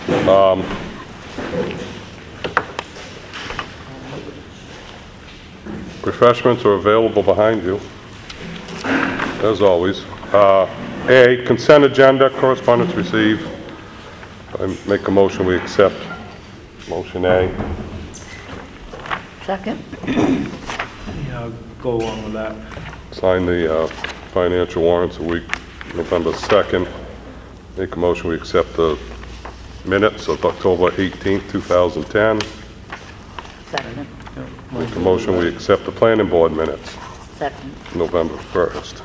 Refreshments are available behind you, as always. A, consent agenda, correspondence received. I make a motion we accept. Motion A. Second. Yeah, I'll go along with that. Sign the financial warrants a week, November 2nd. Make a motion we accept the minutes of October 18th, 2010. Second. Make a motion we accept the planning board minutes, Second. November 1st.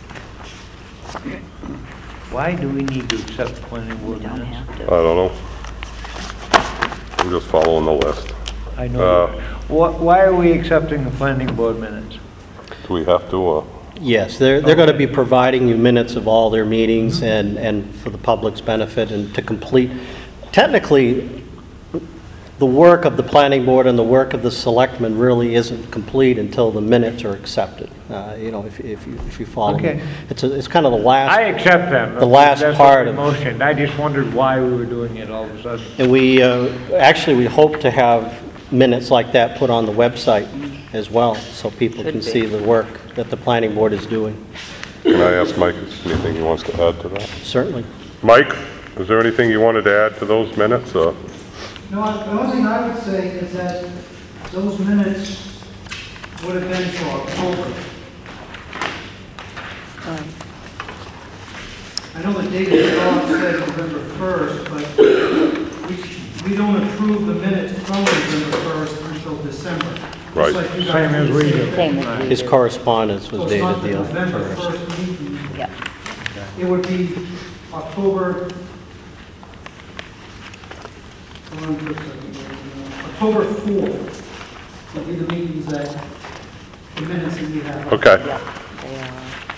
Why do we need to accept the planning We board don't minutes? have I to. don't know. I'm just following the list. I know. Why are we accepting the planning board minutes? Do we have to, or? Yes, they're going to be providing you minutes of all their meetings and for the public's benefit and to complete. Technically, the work of the planning board and the work of the selectmen really isn't complete until the minutes are accepted. If you follow me. Okay. It's kind of the last. I accept them. The last That's part what of- the motion. I just wondered why we were doing it all of a sudden. And we actually hope to have minutes like that put on the website as well, so people Should can be. see the work that the planning board is doing. Can I ask Mike if there's anything he wants to add to that? Certainly. Mike, is there anything you wanted to add to those minutes, or? No, the only thing I would say is that those minutes would have been for October. I know the date is off, says November 1st, but we don't approve the minutes from November 1st until December. Right. Just like you guys Same as we do. Same as we His do. correspondence So was it's dated not the the November 1st. 1st meeting. Yep. It would be October 4th would be the meetings that, the minutes that you have. Okay. Yep. They are.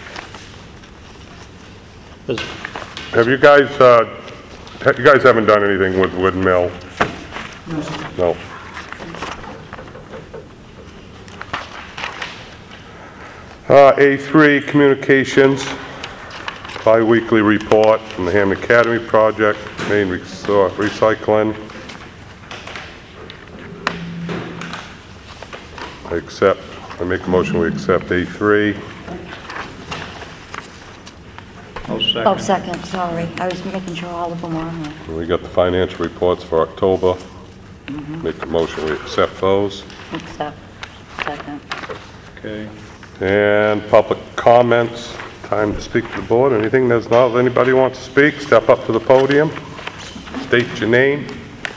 Was- Have you guys haven't done anything with Wood Mill? No, sir. No. A3, communications, bi-weekly report from the Hammond Academy project, main recycling. I make a motion we accept A3. I'll second. Oh, second, sorry. I was making sure all of them were on there. And we got the financial reports for October. Make a motion we accept those. Accept. Second. Okay. And public comments, time to speak to the board. Anything there's not, anybody wants to speak, step up to the podium, state your name.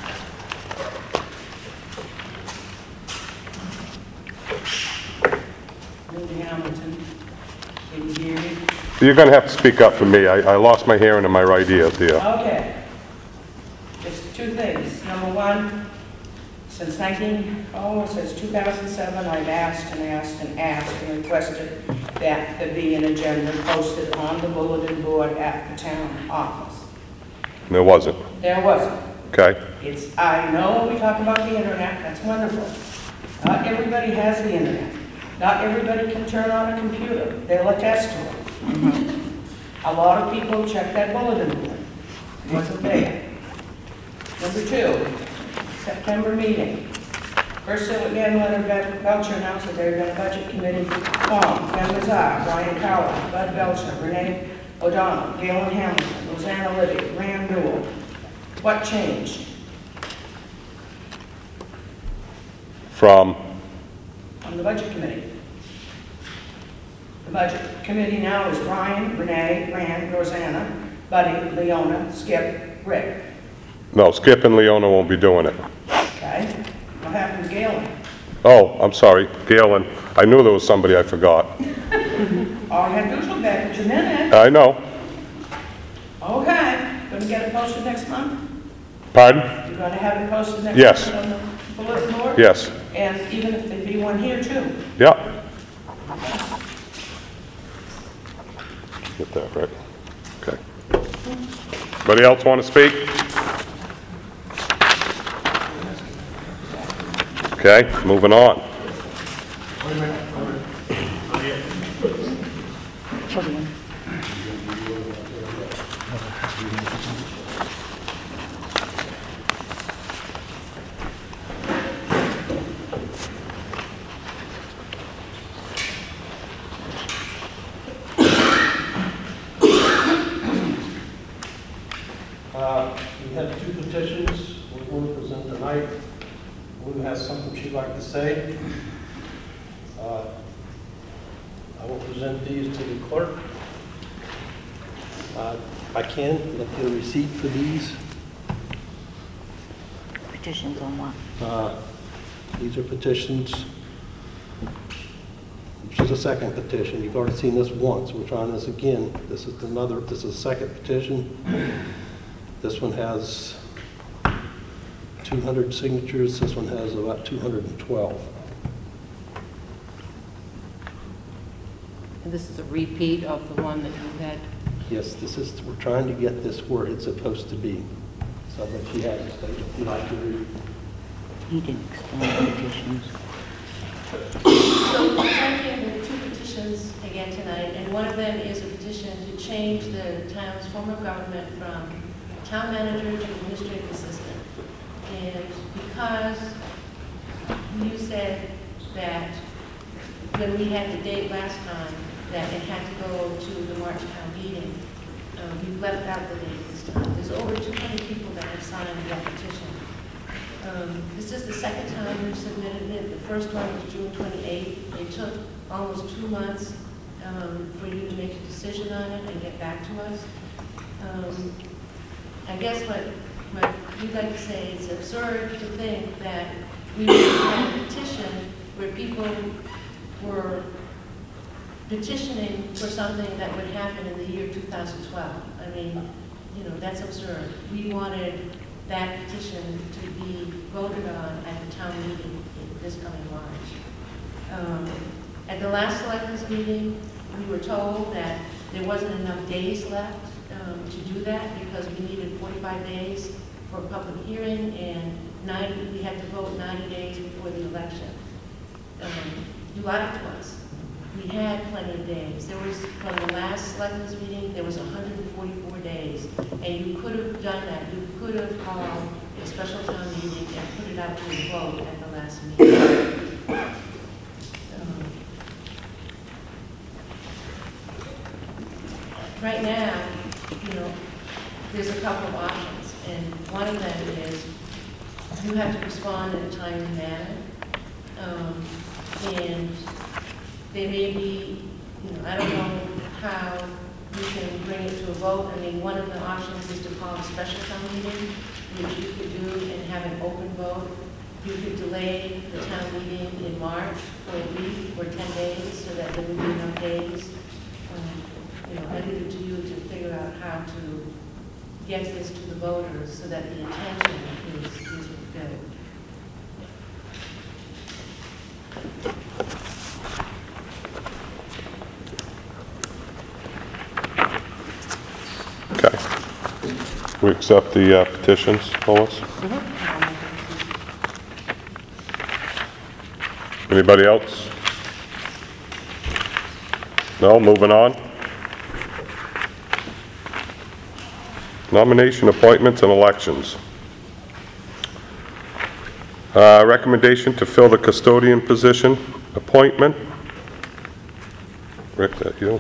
Linda Hamilton, can you hear me? You're gonna have to speak up for me. I lost my hearing in my right ear here. Okay. Just two things. Number one, since since 2007, I've asked and asked and asked and requested that there be an agenda posted on the bulletin board at the town office. There wasn't, There wasn't. okay? I know we talk about the internet, that's wonderful. Not everybody has the internet. Not everybody can turn on a computer. They'll attest to it. A lot of people check that bulletin board. It wasn't there. Number two, September meeting. First again, Leonard Belcher announced that there had been a budget committee formed. Members are Brian Cowell, Bud Belcher, Renee O'Donnell, Galen Hamilton, Rosanna Libby, Rand Newell. What changed? From, On the budget committee. The budget committee now is Brian, Renee, Rand, Rosanna, Buddy, Leona, Skip, Rick. no, Skip and Leona won't be doing it. Okay? What happened to Galen? Oh, I'm sorry, Galen. I knew there was somebody I forgot. All I had to do was look back at your minute. I know. Okay. Gonna get it posted next month? Pardon? You're gonna have it posted next Yes. month on the bulletin board? Yes. And even if there be one here too? Yeah. Get that right. Okay. Anybody else want to speak? Okay, moving on. Podium. We have two petitions we're going to present tonight. Lou has something she'd like to say. I will present these to the clerk. I can get the receipt for these. Petitions on what? These are petitions. This is a second petition. You've already seen this once. We're trying this again. This is a second petition. This one has 200 signatures. This one has about 212. And this is a repeat of the one that you had. Yes, we're trying to get this where it's supposed to be. So that she has, if you'd like to read. He didn't explain the petitions. So presenting the two petitions again tonight, and one of them is a petition to change the town's form of government from town manager to administrative assistant. And because you said that when we had the date last time, that it had to go to the March town meeting, we've left out the date this time. There's over 200 people that have signed that petition. This is the second time we've submitted it. The first one was June 28th. It took almost 2 months for you to make a decision on it and get back to us. I guess what we'd like to say is absurd to think that we had a petition where people were petitioning for something that would happen in the year 2012. I mean, you know, that's absurd. We wanted that petition to be voted on at the town meeting this coming March. At the last selectmen's meeting, we were told that there wasn't enough days left to do that because we needed 45 days for a public hearing and we had to vote 90 days before the election. You lied to us. We had plenty of days. There was, from the last selectmen's meeting, there was 144 days. And you could have done that. You could have called a special town meeting and put it out to a vote at the last meeting. Right now, you know, there's a couple of options. And one of them is you have to respond in a timely manner. And there may be, you know, I don't know how you can bring it to a vote. I mean, one of the options is to call a special town meeting, which you could do and have an open vote. You could delay the town meeting in March for a week or 10 days so that there would be enough days. You know, I leave it to you to figure out how to get this to the voters so that the intention is fulfilled. Okay. We accept the petitions, Lois? Anybody else? No, moving on. Nomination, appointments, and elections. Recommendation to fill the custodian position, appointment. Rick, that you?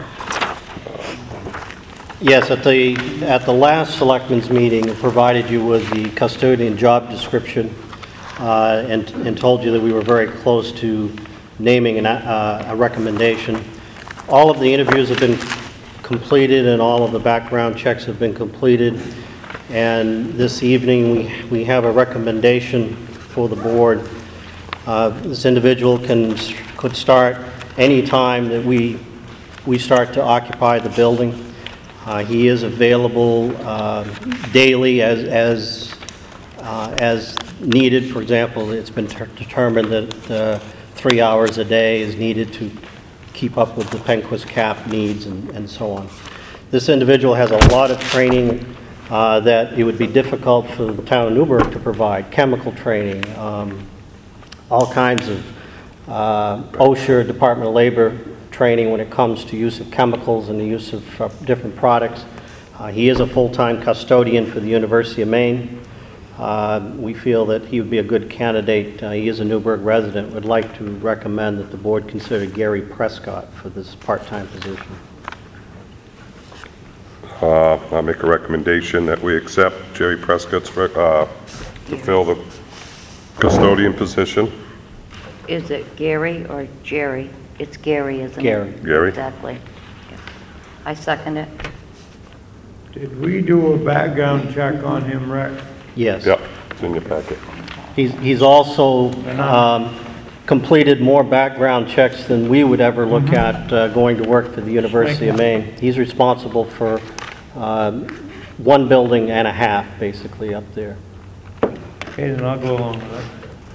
Yes, at the last selectmen's meeting, it provided you with the custodian job description and told you that we were very close to naming a recommendation. All of the interviews have been completed and all of the background checks have been completed. And this evening, we have a recommendation for the board. This individual could start any time that we start to occupy the building. He is available daily as needed. For example, it's been determined that 3 hours a day is needed to keep up with the Penquist cap needs and so on. This individual has a lot of training that it would be difficult for the town of Newburgh to provide. Chemical training, all kinds of OSHA, Department of Labor training when it comes to use of chemicals and the use of different products. He is a full-time custodian for the University of Maine. We feel that he would be a good candidate. He is a Newburgh resident. Would like to recommend that the board consider Gary Prescott for this part-time position. I make a recommendation that we accept Jerry Prescott's, to fill the custodian position. Is it Gary or Jerry? It's Gary, isn't it? Gary. Gary. Exactly. Yeah. I second it. Did we do a background check on him, Rick? Yes. Yep, it's in your packet. He's also completed more background checks than we would ever look at going to work for the University of Maine. He's responsible for one building and a half, basically, up there. Okay, then I'll go along with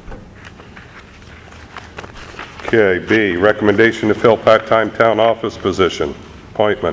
that. Okay, B, recommendation to fill part-time town office position, appointment.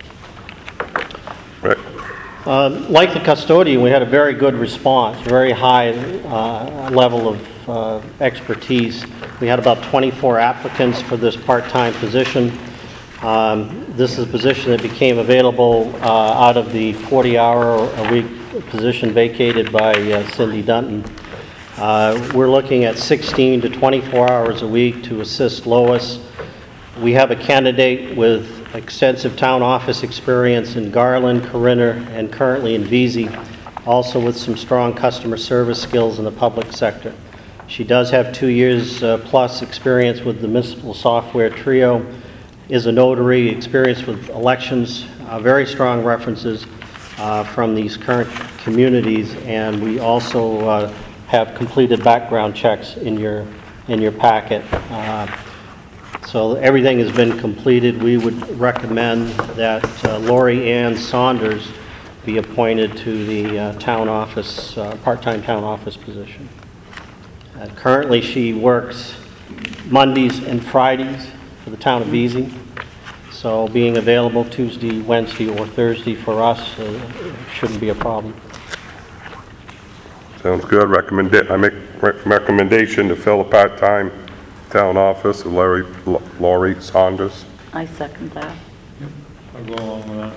Rick? Like the custodian, we had a very good response, very high level of expertise. We had about 24 applicants for this part-time position. This is a position that became available out of the 40-hour-a-week position vacated by Cindy Dunton. We're looking at 16 to 24 hours a week to assist Lois. We have a candidate with extensive town office experience in Garland, Corinna, and currently in Vesey, also with some strong customer service skills in the public sector. She does have 2 years plus experience with the municipal software Trio, is a notary, experience with elections, very strong references from these current communities, and we also have completed background checks in your packet. So everything has been completed. We would recommend that Lori Ann Saunders be appointed to the town office, part-time town office position. Currently, she works Mondays and Fridays for the town of Vesey. So being available Tuesday, Wednesday, or Thursday for us shouldn't be a problem. Sounds good. I make recommendation to fill a part-time town office with Lori Saunders. I second that. I'll go along with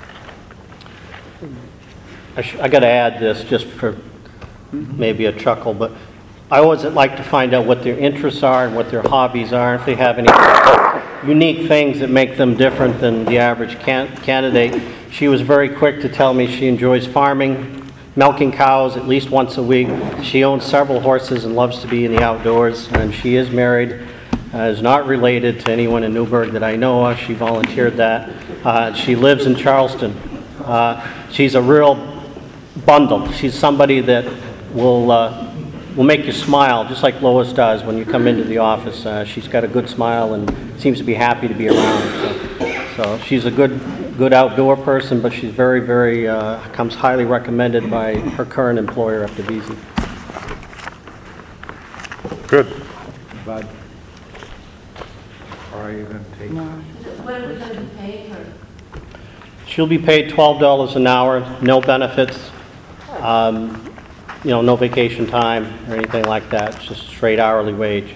that. I got to add this just for maybe a chuckle, but I always like to find out what their interests are and what their hobbies are, if they have any unique things that make them different than the average candidate. She was very quick to tell me she enjoys farming, milking cows at least once a week. She owns several horses and loves to be in the outdoors, and she is married, is not related to anyone in Newburgh that I know of. She volunteered that. She lives in Charleston. She's a real bundle. She's somebody that will make you smile, just like Lois does when you come into the office. She's got a good smile and seems to be happy to be around. So she's a good outdoor person, but she's very, very, comes highly recommended by her current employer up to Vesey. Good. Bud? Or are you going to take? No. What are we going to be paying her? She'll be paid $12 an hour, no benefits, no vacation time or anything like that. It's just straight hourly wage.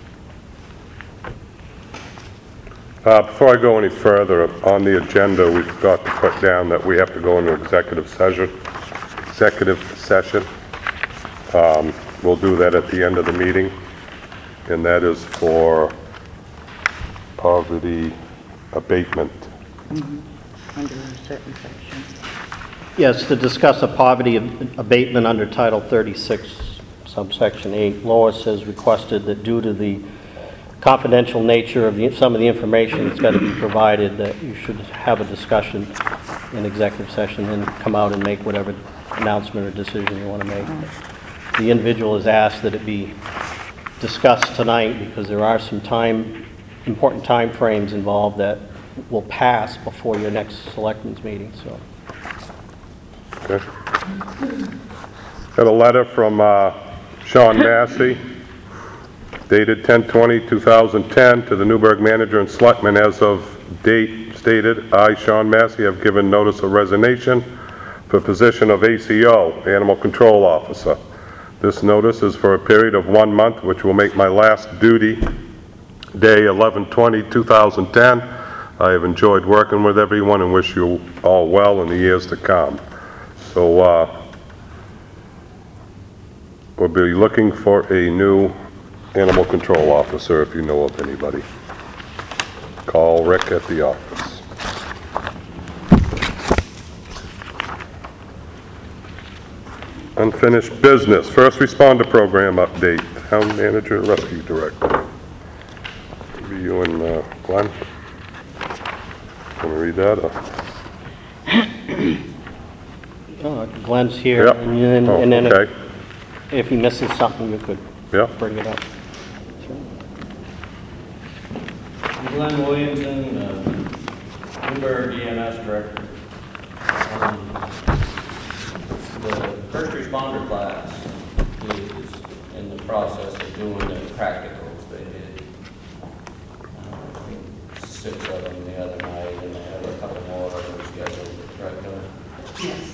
Before I go any further, on the agenda, we forgot to put down that we have to go into executive session. We'll do that at the end of the meeting, and that is for poverty abatement. Under a certain section. Yes, to discuss a poverty abatement under Title 36, subsection 8. Lois has requested that due to the confidential nature of some of the information that's got to be provided, that you should have a discussion in executive session and come out and make whatever announcement or decision you want to make. The individual has asked that it be discussed tonight because there are some important time frames involved that will pass before your next selectmen's meeting. So. Okay. Got a letter from Sean Massey, dated 10/20/2010, to the Newburgh manager and selectmen. As of date stated, I, Sean Massey, have given notice of resignation for position of ACO, Animal Control Officer. This notice is for a period of 1 month, which will make my last duty day 11/20/2010. I have enjoyed working with everyone and wish you all well in the years to come. So we'll be looking for a new animal control officer if you know of anybody. Call Rick at the office. Unfinished business, first responder program update, town manager, rescue director. Maybe you and Glenn? Can we read that? Glenn's here. Yep. And Oh, then okay. if he misses something, you could Yeah. bring it up. Glenn Williamson, Newburgh EMS Director. The first responder class is in the process of doing the practicals. They did I think 6 of them the other night, and they have a couple more of them scheduled, right, Kelly? Yes.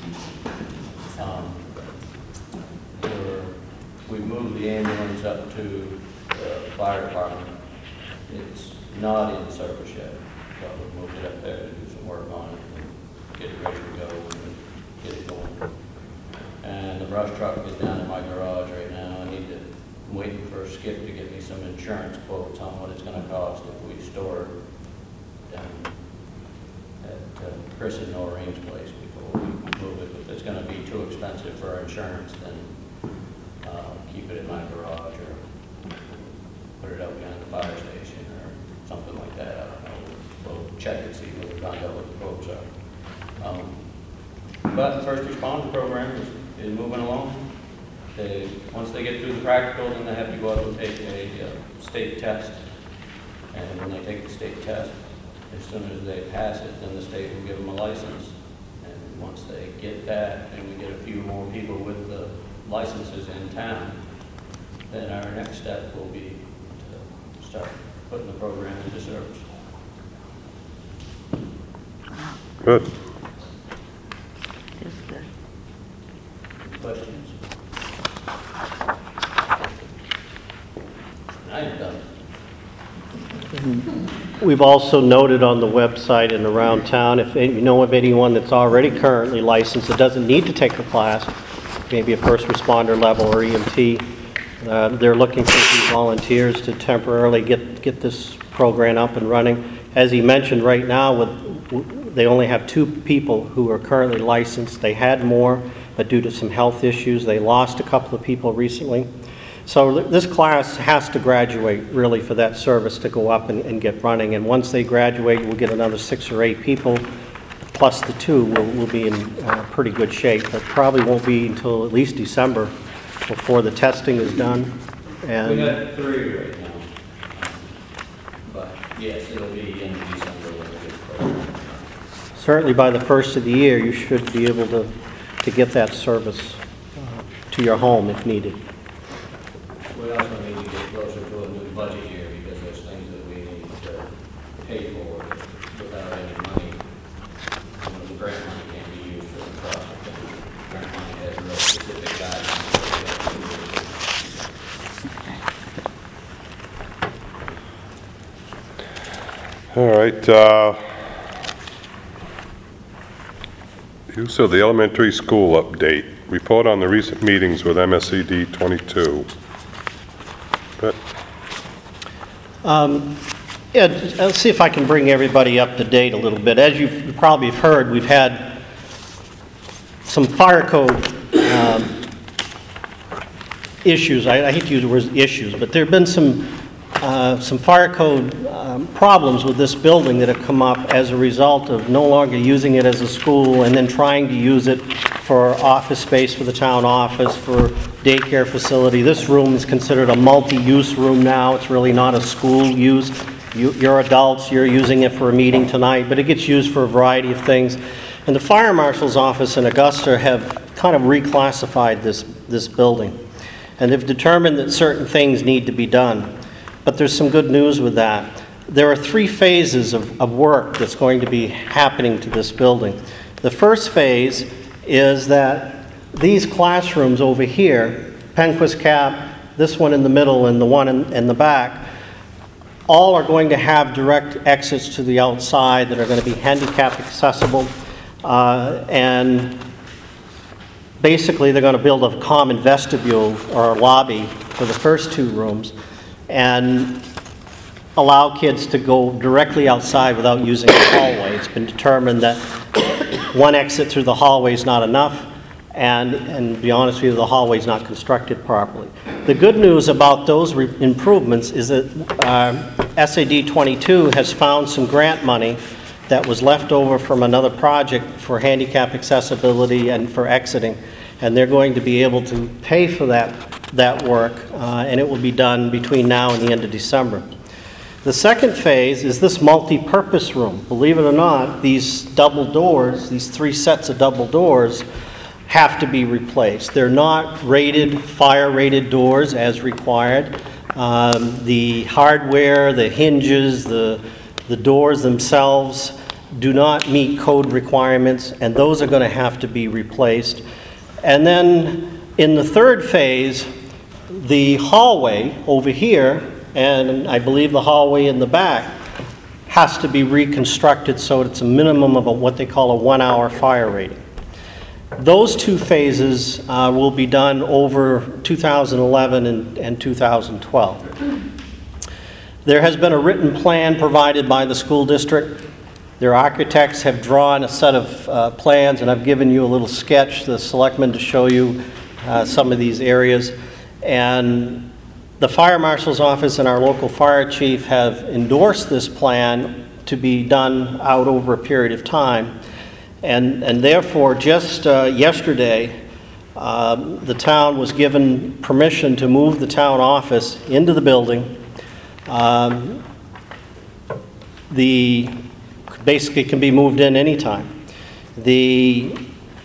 We moved the ambulance up to the fire department. It's not in service yet, so we moved it up there to do some work on it and get it ready to go and get it going. And the brush truck is down in my garage right now. I'm waiting for Skip to get me some insurance quotes on what it's going to cost if we store it down at Chris and Noreen's place before we move it. If it's going to be too expensive for our insurance, then keep it in my garage or put it out behind the fire station or something like that. I don't know. We'll check and see what we find out what the quotes are. But the first responder program is moving along. Once they get through the practical, then they have to go out and take a state test. And when they take the state test, as soon as they pass it, then the state will give them a license. And once they get that, and we get a few more people with the licenses in town, then our next step will be to start putting the program into service. Good. Just good. Questions? I am done. We've also noted on the website and around town, if you know of anyone that's already currently licensed that doesn't need to take a class, maybe a first responder level or EMT, they're looking for some volunteers to temporarily get this program up and running. As he mentioned, right now, they only have 2 people who are currently licensed. They had more, but due to some health issues, they lost a couple of people recently. So this class has to graduate, really, for that service to go up and get running. And once they graduate, we'll get another 6 or 8 people, plus the 2 will be in pretty good shape. But probably won't be until at least December before the testing is done. We And got 3 right now. But yes, it'll be in December when we get the program. certainly by the first of the year, you should be able to get that service to your home if needed. We also need to get closer to a new budget year because there's things that we need to pay for without any money. The grant money can't be used for the project. Grant money has real specific guidance. All right, use of the elementary school update. Report on the recent meetings with MSCD 22. Good. Yeah, let's see if I can bring everybody up to date a little bit. As you've probably heard, we've had some fire code issues. I hate to use the word issues, but there have been some fire code problems with this building that have come up as a result of no longer using it as a school and then trying to use it for office space for the town office, for daycare facility. This room is considered a multi-use room now. It's really not a school use. You're adults, you're using it for a meeting tonight, but it gets used for a variety of things. And the fire marshal's office in Augusta have kind of reclassified this building. And they've determined that certain things need to be done. But there's some good news with that. There are 3 phases of work that's going to be happening to this building. The first phase is that these classrooms over here, Penquist Cap, this one in the middle and the one in the back, all are going to have direct exits to the outside that are going to be handicap accessible. And basically they're going to build a common vestibule or a lobby for the first 2 rooms and allow kids to go directly outside without using the hallway. It's been determined that one exit through the hallway is not enough, and to be honest with you, the hallway's not constructed properly. The good news about those improvements is that SAD 22 has found some grant money that was left over from another project for handicap accessibility and for exiting, and they're going to be able to pay for that work, and it will be done between now and the end of December. The second phase is this multi-purpose room. Believe it or not, these double doors, these 3 sets of double doors, have to be replaced. They're not rated, fire-rated doors as required. The hardware, the hinges, the doors themselves do not meet code requirements, and those are going to have to be replaced. And then in the third phase, the hallway over here, and I believe the hallway in the back, has to be reconstructed so it's a minimum of what they call a 1-hour fire rating. Those 2 phases will be done over 2011 and 2012. There has been a written plan provided by the school district. Their architects have drawn a set of plans, and I've given you a little sketch, the selectmen, to show you some of these areas. And the fire marshal's office and our local fire chief have endorsed this plan to be done out over a period of time. And therefore, just yesterday, the town was given permission to move the town office into the building. Basically can be moved in anytime. The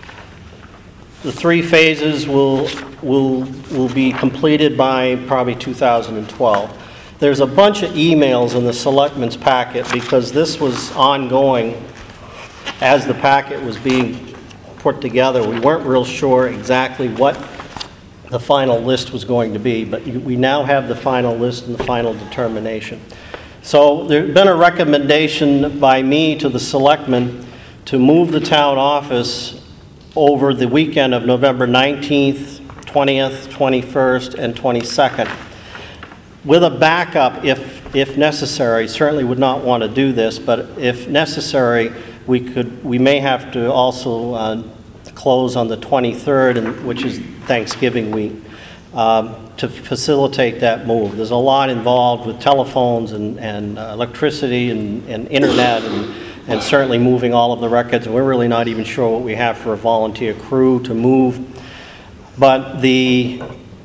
3 phases will be completed by probably 2012. There's a bunch of emails in the selectmen's packet because this was ongoing as the packet was being put together. We weren't real sure exactly what the final list was going to be, but we now have the final list and the final determination. So there's been a recommendation by me to the selectmen to move the town office over the weekend of November 19th, 20th, 21st, and 22nd. With a backup, if necessary. Certainly would not want to do this, but if necessary, we may have to also close on the 23rd, which is Thanksgiving week, to facilitate that move. There's a lot involved with telephones and electricity and internet and certainly moving all of the records. We're really not even sure what we have for a volunteer crew to move. But we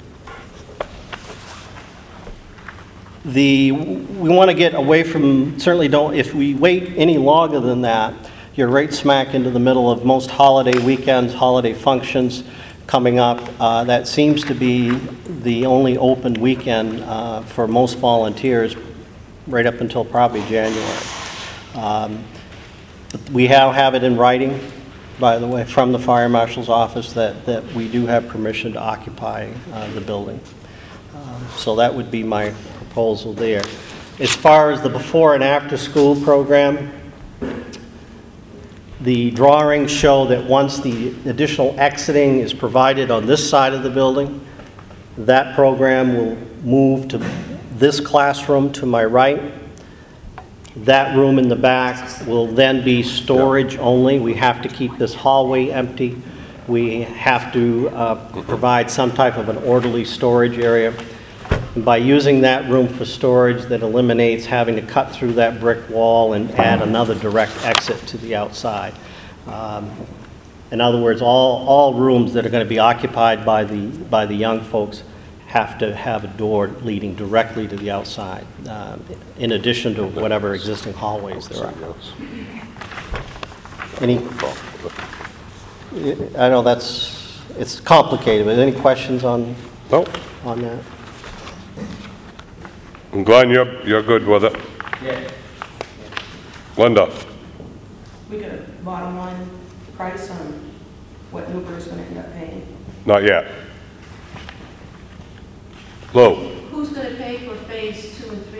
want to get away from, certainly don't, if we wait any longer than that, you're right smack into the middle of most holiday weekends, holiday functions coming up. That seems to be the only open weekend for most volunteers right up until probably January. We have it in writing, by the way, from the fire marshal's office that we do have permission to occupy the building. So that would be my proposal there. As far as the before and after school program, the drawings show that once the additional exiting is provided on this side of the building, that program will move to this classroom to my right. That room in the back will then be storage only. We have to keep this hallway empty. We have to provide some type of an orderly storage area. And by using that room for storage, that eliminates having to cut through that brick wall and add another direct exit to the outside. In other words, all rooms that are going to be occupied by the young folks have to have a door leading directly to the outside, in addition to whatever existing hallways there are. I know it's complicated, but any questions on that? I'm glad you're good with it. Yeah. Linda? We got a bottom line price on what Newburgh's going to end up paying. Not yet. Lou? Who's going to pay for phase 2 and 3?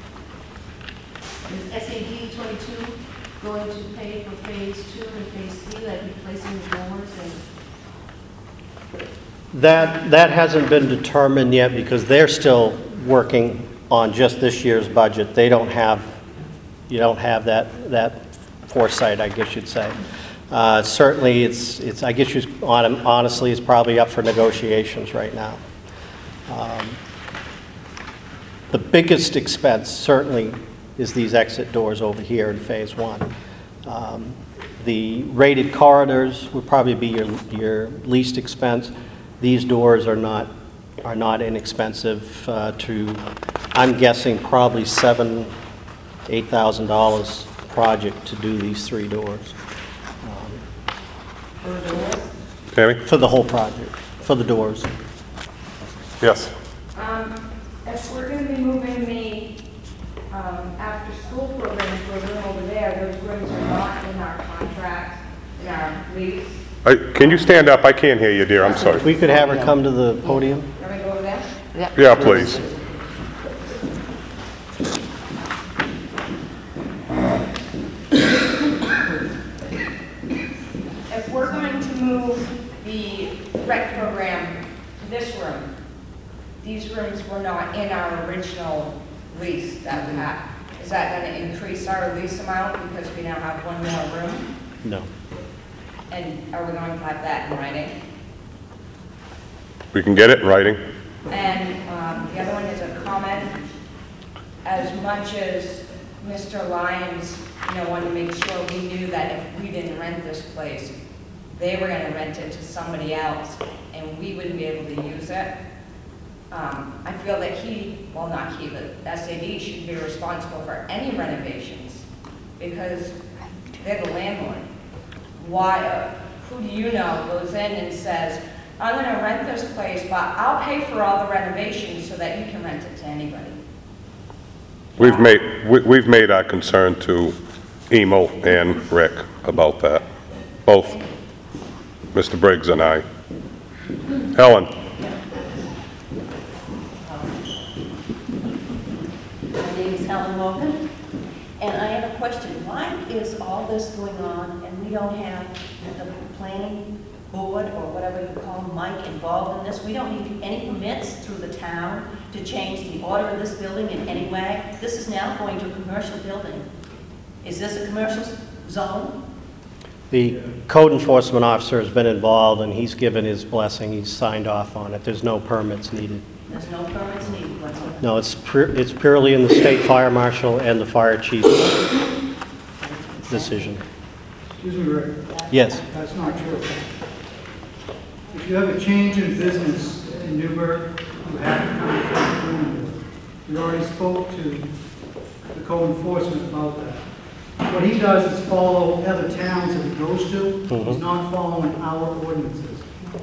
Is SAD 22 going to pay for phase 2 and phase 3, like replacing the doors and? That hasn't been determined yet because they're still working on just this year's budget. You don't have that foresight, I guess you'd say. Certainly, it's, I guess honestly, it's probably up for negotiations right now. The biggest expense certainly is these exit doors over here in Phase 1. The rated corridors would probably be your least expense. These doors are not inexpensive to, I'm guessing, probably $8,000 project to do these 3 doors. Tammy? For the whole project, for the doors. Yes. If we're going to be moving the after-school program to a room over there, those rooms are not in our contract, in our lease. Can you stand up? I can't hear you, dear. I'm sorry. If we could have her come to the podium. Can we go over there? Yeah, please. If we're going to move the rec program to this room, these rooms were not in our original lease that we had. Is that going to increase our lease amount because we now have one more room? No. And are we going to have that in writing? We can get it in writing. And the other one is a comment. As much as Mr. Lyons, wanted to make sure we knew that if we didn't rent this place, they were going to rent it to somebody else, and we wouldn't be able to use it. I feel that not he, but SAD should be responsible for any renovations because they're the landlord. Who do you know goes in and says, I'm going to rent this place, but I'll pay for all the renovations so that you can rent it to anybody? We've made our concern to Emil and Rick about that, both Mr. Briggs and I. Helen? My name is Helen Logan, and I have a question. Why is all this going on and we don't have the planning board or whatever you call Mike involved in this? We don't need any permits through the town to change the order of this building in any way. This is now going to a commercial building. Is this a commercial zone? The code enforcement officer has been involved, and he's given his blessing. He's signed off on it. There's no permits needed. There's no permits needed whatsoever? No, it's purely in the state fire marshal and the fire chief's decision. Excuse me, Rick. Yes. That's not true. If you have a change in business in Newburgh, you have to come before the planning board. We already spoke to the code enforcement about that. What he does is follow other towns that he goes to. He's not following our ordinances.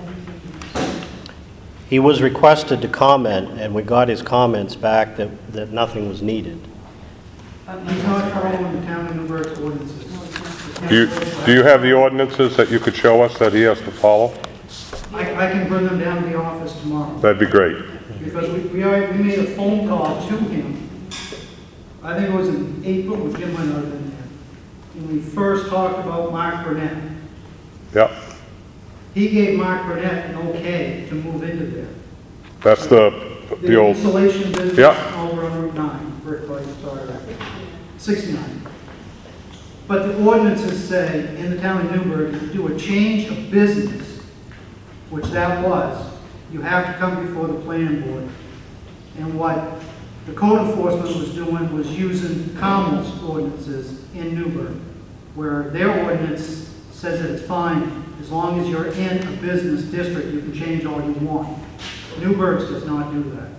He was requested to comment, and we got his comments back that nothing was needed. He's not following the town of Newburgh's ordinances. Do you have the ordinances that you could show us that he has to follow? I can bring them down to the office tomorrow. That'd be great. Because we made a phone call to him. I think it was in April when Jim went out in there. When we first talked about Mark Burnett. Yep. He gave Mark Burnett an okay to move into there. That's the old... Insulation business Yeah. over on Route 9, Brick Light, sorry, 69. But the ordinances say in the town of Newburgh, if you do a change of business, which that was, you have to come before the planning board. And what the code enforcement was doing was using Carmel's ordinances in Newburgh, where their ordinance says that it's fine as long as you're in a business district, you can change all you want. Newburgh's does not do that.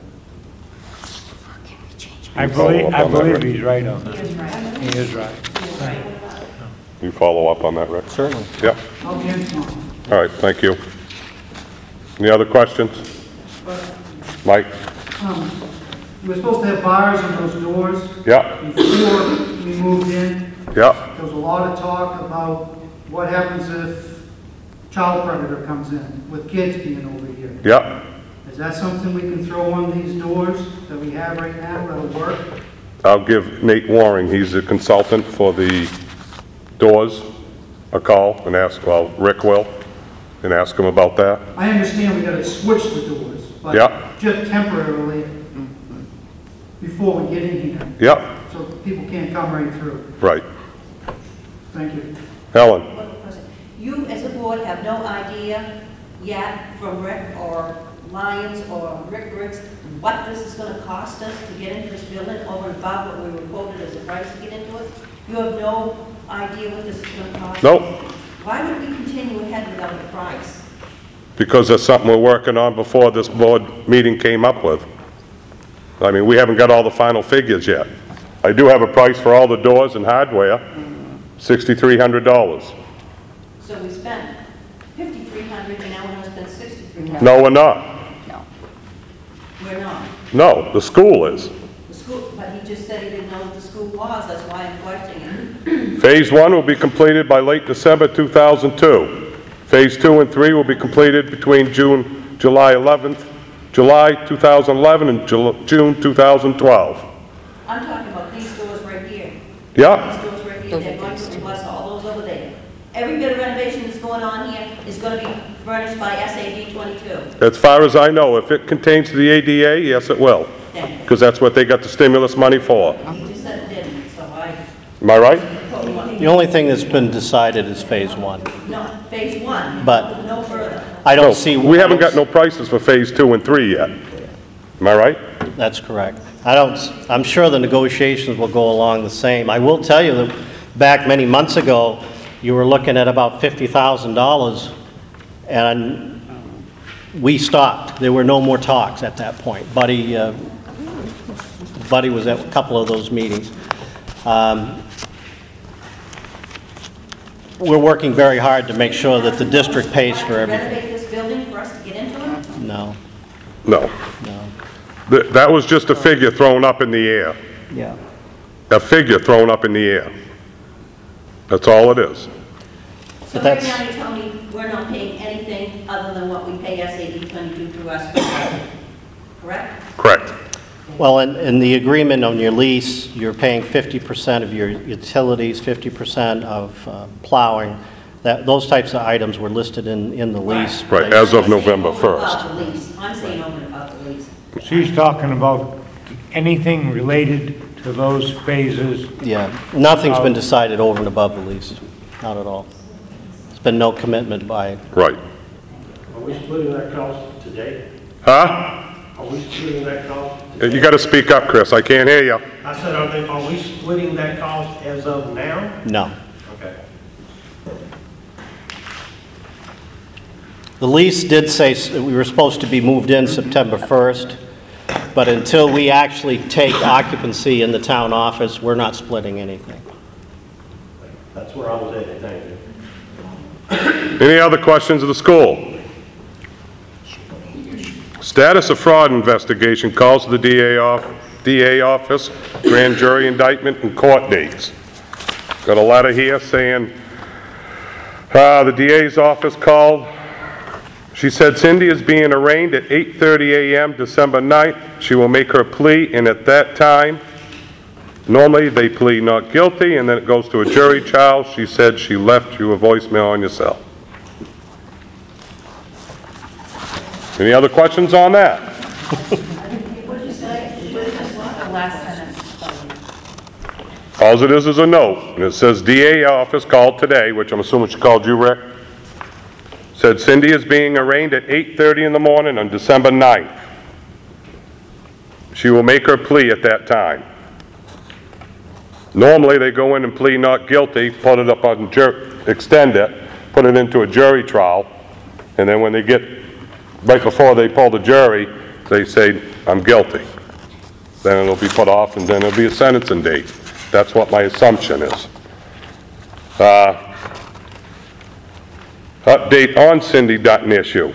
I believe he's right on that. He is right. You follow up on that, Rick? Certainly. Yep. I'll be in tomorrow. All right, thank you. Any other questions? Mike? We were supposed to have bars on those doors. Yeah. Before we moved in, Yeah. there was a lot of talk about what happens if child predator comes in with kids being over here. Yeah. Is that something we can throw on these doors that we have right now that'll work? I'll give Nate Waring, he's a consultant for the doors, a call and ask, well, Rick will, and ask him about that. I understand we gotta switch the doors, but Yeah. just temporarily before we get in here, Yep, so people can't come right through. right. Thank you. Helen? you as a board have no idea yet from Rick or Lyons or Rick Briggs what this is going to cost us to get into this building over and above what we were quoted as a price to get into it? You have no idea what this is going to cost? Nope. Why would we continue ahead without a price? Because that's something we're working on before this board meeting came up with. I mean, we haven't got all the final figures yet. I do have a price for all the doors and hardware, $6,300. So we spent $5,300 and now we're going to spend $6,300. No, we're not. No. We're not. No, the school is. The school, but he just said he didn't know what the school was, that's why I'm questioning it. Phase 1 will be completed by late December 2002. Phase 2 and 3 will be completed between July 2011 and June 2012. I'm talking about these doors right here. Yeah, These doors right here, they're going to plus all those over there. Every bit of renovation that's going on here is going to be furnished by SAD 22. as far as I know, if it contains the ADA, yes, it will. Because that's what they got the stimulus money for. He just said it didn't, so I Am I right? told him, The only thing that's been decided is phase 1. no, phase 1, But- no further. I No, don't see... We haven't got no prices for phase 2 and 3 yet. Am I right? That's correct. I'm sure the negotiations will go along the same. I will tell you that back many months ago, you were looking at about $50,000, and we stopped. There were no more talks at that point. Buddy was at a couple of those meetings. We're working very hard to make sure that the district pays for everything. Renovate this building for us to get into it? No, No. no. That was just a figure thrown up in the air. Yeah. A figure thrown up in the air. That's all it is. So But right that's- now you're telling me we're not paying anything other than what we pay SAD 22 through us, correct? Correct. Well, in the agreement on your lease, you're paying 50% of your utilities, 50% of plowing. Those types of items were listed in the lease. Right, as of I'm saying November over and above 1st. the lease. I'm saying over and above the lease. She's talking about anything related to those phases. Yeah, nothing's been decided over and above the lease, not at all. There's been no commitment by, Right. Are we splitting that cost today? Huh? Are we splitting that cost? You got to speak up, Chris. I can't hear you. I said, are we splitting that cost as of now? no. Okay. The lease did say we were supposed to be moved in September 1st, but until we actually take occupancy in the town office, we're not splitting anything. That's where I was at, thank you. Any other questions of the school? Status of fraud investigation, calls to the DA office, grand jury indictment, and court dates. Got a letter here saying, the DA's office called. She said Cindy is being arraigned at 8:30 a.m. December 9th. She will make her plea, and at that time, normally they plead not guilty, and then it goes to a jury trial. She said she left you a voicemail on your cell. Any other questions on that? What did you say? The last sentence. All it is a note, and it says DA office called today, which I'm assuming she called you, Rick. Said Cindy is being arraigned at 8:30 in the morning on December 9th. She will make her plea at that time. Normally, they go in and plead not guilty, put it up on extend it, put it into a jury trial, and then when they get, right before they pull the jury, they say, I'm guilty. Then it'll be put off, and then it'll be a sentencing date. That's what my assumption is. Update on Cindy Dutton issue.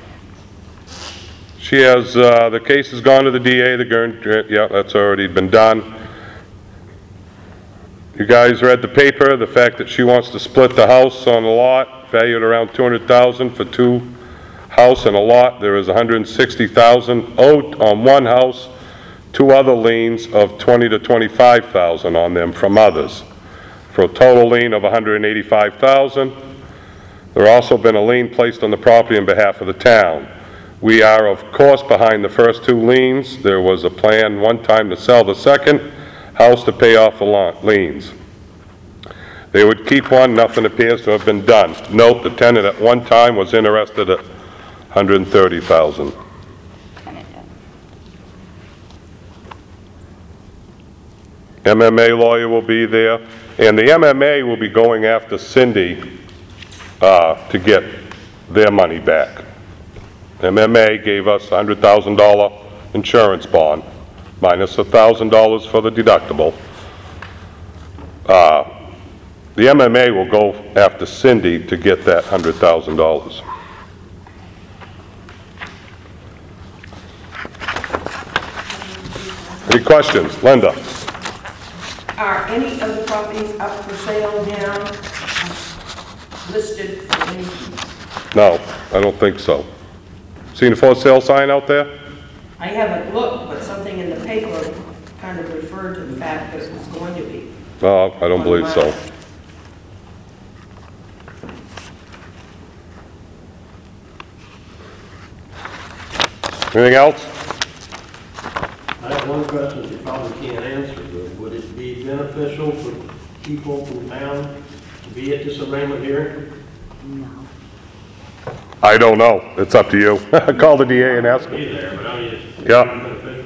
She has, the case has gone to the DA, yeah, that's already been done. You guys read the paper, the fact that she wants to split the house on a lot, valued around $200,000 for two house and a lot. There is $160,000 owed on one house, two other liens of $20,000 to $25,000 on them from others, for a total lien of $185,000. There also been a lien placed on the property on behalf of the town. We are, of course, behind the first two liens. There was a plan one time to sell the second house to pay off the liens. They would keep one, nothing appears to have been done. Note, the tenant at one time was interested at $130,000. MMA lawyer will be there, and the MMA will be going after Cindy to get their money back. MMA gave us a $100,000 insurance bond, minus $1,000 for the deductible. The MMA will go after Cindy to get that $100,000. Any questions? Linda? Are any of the properties up for sale now listed? No, I don't think so. Seen the for sale sign out there? I haven't looked, but something in the paper kind of referred to the fact that it was going to be. No, I don't believe so. Anything else? I have one question you probably can't answer, but would it be beneficial for people from town to be at this arraignment hearing? I don't know. It's up to you. Call the DA and ask him. Be there, but I mean, it's Yeah. beneficial.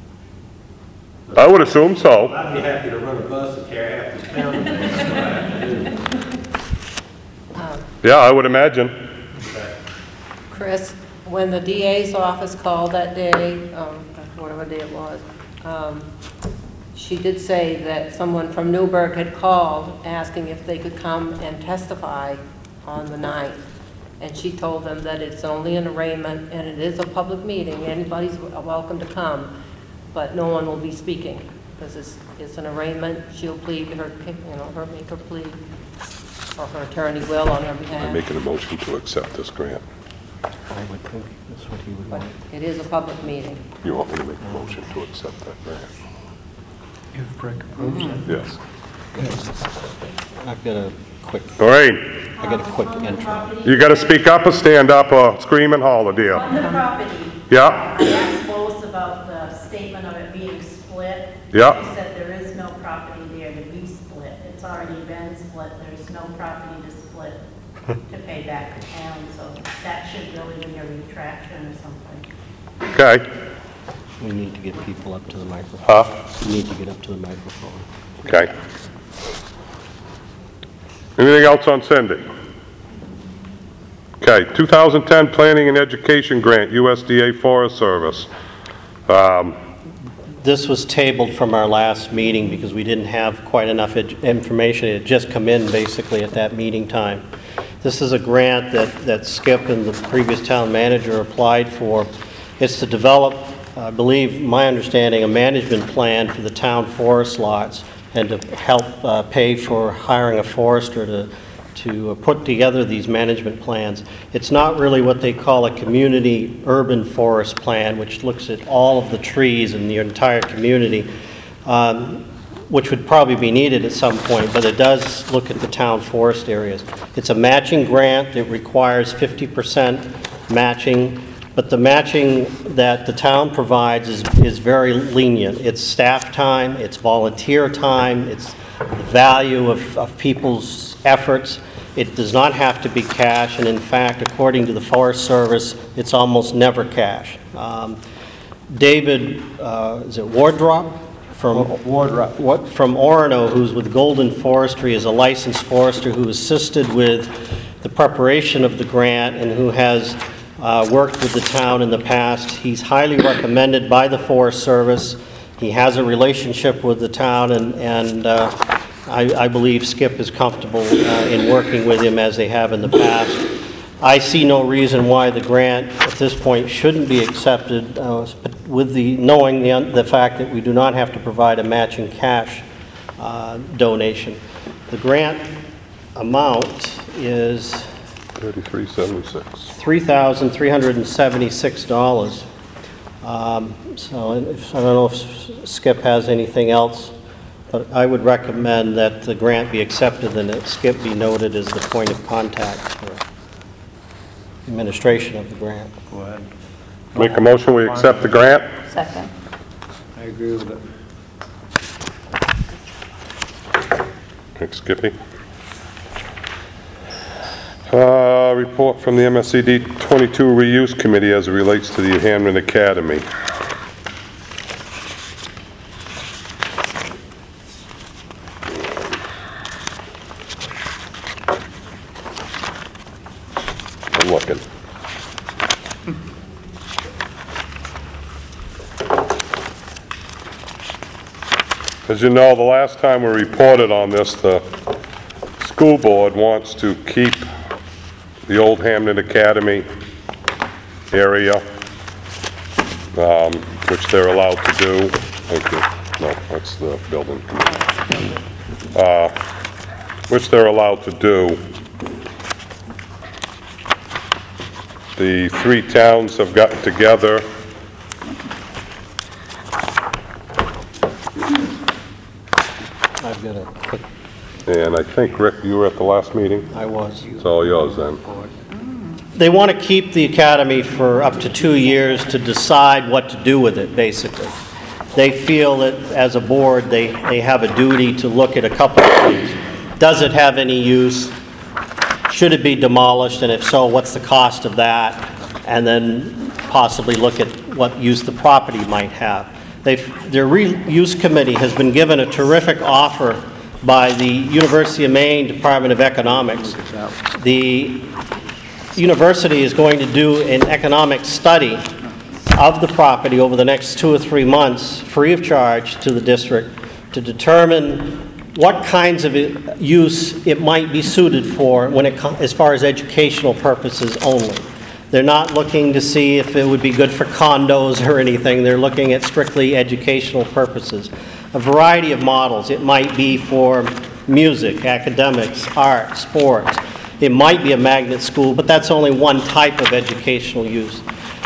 I would assume so. I'd be happy to run a bus and carry half this town. That's what I have to do. Yeah, I would imagine. Chris, when the DA's office called that day, whatever day it was, she did say that someone from Newburgh had called asking if they could come and testify on the 9th. And she told them that it's only an arraignment and it is a public meeting. Anybody's welcome to come, but no one will be speaking because it's an arraignment. She'll plead her, make her plea, or her attorney will on her I'm behalf. making a motion to accept this grant. I would think that's what he would But want. it is a public meeting. You want me to make a motion to accept that grant? If Rick approves it. Yes. I've got a quick, Lorraine, I got a quick intro. you gotta speak up or stand up or scream and holler, dear. On the property, Yeah, I asked Lois about the statement of it being split. Yeah. She said there is no property there to be split. It's already been split. There's no property to split to pay back to town, so that should really be a retraction or something. okay. We need to get people up to the microphone. Huh? We need to get up to the microphone. Okay. Anything else on Cindy? Okay, 2010 Planning and Education Grant, USDA Forest Service. This was tabled from our last meeting because we didn't have quite enough information. It had just come in basically at that meeting time. This is a grant that Skip and the previous town manager applied for. It's to develop, I believe, my understanding, a management plan for the town forest lots and to help pay for hiring a forester to put together these management plans. It's not really what they call a community urban forest plan, which looks at all of the trees in the entire community, which would probably be needed at some point, but it does look at the town forest areas. It's a matching grant. It requires 50% matching, but the matching that the town provides is very lenient. It's staff time, it's volunteer time, it's the value of people's efforts. It does not have to be cash, and in fact, according to the Forest Service, it's almost never cash. David, is it Wardrop? From Orono, who's with Golden Forestry, is a licensed forester who assisted with the preparation of the grant and who has worked with the town in the past. He's highly recommended by the Forest Service. He has a relationship with the town, and I believe Skip is comfortable in working with him as they have in the past. I see no reason why the grant at this point shouldn't be accepted, with knowing the fact that we do not have to provide a matching cash donation. The grant amount is $33.76. $3,376. So I don't know if Skip has anything else, but I would recommend that the grant be accepted and that Skip be noted as the point of contact for administration of the grant. Go ahead. Make a motion, we accept the grant? Second. I agree with it. Thanks, Skippy. Report from the MSCD 22 Reuse Committee as it relates to the Hamden Academy. I'm looking. As you know, the last time we reported on this, the school board wants to keep the old Hamden Academy area, which they're allowed to do. Thank you. No, that's the building. Which they're allowed to do. The three towns have gotten together. I've got a quick, And I think, Rick, you were at the last meeting? I was. It's all yours then. They want to keep the academy for up to 2 years to decide what to do with it, basically. They feel that, as a board, they have a duty to look at a couple of things. Does it have any use? Should it be demolished? And if so, what's the cost of that? And then possibly look at what use the property might have. Their reuse committee has been given a terrific offer by the University of Maine Department of Economics. The university is going to do an economic study of the property over the next 2 or 3 months, free of charge to the district, to determine what kinds of use it might be suited for as far as educational purposes only. They're not looking to see if it would be good for condos or anything. They're looking at strictly educational purposes. A variety of models. It might be for music, academics, art, sports. It might be a magnet school, but that's only one type of educational use.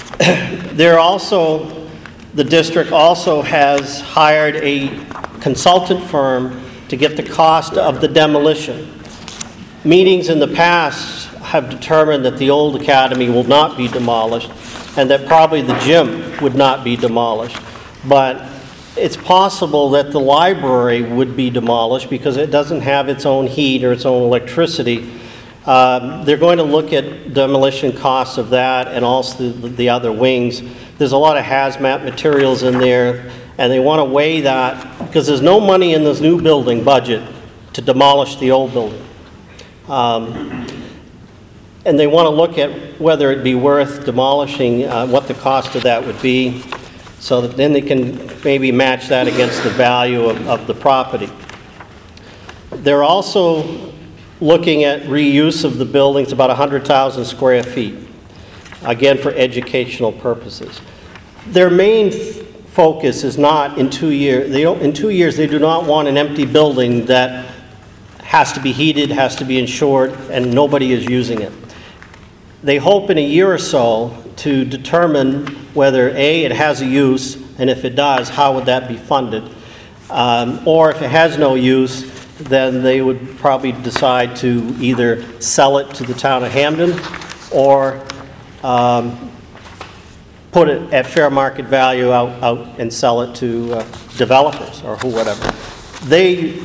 The district also has hired a consultant firm to get the cost of the demolition. Meetings in the past have determined that the old academy will not be demolished and that probably the gym would not be demolished. But it's possible that the library would be demolished because it doesn't have its own heat or its own electricity. They're going to look at demolition costs of that and also the other wings. There's a lot of hazmat materials in there, and they want to weigh that because there's no money in this new building budget to demolish the old building. And they want to look at whether it'd be worth demolishing, what the cost of that would be, so that then they can maybe match that against the value of the property. They're also looking at reuse of the buildings, about 100,000 square feet, again for educational purposes. Their main focus is not in 2 years. In 2 years, they do not want an empty building that has to be heated, has to be insured, and nobody is using it. They hope in a year or so to determine whether A, it has a use, and if it does, how would that be funded? Or if it has no use, then they would probably decide to either sell it to the town of Hamden or put it at fair market value out and sell it to developers or whatever. They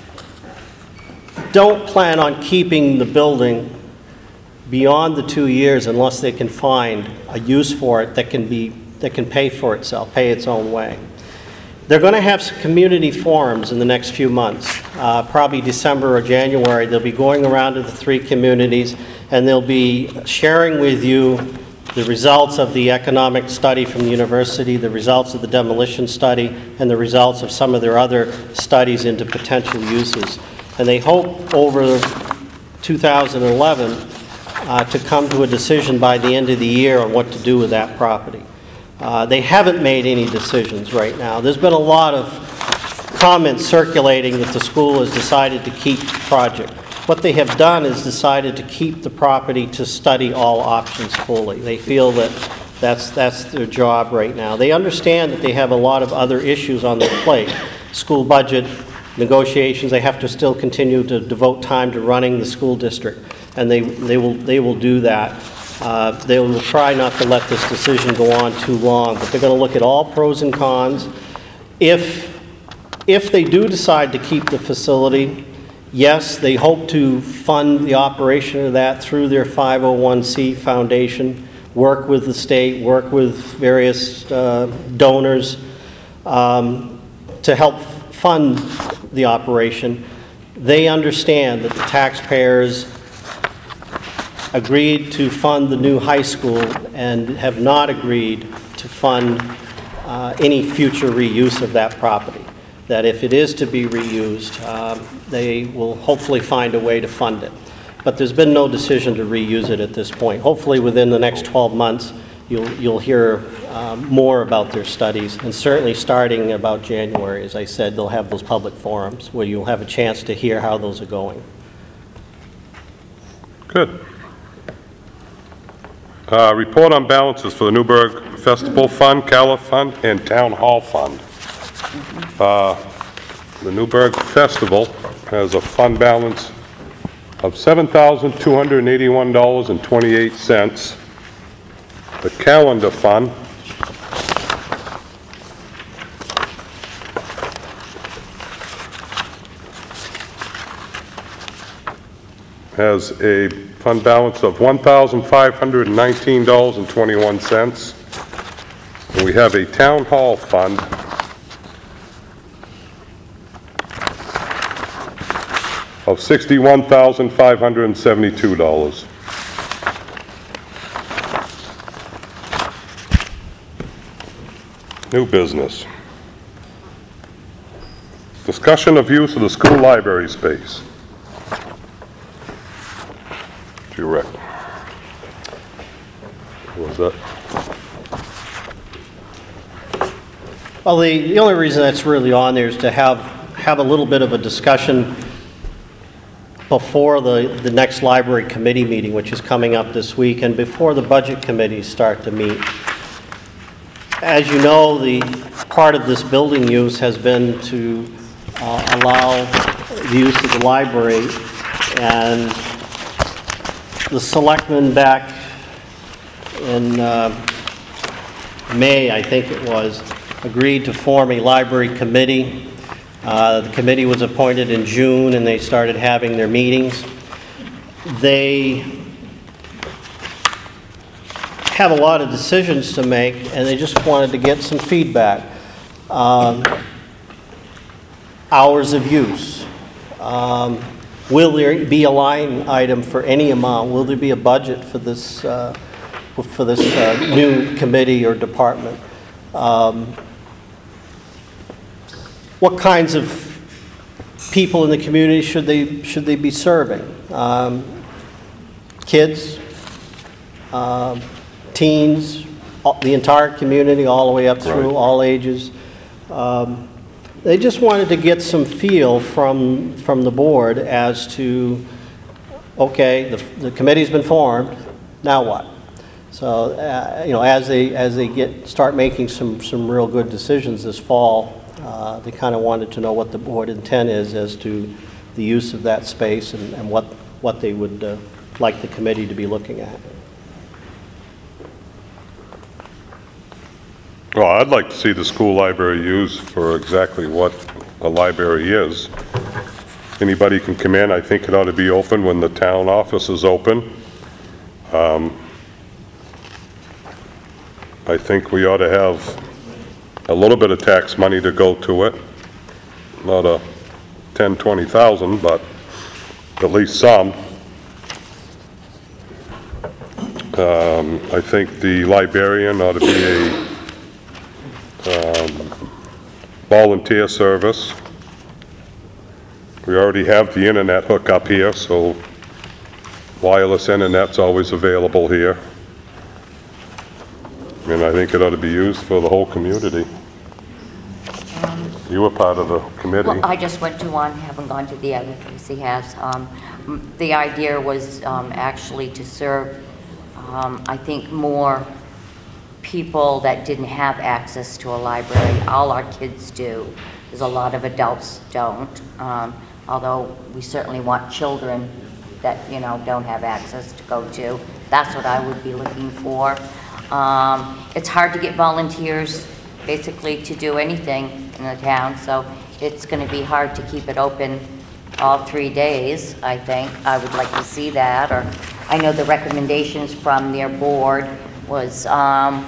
don't plan on keeping the building beyond the 2 years unless they can find a use for it that can pay for itself, pay its own way. They're going to have some community forums in the next few months, probably December or January. They'll be going around to the 3 communities, and they'll be sharing with you the results of the economic study from the university, the results of the demolition study, and the results of some of their other studies into potential uses. And they hope over 2011 to come to a decision by the end of the year on what to do with that property. They haven't made any decisions right now. There's been a lot of comments circulating that the school has decided to keep the project. What they have done is decided to keep the property to study all options fully. They feel that that's their job right now. They understand that they have a lot of other issues on their plate. School budget, negotiations, they have to still continue to devote time to running the school district, and they will do that. They will try not to let this decision go on too long, but they're going to look at all pros and cons. If they do decide to keep the facility, Yes, they hope to fund the operation of that through their 501c foundation, work with the state, work with various donors to help fund the operation. They understand that the taxpayers agreed to fund the new high school and have not agreed to fund any future reuse of that property. That if it is to be reused, they will hopefully find a way to fund it. But there's been no decision to reuse it at this point. Hopefully within the next 12 months, you'll hear more about their studies, and certainly starting about January, as I said, they'll have those public forums where you'll have a chance to hear how those are going. Good. Report on balances for the Newburgh Festival Fund, Cala Fund, and Town Hall Fund. The Newburgh Festival has a fund balance of $7,281.28. The Calendar Fund has a fund balance of $1,519.21. And we have a Town Hall Fund of $61,572. New business. Discussion of use of the school library space. To you, Rick. What was that? Well, the only reason that's really on there is to have a little bit of a discussion before the next library committee meeting, which is coming up this week, and before the budget committees start to meet. As you know, the part of this building use has been to allow the use of the library, and the selectmen back in May, I think it was, agreed to form a library committee. The committee was appointed in June, and they started having their meetings. They have a lot of decisions to make, and they just wanted to get some feedback. Hours of use. Will there be a line item for any amount? Will there be a budget for this new committee or department? What kinds of people in the community should they be serving? Kids, teens, the entire community, all the way up through, all ages. They just wanted to get some feel from the board as to, okay, the committee's been formed, now what? So, as they start making some real good decisions this fall, they kind of wanted to know what the board intent is as to the use of that space and what they would like the committee to be looking at. Well, I'd like to see the school library used for exactly what a library is. Anybody can come in. I think it ought to be open when the town office is open. I think we ought to have a little bit of tax money to go to it. Not a 10, 20,000, but at least some. I think the librarian ought to be a volunteer service. We already have the internet hookup here, so wireless internet's always available here. And I think it ought to be used for the whole community. You were part of the committee. Well, I just went to one, haven't gone to the other, Tracy has. The idea was actually to serve, I think, more people that didn't have access to a library. All our kids do. There's a lot of adults don't, although we certainly want children that, don't have access to go to. That's what I would be looking for. It's hard to get volunteers, basically, to do anything in the town, so it's going to be hard to keep it open all 3 days, I think. I would like to see that, or I know the recommendations from their board was, I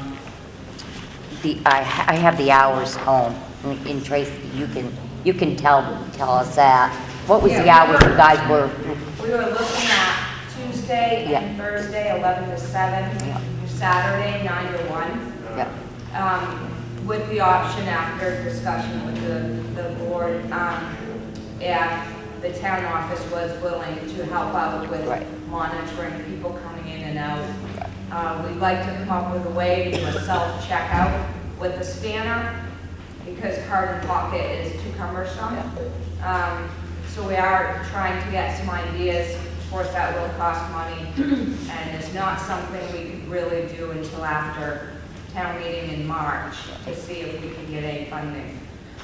have the hours home. In Tracy, you can tell us that. What was the hours you guys were? We were looking at Tuesday Yeah. and Thursday, 11 to 7, Saturday, 9 to 1. Yeah. With the option after discussion with the board, if the town office was willing to help out with Right. monitoring people coming in and out. We'd like to come up with a way to do a self-checkout with the scanner, because card and pocket is too cumbersome. So we are trying to get some ideas. Of course, that will cost money, and it's not something we could really do until after town meeting in March to see if we can get any funding.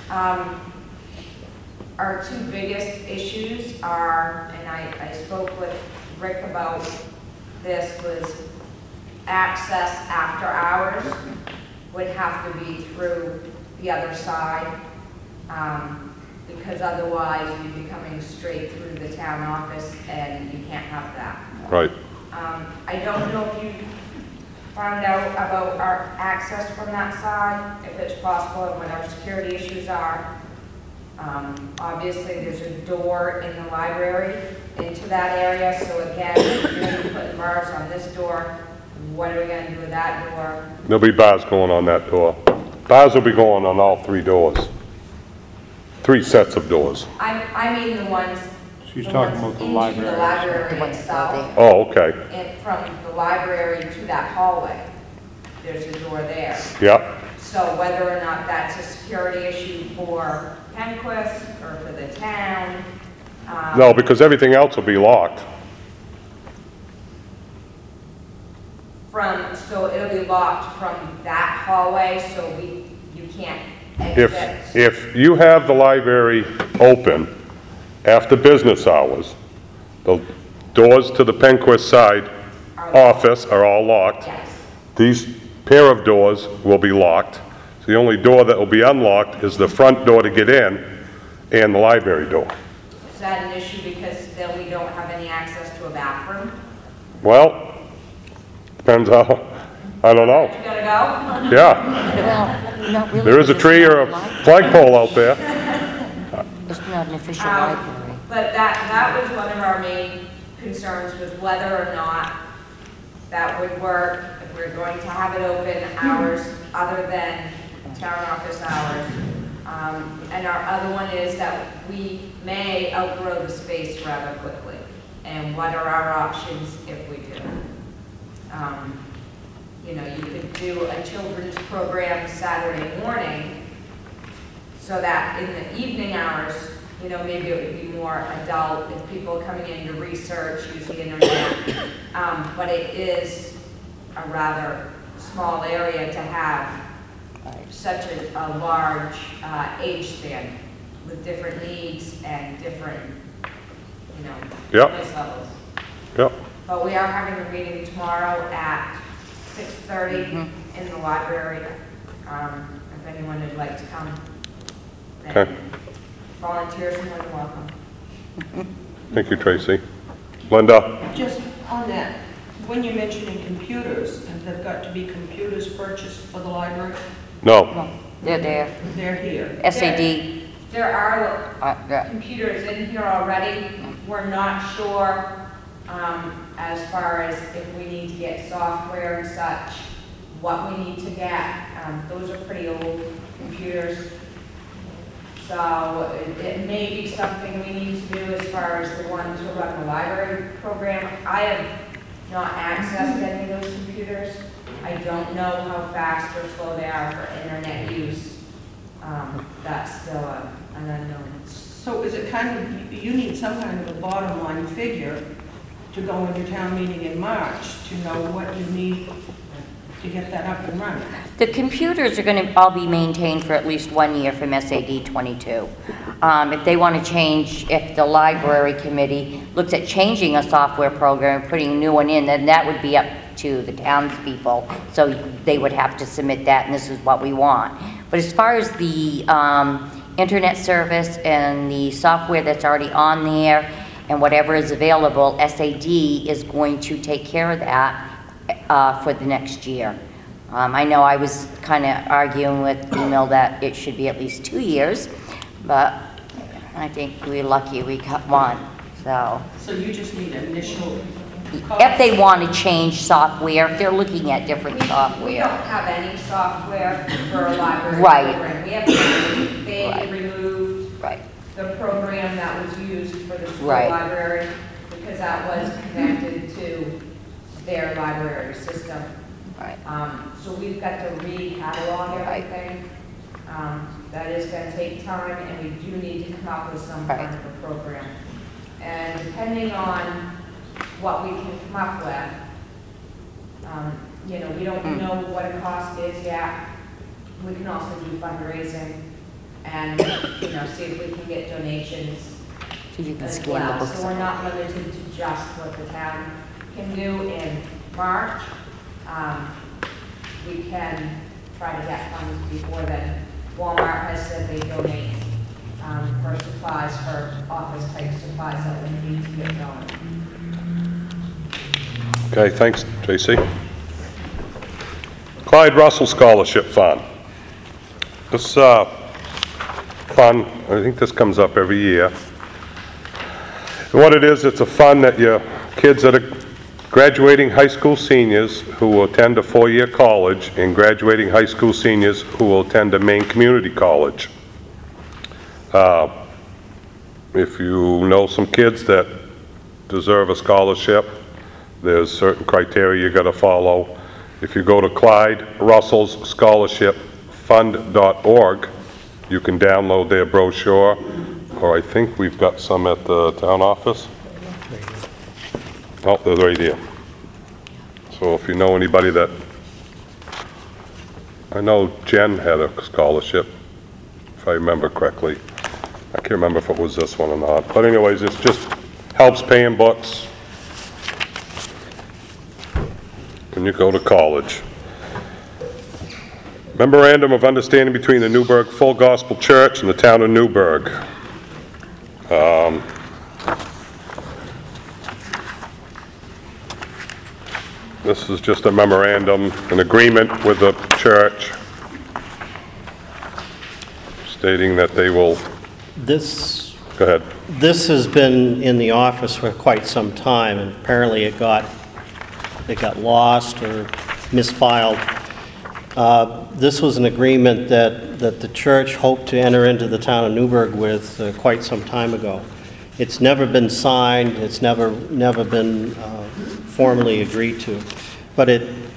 Our two biggest issues are, and I spoke with Rick about this, was access after hours would have to be through the other side, because otherwise you'd be coming straight through the town office, and you can't have that. Right. I don't know if you found out about our access from that side, if it's possible, and what our security issues are. Obviously, there's a door in the library into that area, so again, if you're going to be putting bars on this door, what are we going to do with that door? There'll be bars going on that door. Bars will be going on all 3 doors. 3 sets of doors. I mean the ones. She's the talking ones about the into library. the library The ones itself, out Oh, okay. and from the library to that hallway, there's a door there. Yeah. So whether or not that's a security issue for Penquist or for the town. No, because everything else will be locked. So it'll be locked from that hallway, so you can't exit. If you have the library open after business hours, the doors to the Penquist side office are all locked. Yes. These pair of doors will be locked. The only door that will be unlocked is the front door to get in and the library door. Is that an issue because then we don't have any access to a bathroom? Well, depends how, I don't know. You gotta go? Yeah, Well, not really. there is a because tree it's or not a flagpole out there. It's not an official library. But that was one of our main concerns, was whether or not that would work, if we're going to have it open hours other than town office hours. And our other one is that we may outgrow the space rather quickly. And what are our options if we do? You know, you could do a children's program Saturday morning, so that in the evening hours, you know, maybe it would be more adult if people are coming in to research, use the internet. But it is a rather small area to have such a large age span with different needs and different, you know, Yep. voice levels. Yep, But we are having a meeting tomorrow at 6:30 in the library. If anyone would like to come, Okay. then volunteers are more than welcome. thank you, Tracy. Linda? Just on that, when you're mentioning computers, have there got to be computers purchased for the library? No. They're there. They're here. SAD. There are Yeah. computers in here already. We're not sure as far as if we need to get software and such, what we need to get. Those are pretty old computers. So it may be something we need to do as far as the ones who run the library program. I have not accessed any of those computers. I don't know how fast or slow they are for internet use. That's still an unknown. So is it kind of, you need some kind of a bottom line figure to go into town meeting in March to know what you need to get that up and running? The computers are going to all be maintained for at least 1 year from SAD 22. If they want to change, if the library committee looks at changing a software program, putting a new one in, then that would be up to the townspeople. So they would have to submit that, and this is what we want. But as far as the internet service and the software that's already on there and whatever is available, SAD is going to take care of that for the next year. I know I was kind of arguing with email that it should be at least 2 years, but I think we're lucky we got one, so. So you just need initial If they want to change software, if they're looking at different We software. don't have any software for a library Right. program. We have, they removed Right, the program that was used for the school Right. library because that was connected to their library system. right. So we've got to re-catalog Right. everything. That is gonna take time, and we do need to come up with some Right. kind of a program. And depending on what we can come up with, you know, we don't know what a cost is yet. We can also do fundraising and, you know, see if we can get donations So you can as scan the well. books. So we're not limited to just what the town can do in March. We can try to get funds before then. Walmart has said they donate for supplies, for office type supplies that we need to get going. Okay, thanks, J.C. Clyde Russell Scholarship Fund. This fund, I think this comes up every year. And what it is, it's a fund that your kids that are graduating high school seniors who will attend a four-year college and graduating high school seniors who will attend a Maine community college. If you know some kids that deserve a scholarship, there's certain criteria you got to follow. If you go to Clyde Russell's Scholarship Fund.org, you can download their brochure, or I think we've got some at the town office. Oh, they're right here. So if you know anybody that, I know Jen had a scholarship, if I remember correctly. I can't remember if it was this one or not. But anyways, it just helps paying books when you go to college. Memorandum of Understanding between the Newburgh Full Gospel Church and the town of Newburgh. This is just a memorandum, an agreement with the church stating that they will, This go ahead. This has been in the office for quite some time, and apparently it got lost or misfiled. This was an agreement that the church hoped to enter into the town of Newburgh with quite some time ago. It's never been signed, it's never been formally agreed to, but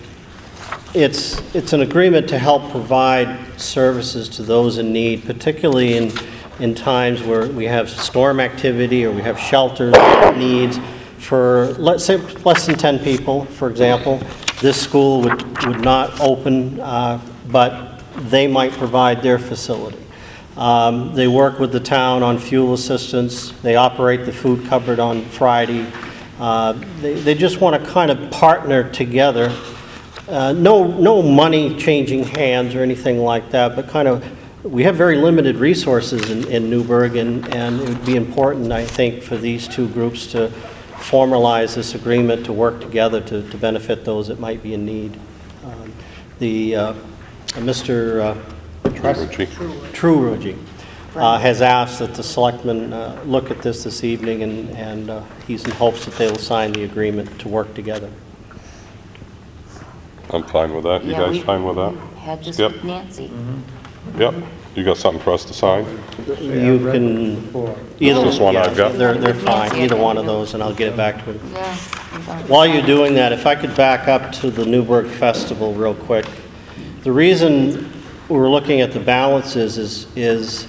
it's an agreement to help provide services to those in need, particularly in times where we have storm activity or we have shelter needs for, let's say, less than 10 people, for example. This school would not open, but they might provide their facility. They work with the town on fuel assistance. They operate the food cupboard on Friday. They just want to kind of partner together. No money changing hands or anything like that, but kind of, we have very limited resources in Newburgh, and it would be important, I think, for these two groups to formalize this agreement to work together to benefit those that might be in need. Mr. Trurugi has asked that the selectmen look at this evening, and he's in hopes that they will sign the agreement to work together. I'm fine with that. You Yeah, guys fine with that? Had this Skip? with Nancy. Yep. You got something for us to sign? You can, either, This one I've got. they're fine, either one of those, and I'll get it back to him. Yeah. I'm gonna While you're sign. doing that, if I could back up to the Newburgh Festival real quick. The reason we're looking at the balances is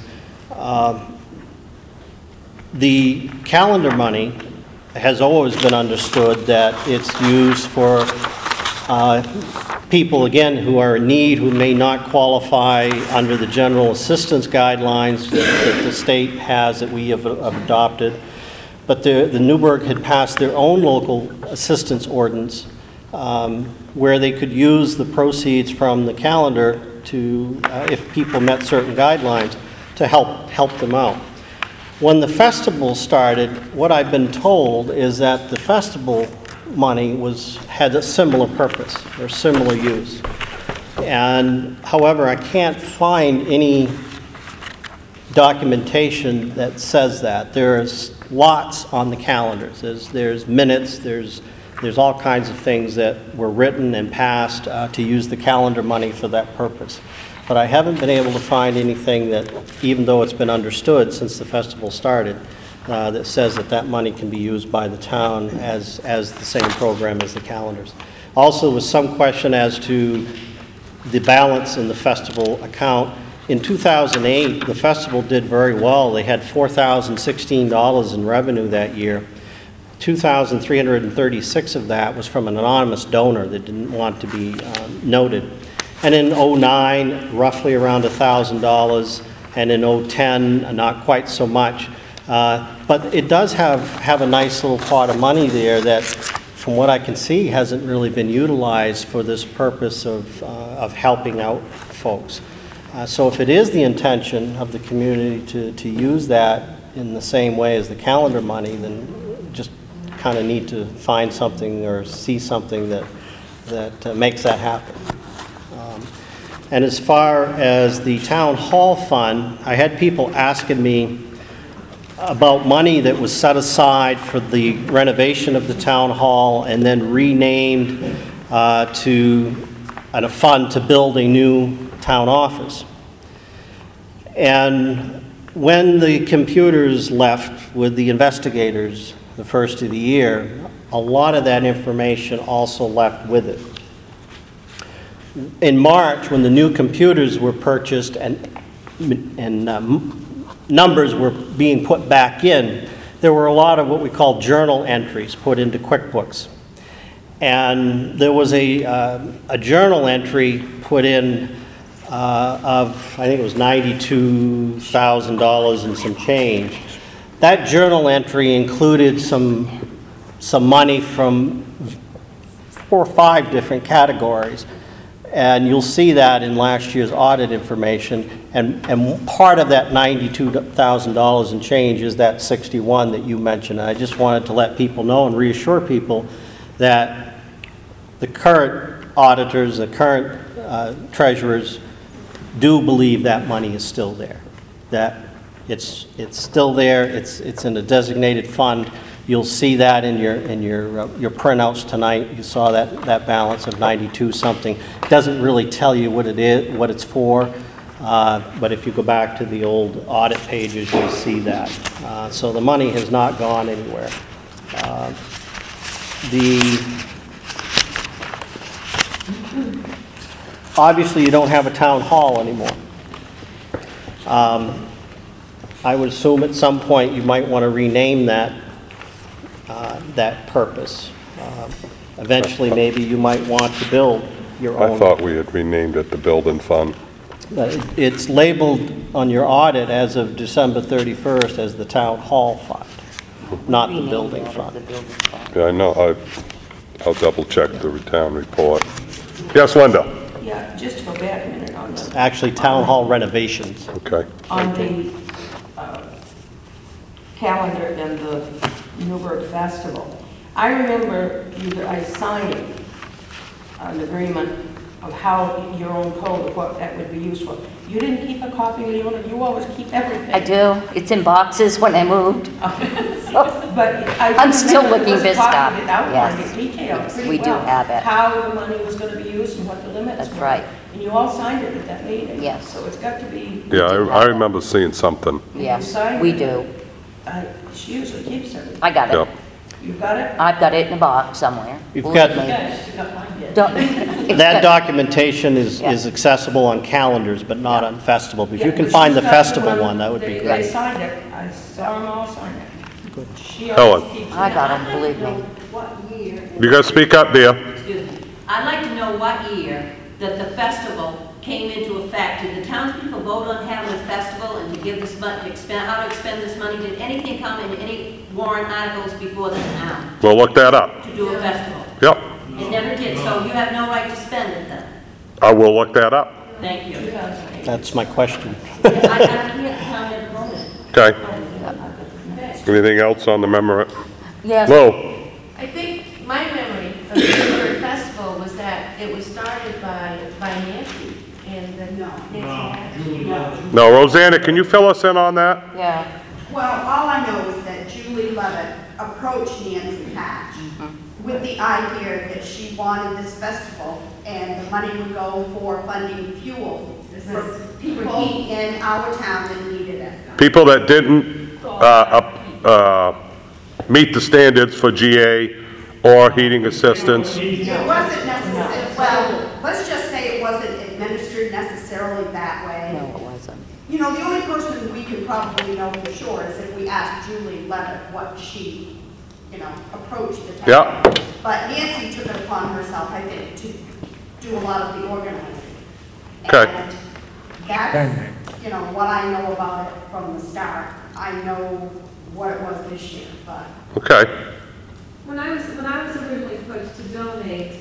the calendar money has always been understood that it's used for people, again, who are in need, who may not qualify under the general assistance guidelines that the state has, that we have adopted. But the Newburgh had passed their own local assistance ordinance where they could use the proceeds from the calendar to, if people met certain guidelines, to help them out. When the festival started, what I've been told is that the festival money had a similar purpose or similar use. And however, I can't find any documentation that says that. There's lots on the calendars. There's minutes, there's all kinds of things that were written and passed to use the calendar money for that purpose. But I haven't been able to find anything that, even though it's been understood since the festival started, that says that money can be used by the town as the same program as the calendars. Also, there was some question as to the balance in the festival account. In 2008, the festival did very well. They had $4,016 in revenue that year. 2,336 of that was from an anonymous donor that didn't want to be noted. And in 2009, roughly around $1,000, and in 2010, not quite so much. But it does have a nice little pot of money there that, from what I can see, hasn't really been utilized for this purpose of helping out folks. So if it is the intention of the community to use that in the same way as the calendar money, then just kind of need to find something or see something that makes that happen. And as far as the town hall fund, I had people asking me about money that was set aside for the renovation of the town hall and then renamed to a fund to build a new town office. And when the computers left with the investigators the first of the year, a lot of that information also left with it. In March, when the new computers were purchased and numbers were being put back in, there were a lot of what we call journal entries put into QuickBooks. And there was a journal entry put in of, I think it was $92,000 and some change. That journal entry included some money from 4 or 5 different categories. And you'll see that in last year's audit information. And part of that $92,000 and change is that 61 that you mentioned. And I just wanted to let people know and reassure people that the current auditors, the current treasurers do believe that money is still there. That it's still there. It's in a designated fund. You'll see that in your printouts tonight. You saw that balance of 92 something. It doesn't really tell you what it is, what it's for, but if you go back to the old audit pages, you'll see that. So the money has not gone anywhere. Obviously, you don't have a town hall anymore. I would assume at some point you might want to rename that purpose. Eventually, maybe you might want to build your own. I thought we had renamed it the building fund. It's labeled on your audit as of December 31st as the town hall fund, not the building fund. Yeah, I know. I'll double check the town report. Yes, Linda? Yeah, just to go back a minute on the... Actually, town hall renovations. Okay. On the calendar and the Newburgh Festival. I remember you guys signing an agreement of how your own code of what that would be used for. You didn't keep a copy of the owner, you always keep everything. I do. It's in boxes when I moved. But I'm still looking this this stuff. It outlined Yes. it detailed Yes, pretty we do well, have it. how the money was going to be used and what the limits That's were. right. And you all signed it at that meeting. Yes. So it's got to be... Yeah, I remember seeing something. Yes, we do. She usually keeps everything. I got Yep. it. You got it? I've got it in a box somewhere. You've Believe got- me. Yes, you got mine yet. Don't- That documentation is Yeah. accessible on calendars, but not on festival. If you Yeah, can but find the she's got festival one, that would be They great. signed it. I saw them all sign it. She Helen. always keeps I it. got them, believe me. What year, You gotta speak up, dear. excuse me, I'd like to know what year that the festival came into effect. Did the townspeople vote on having a festival and to give this money, how to expend this money? Did anything come in any warrant articles before this now We'll look that up. to do a festival? Yep. It never did, so you have no right to spend it then? I will look that up. Thank you. 2008. That's my question. I can't count at the moment. Okay. Anything else on the Yes. Lou? I think my memory of the Newburgh Festival was that it was started by Nancy and then No, Rosanna, can you fill us in on that? Yeah. Well, all I know is that Julie Levitt approached Nancy Hatch with the idea that she wanted this festival and the money would go for funding fuel for people in our town that needed it. People that didn't meet the standards for GA or heating assistance? It wasn't necessarily, well, let's just say it wasn't administered necessarily that way. No, it wasn't. You know, the only person we can probably know for sure is if we asked Julie Levitt what she, you know, approached the town. Yeah. But Nancy took it upon herself, I think, to do a lot of the organizing. Okay. And that's, you know, what I know about it from the start. I know what it was this year, but. Okay. When I was originally approached to donate,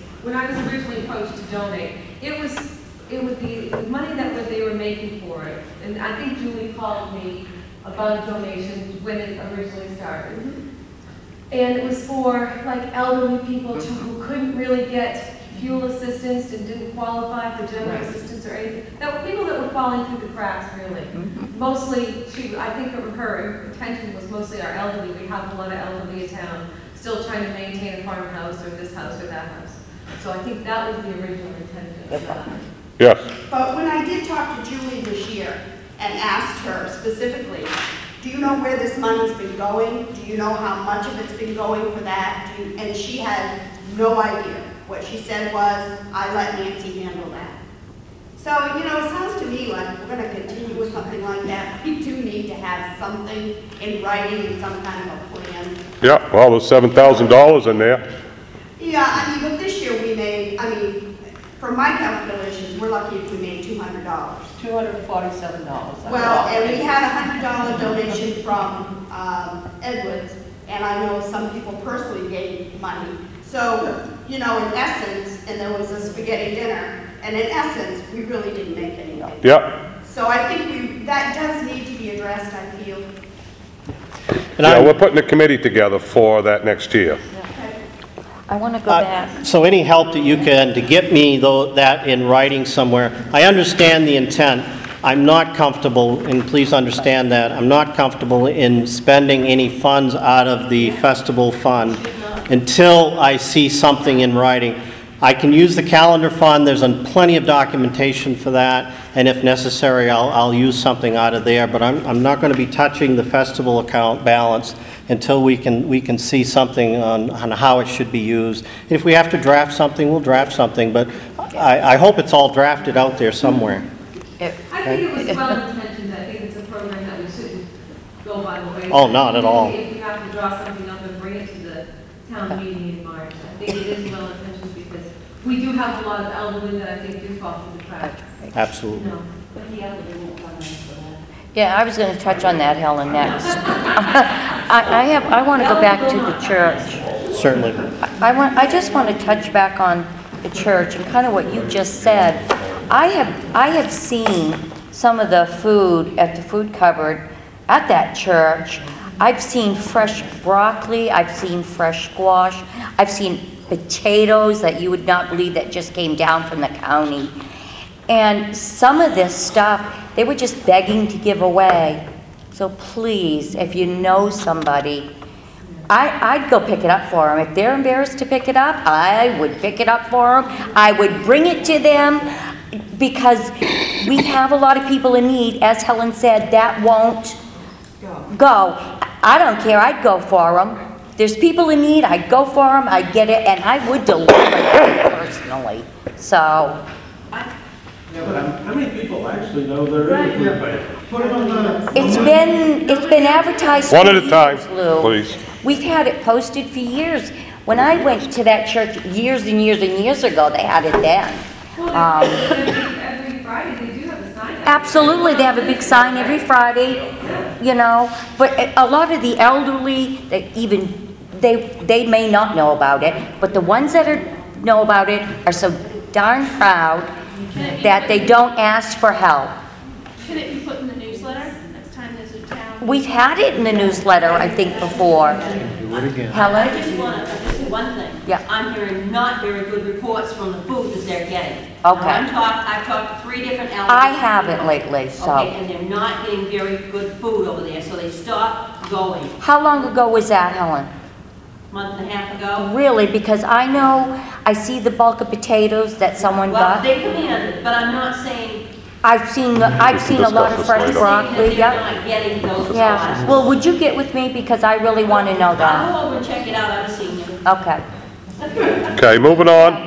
it was the money that they were making for it. And I think Julie called me about a donation when it originally started. And it was for like elderly people who couldn't really get fuel assistance and didn't qualify for general assistance or anything. That were people that were falling through the cracks, really. Mostly, I think her intention was mostly our elderly. We have a lot of elderly in town still trying to maintain a farmhouse or this house or that house. So I think that was the original intention of that. Yes. But when I did talk to Julie this year and asked her specifically, do you know where this money's been going? Do you know how much of it's been going for that? And she had no idea. What she said was, I let Nancy handle that. So, you know, it sounds to me like we're going to continue with something like that. We do need to have something in writing and some kind of a plan. Yeah, well, there's $7,000 in there. Yeah, I mean, but this year we made, I mean, from my calculations, we're lucky if we made $200. $247. Well, and we had a $100 donation from Edwards, and I know some people personally gave money. So, you know, in essence, and there was a spaghetti dinner, and in essence, we really didn't make anything. Yep. So I think that does need to be addressed, I feel. Yeah, we're putting a committee together for that next year. I want to go back. So any help that you can to get me that in writing somewhere. I understand the intent. I'm not comfortable, and please understand that, I'm not comfortable in spending any funds out of the festival fund until I see something in writing. I can use the calendar fund, there's plenty of documentation for that, and if necessary, I'll use something out of there, but I'm not going to be touching the festival account balance until we can see something on how it should be used. If we have to draft something, we'll draft something, but I hope it's all drafted out there somewhere. I think it was well-intentioned. I think it's a program that we shouldn't go by the way. Oh, not at all. If you have to draw something up and bring it to the town meeting in March, I think it is well-intentioned because we do have a lot of elderly that I think do fall through the cracks. Absolutely. No, but the elderly won't come in for that. Yeah, I was going to touch on that, Helen, next. I want to go back to the church. Certainly. I just want to touch back on the church and kind of what you just said. I have seen some of the food at the food cupboard at that church. I've seen fresh broccoli, I've seen fresh squash, I've seen potatoes that you would not believe that just came down from the county. And some of this stuff, they were just begging to give away. So please, if you know somebody, I'd go pick it up for them. If they're embarrassed to pick it up, I would pick it up for them. I would bring it to them because we have a lot of people in need. As Helen said, that won't go. I don't care. I'd go for them. There's people in need. I'd go for them. I'd get it, and I would deliver it personally. So. How many people actually know there is a food bank? It's been advertised. One at a for time, years, Lou. please. We've had it posted for years. When I went to that church years and years and years ago, they had it then. Every Friday, they do have a sign. Absolutely, they have a big sign every Friday, you know. But a lot of the elderly, they may not know about it, but the ones that know about it are so darn proud that they don't ask for help. Can it be put in the newsletter next time there's a town? We've had it in the newsletter, I think, before. Do it again. I Helen? just want to say one thing. Yeah. I'm hearing not very good reports from the food that they're getting. Okay. Now, I've talked to 3 different allergists. I haven't lately, so. Okay, and they're not getting very good food over there, so they stopped going. How long ago was that, Helen? Month and a half ago. Really? Because I know, I see the bulk of potatoes that someone Well, got. they come in, but I'm not saying. I've seen a lot of fresh broccoli, They're yeah. not getting those Yeah, responses. well, would you get with me, because I really want to know I'll that. go over and check it out, I've seen you. Okay. Okay, moving on.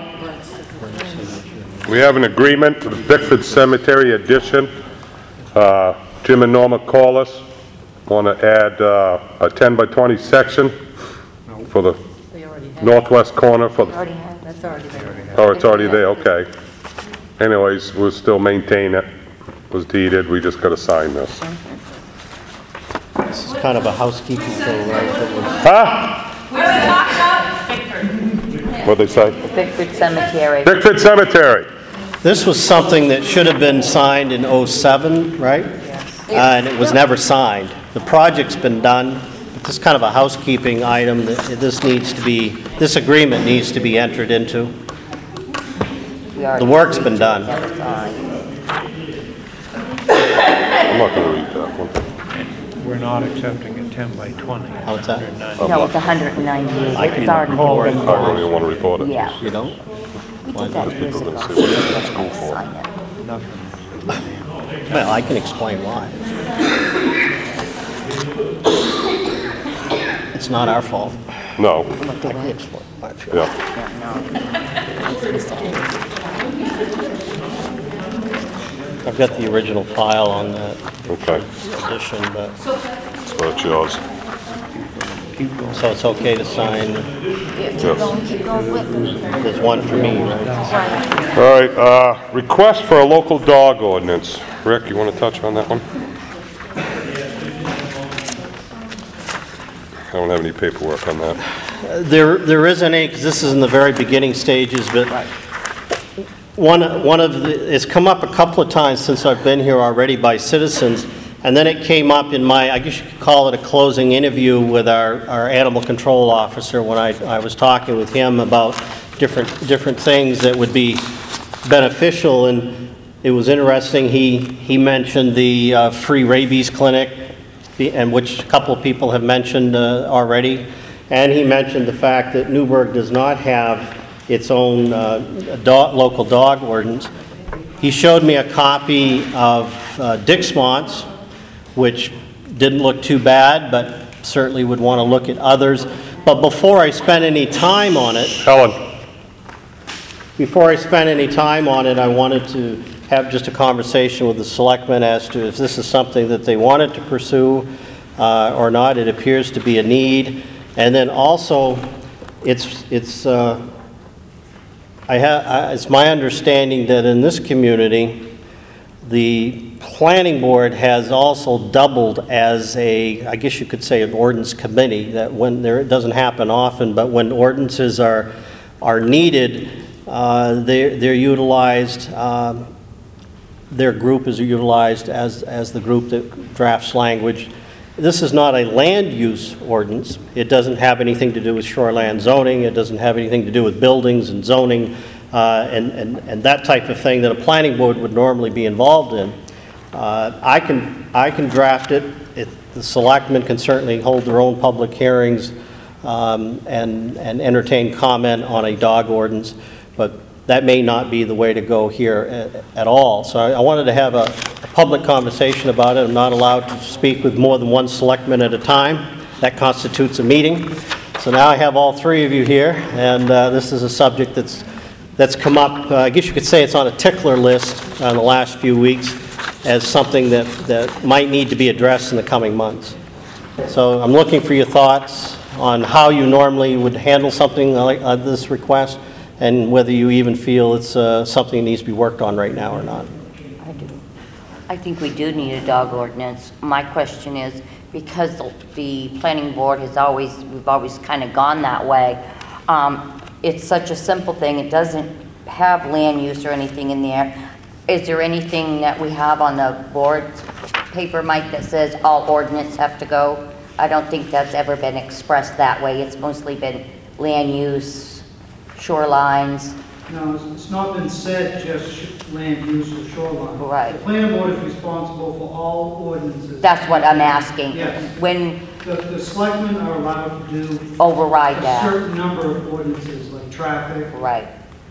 We have an agreement for the Bickford Cemetery addition. Jim and Norma Corliss want to add a 10 by 20 section for the northwest corner for the, Already have. That's already there. oh, it's already there, okay. Anyways, we'll still maintain it. It was deeded, we just got to sign this. This is kind of a housekeeping thing, right? that was- Huh? We're talking about Bickford. What'd they say? Bickford Cemetery. Bickford Cemetery. This was something that should have been signed in '07, right? And it was never signed. The project's been done. This is kind of a housekeeping item that this agreement needs to be entered into. The work's been done. I'm not going to read that one. We're not accepting a 10 by 20. How's that? 190. No, it's 198. I It's can already call been them. I really want to report it. Yeah. You don't? We did that years People ago. are gonna say, what is this school for? Sign it. Nothing. Well, I can explain why. It's not our fault. No, Look I at can it. explain why I feel. yeah. Yeah, no. It's missing. I've got the original file on that Okay, edition, but, so that's yours. Keep going. so it's okay to sign. Yeah, keep going with me. There's one for me, right? Right. All right, request for a local dog ordinance. Rick, you want to touch on that one? I don't have any paperwork on that. There isn't any, because this is in the very beginning stages, but one of the, it's come up a couple of times since I've been here already by citizens, and then it came up in my, I guess you could call it a closing interview with our animal control officer when I was talking with him about different things that would be beneficial, and it was interesting, he mentioned the free rabies clinic, and which a couple of people have mentioned already, and he mentioned the fact that Newburgh does not have its own local dog ordinance. He showed me a copy of Dixmont's, which didn't look too bad, but certainly would want to look at others. But before I spend any time on it, Helen? before I spend any time on it, I wanted to have just a conversation with the selectmen as to if this is something that they wanted to pursue or not. It appears to be a need. And then also, it's my understanding that in this community, the planning board has also doubled as I guess you could say, an ordinance committee, that when it doesn't happen often, but when ordinances are needed, they're utilized, their group is utilized as the group that drafts language. This is not a land use ordinance. It doesn't have anything to do with shoreland zoning. It doesn't have anything to do with buildings and zoning and that type of thing that a planning board would normally be involved in. I can draft it. The selectmen can certainly hold their own public hearings and entertain comment on a dog ordinance, but that may not be the way to go here at all. So I wanted to have a public conversation about it. I'm not allowed to speak with more than one selectman at a time. That constitutes a meeting. So now I have all three of you here, and this is a subject that's come up. I guess you could say it's on a tickler list in the last few weeks as something that might need to be addressed in the coming months. So I'm looking for your thoughts on how you normally would handle something like this request, and whether you even feel it's something that needs to be worked on right now or not. I do. I think we do need a dog ordinance. My question is, because the planning board we've always kind of gone that way, it's such a simple thing, it doesn't have land use or anything in there. Is there anything that we have on the board paper, Mike, that says all ordinance have to go? I don't think that's ever been expressed that way. It's mostly been land use, shorelines. No, it's not been said just land use or shoreline. Right. The planning board is responsible for all ordinances. That's what I'm asking. Yes. When The selectmen are allowed to do override a that. certain number of ordinances, like traffic, Right.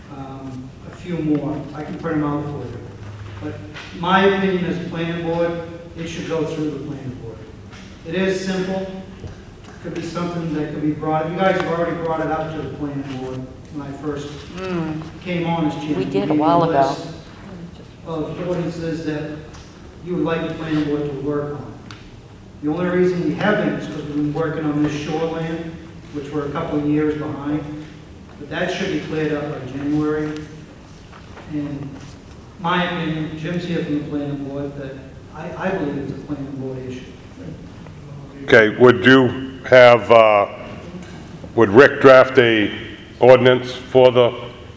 a few more. I can print them out for you. But my opinion as a planning board, it should go through the planning board. It is simple. Could be something that could be brought, you guys have already brought it up to the planning board when I first came on as chairman. We did a You gave me while ago. list of ordinances that you would like the planning board to work on. The only reason we haven't is because we've been working on this shoreline, which we're a couple of years behind. But that should be cleared up by January. And my opinion, Jim's here from the planning board, that I believe it's a planning board issue. Okay, would you have, would Rick draft a ordinance for the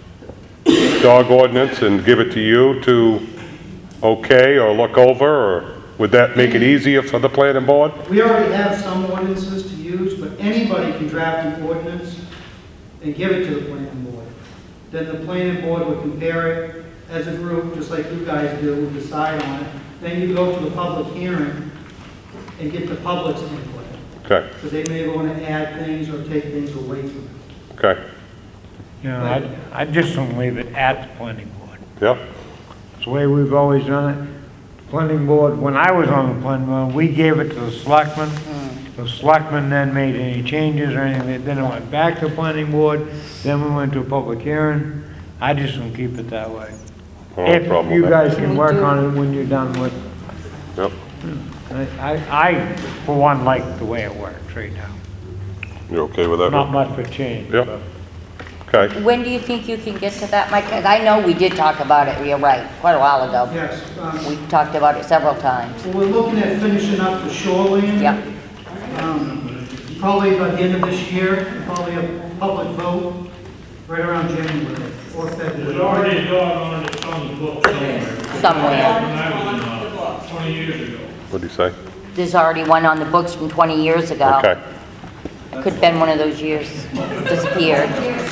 dog ordinance and give it to you to okay or look over, or would that make it easier for the planning board? We already have some ordinances to use, but anybody can draft an ordinance and give it to the planning board. Then the planning board would compare it as a group, just like you guys do, and decide on it. Then you go to the public hearing and get the public's input. Okay, Because they may want to add things or take things away from it. okay, You know, I just don't leave it at the planning board. yeah, It's the way we've always done it. Planning board, when I was on the planning board, we gave it to the selectmen. The selectmen then made any changes or anything, then it went back to the planning board, then we went to a public hearing. I just don't keep it that way. I don't have a If problem you with that. guys can work on it when you're done with it. Yep, I, for one, like the way it works right now. you okay with that? Not Rick? much of a change. Yep. but- Okay, When do you think you can get to that, Mike? 'Cause I know we did talk about it, you're right, quite a while ago. Yes. We talked about it several times. Well, we're looking at finishing up the shoreline. Yep. Probably by the end of this year, probably a public vote right around January or February. There's already a dog on it, it's on the book somewhere. When I was in, 20 years ago. what'd he say? There's already one on the books from 20 years ago. Okay, Could have been one of those years, disappeared.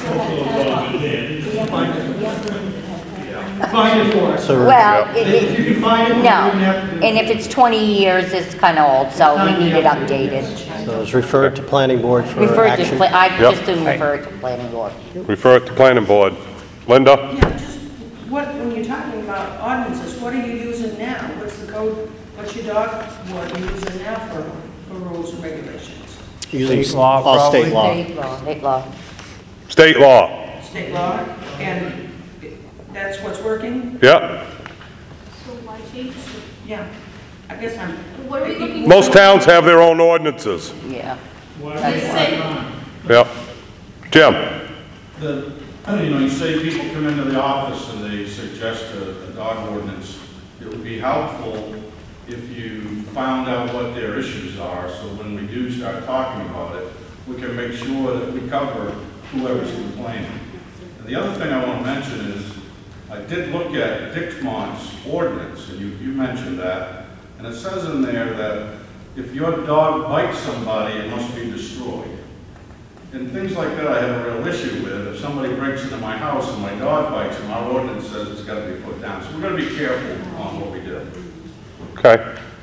Find it for us. So- Well, If you can find it, we no, wouldn't have to do and if it's 20 years, it's kind of old, so we need it updated. So it's referred to planning board for Refer to, action. I Yep. just assume refer it to planning board. refer it to planning board. Linda? Yeah, just, when you're talking about ordinances, what are you using now? What's the code, what's your dog board using now for rules and regulations? Using State law, all state probably. law. State law, state law. State law, State law, and that's what's working? yep. So why change? Yeah, I guess I'm. What are we looking? Most towns have their own ordinances. Yeah. Why They say, Yep. Jim? You say people come into the office and they suggest a dog ordinance. It would be helpful if you found out what their issues are, so when we do start talking about it, we can make sure that we cover whoever's complaining. And the other thing I want to mention is, I did look at Dixmont's ordinance, and you mentioned that, and it says in there that if your dog bites somebody, it must be destroyed. And things like that I have a real issue with. If somebody breaks into my house and my dog bites him, our ordinance says it's got to be put down. So we're going to be careful on what we do. Okay.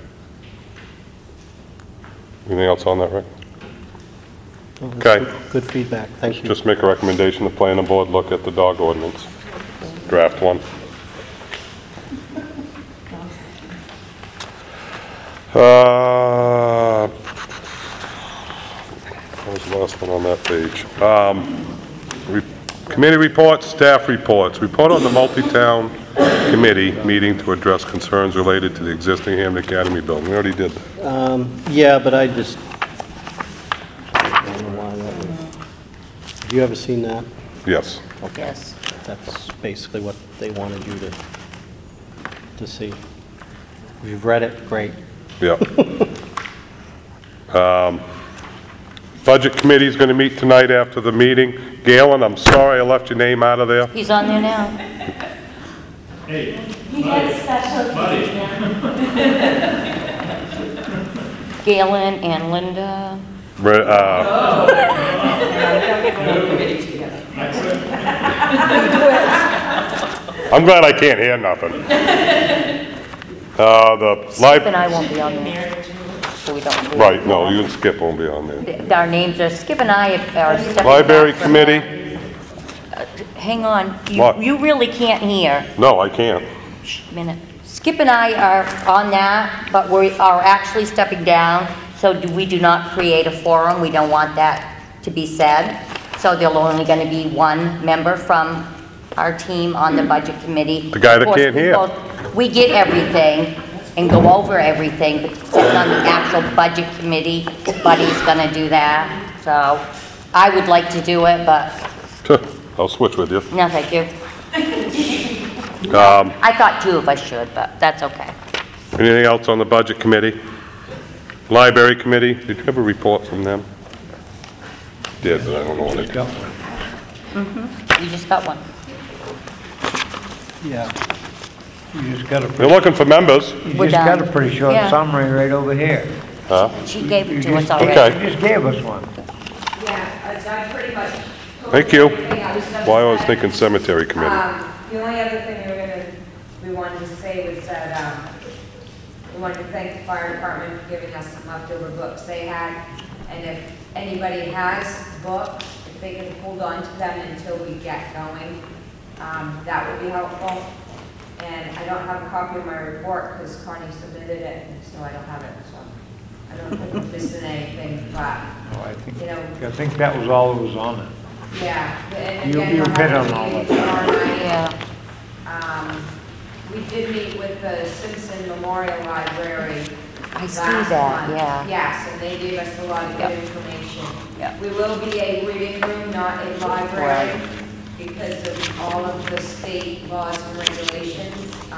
Anything else on that, Rick? Well, that's Okay. Good feedback, thank you. Just make a recommendation, the planning board look at the dog ordinance, draft one. What was the last one on that page? Committee reports, staff reports. Report on the multi-town committee meeting to address concerns related to the existing Hampton Academy building. We already did that. Yeah, but I just, I don't know why that was. Have you ever seen that? Yes. Okay. Yes. That's basically what they wanted you to see. If you've read it, great. Yeah. Budget committee is going to meet tonight after the meeting. Galen, I'm sorry I left your name out of there. He's on there now. Hey, He gets special buddy. treatment. Galen and Linda. I'm glad I can't hear nothing. The Skip and I library, won't be on there. So we don't. right, no, you and Skip won't be on there. Our names are, Skip and I are stepping Library back from committee, that. Hang on. What? You really can't hear. no, I can't. Minute. Skip and I are on that, but we are actually stepping down, so we do not create a forum. We don't want that to be said. So there'll only going to be one member from our team on the budget committee. The guy that Of course, can't hear. We get everything and go over everything, but sitting on the actual budget committee, Buddy's going to do that. So I would like to do it, but I'll switch with you. no, thank you. I thought two of us should, but that's okay. Anything else on the budget committee? Library committee, did you have a report from them? Did, but I don't know what it. You just got one. Yeah. You just got a, They're looking for members. you We're just got done. a pretty short Yeah. summary right over here. Huh? She gave it to You us just- already. Okay. You just gave us one. Yeah, I pretty much. Thank you. everything I was gonna Well, I was say. thinking cemetery committee. The only other thing we wanted to say was that, we wanted to thank the fire department for giving us some leftover books they had. And if anybody has books, if they can hold on to them until we get going, that would be helpful. And I don't have a copy of my report because Connie submitted it, and so I don't have it, so I don't think I'm missing anything, but, Oh, I you know, think that was all that was on it. yeah. And You- again, you we'll hit have on a all meeting of it. tomorrow night. Yeah. We did meet with the Simpson Memorial Library. I see last that, month. yeah. Yes, and they gave us a lot of Yep. good information. Yep. We will be a reading room, not a library, because of all of the state laws and regulations.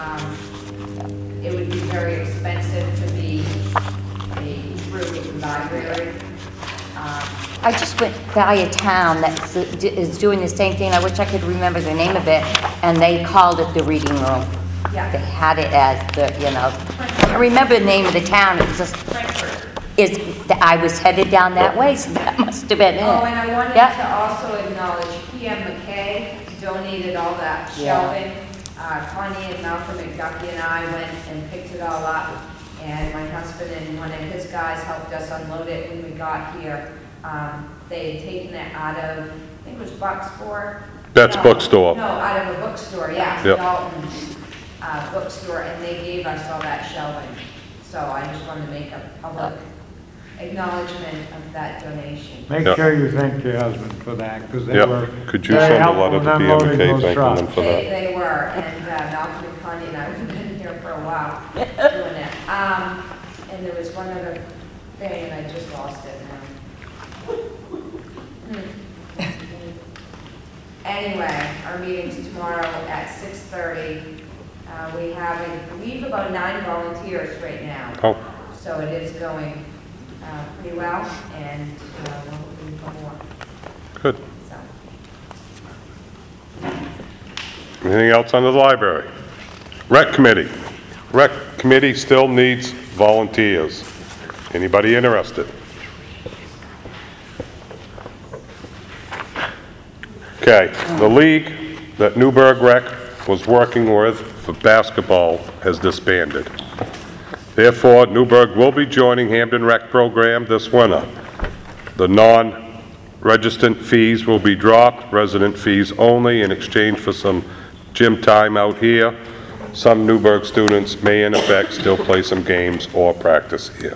It would be very expensive to be a true library. I just went by a town that is doing the same thing. I wish I could remember the name of it, and they called it the reading room. Yeah. They had it as the, I remember the name of the town. It was just, I was headed down that way, so that must have been it. Oh, and I wanted Yeah. to also acknowledge P.M. McKay donated all that Yeah. shelving. Connie and Malcolm McDuffie and I went and picked it all up, and my husband and one of his guys helped us unload it when we got here. They had taken it out of, I think it was Bucksport. That's No, bookstore. No, out of a bookstore, yes, Yep. Dalton bookstore, and they gave us all that shelving. So I just wanted to make a public acknowledgement of that donation. Make Yeah. sure you thank your husband for that, because they Yeah. were Could you very send a helpful letter in to PM unloading McKay those thanking trucks. them for that? They were, and Malcolm and Connie and I have been here for a while doing it. And there was one other thing, and I just lost it now. Anyway, our meeting's tomorrow at 6:30. We have, I believe, about 9 volunteers right now. Oh, So it is going pretty well, and we're hoping for more. good. So. Anything else under the library? Rec committee. Rec committee still needs volunteers. Anybody interested? Okay, the league that Newburgh Rec was working with for basketball has disbanded. Therefore, Newburgh will be joining Hampton Rec program this winter. The non-registrant fees will be dropped, resident fees only, in exchange for some gym time out here. Some Newburgh students may in effect still play some games or practice here.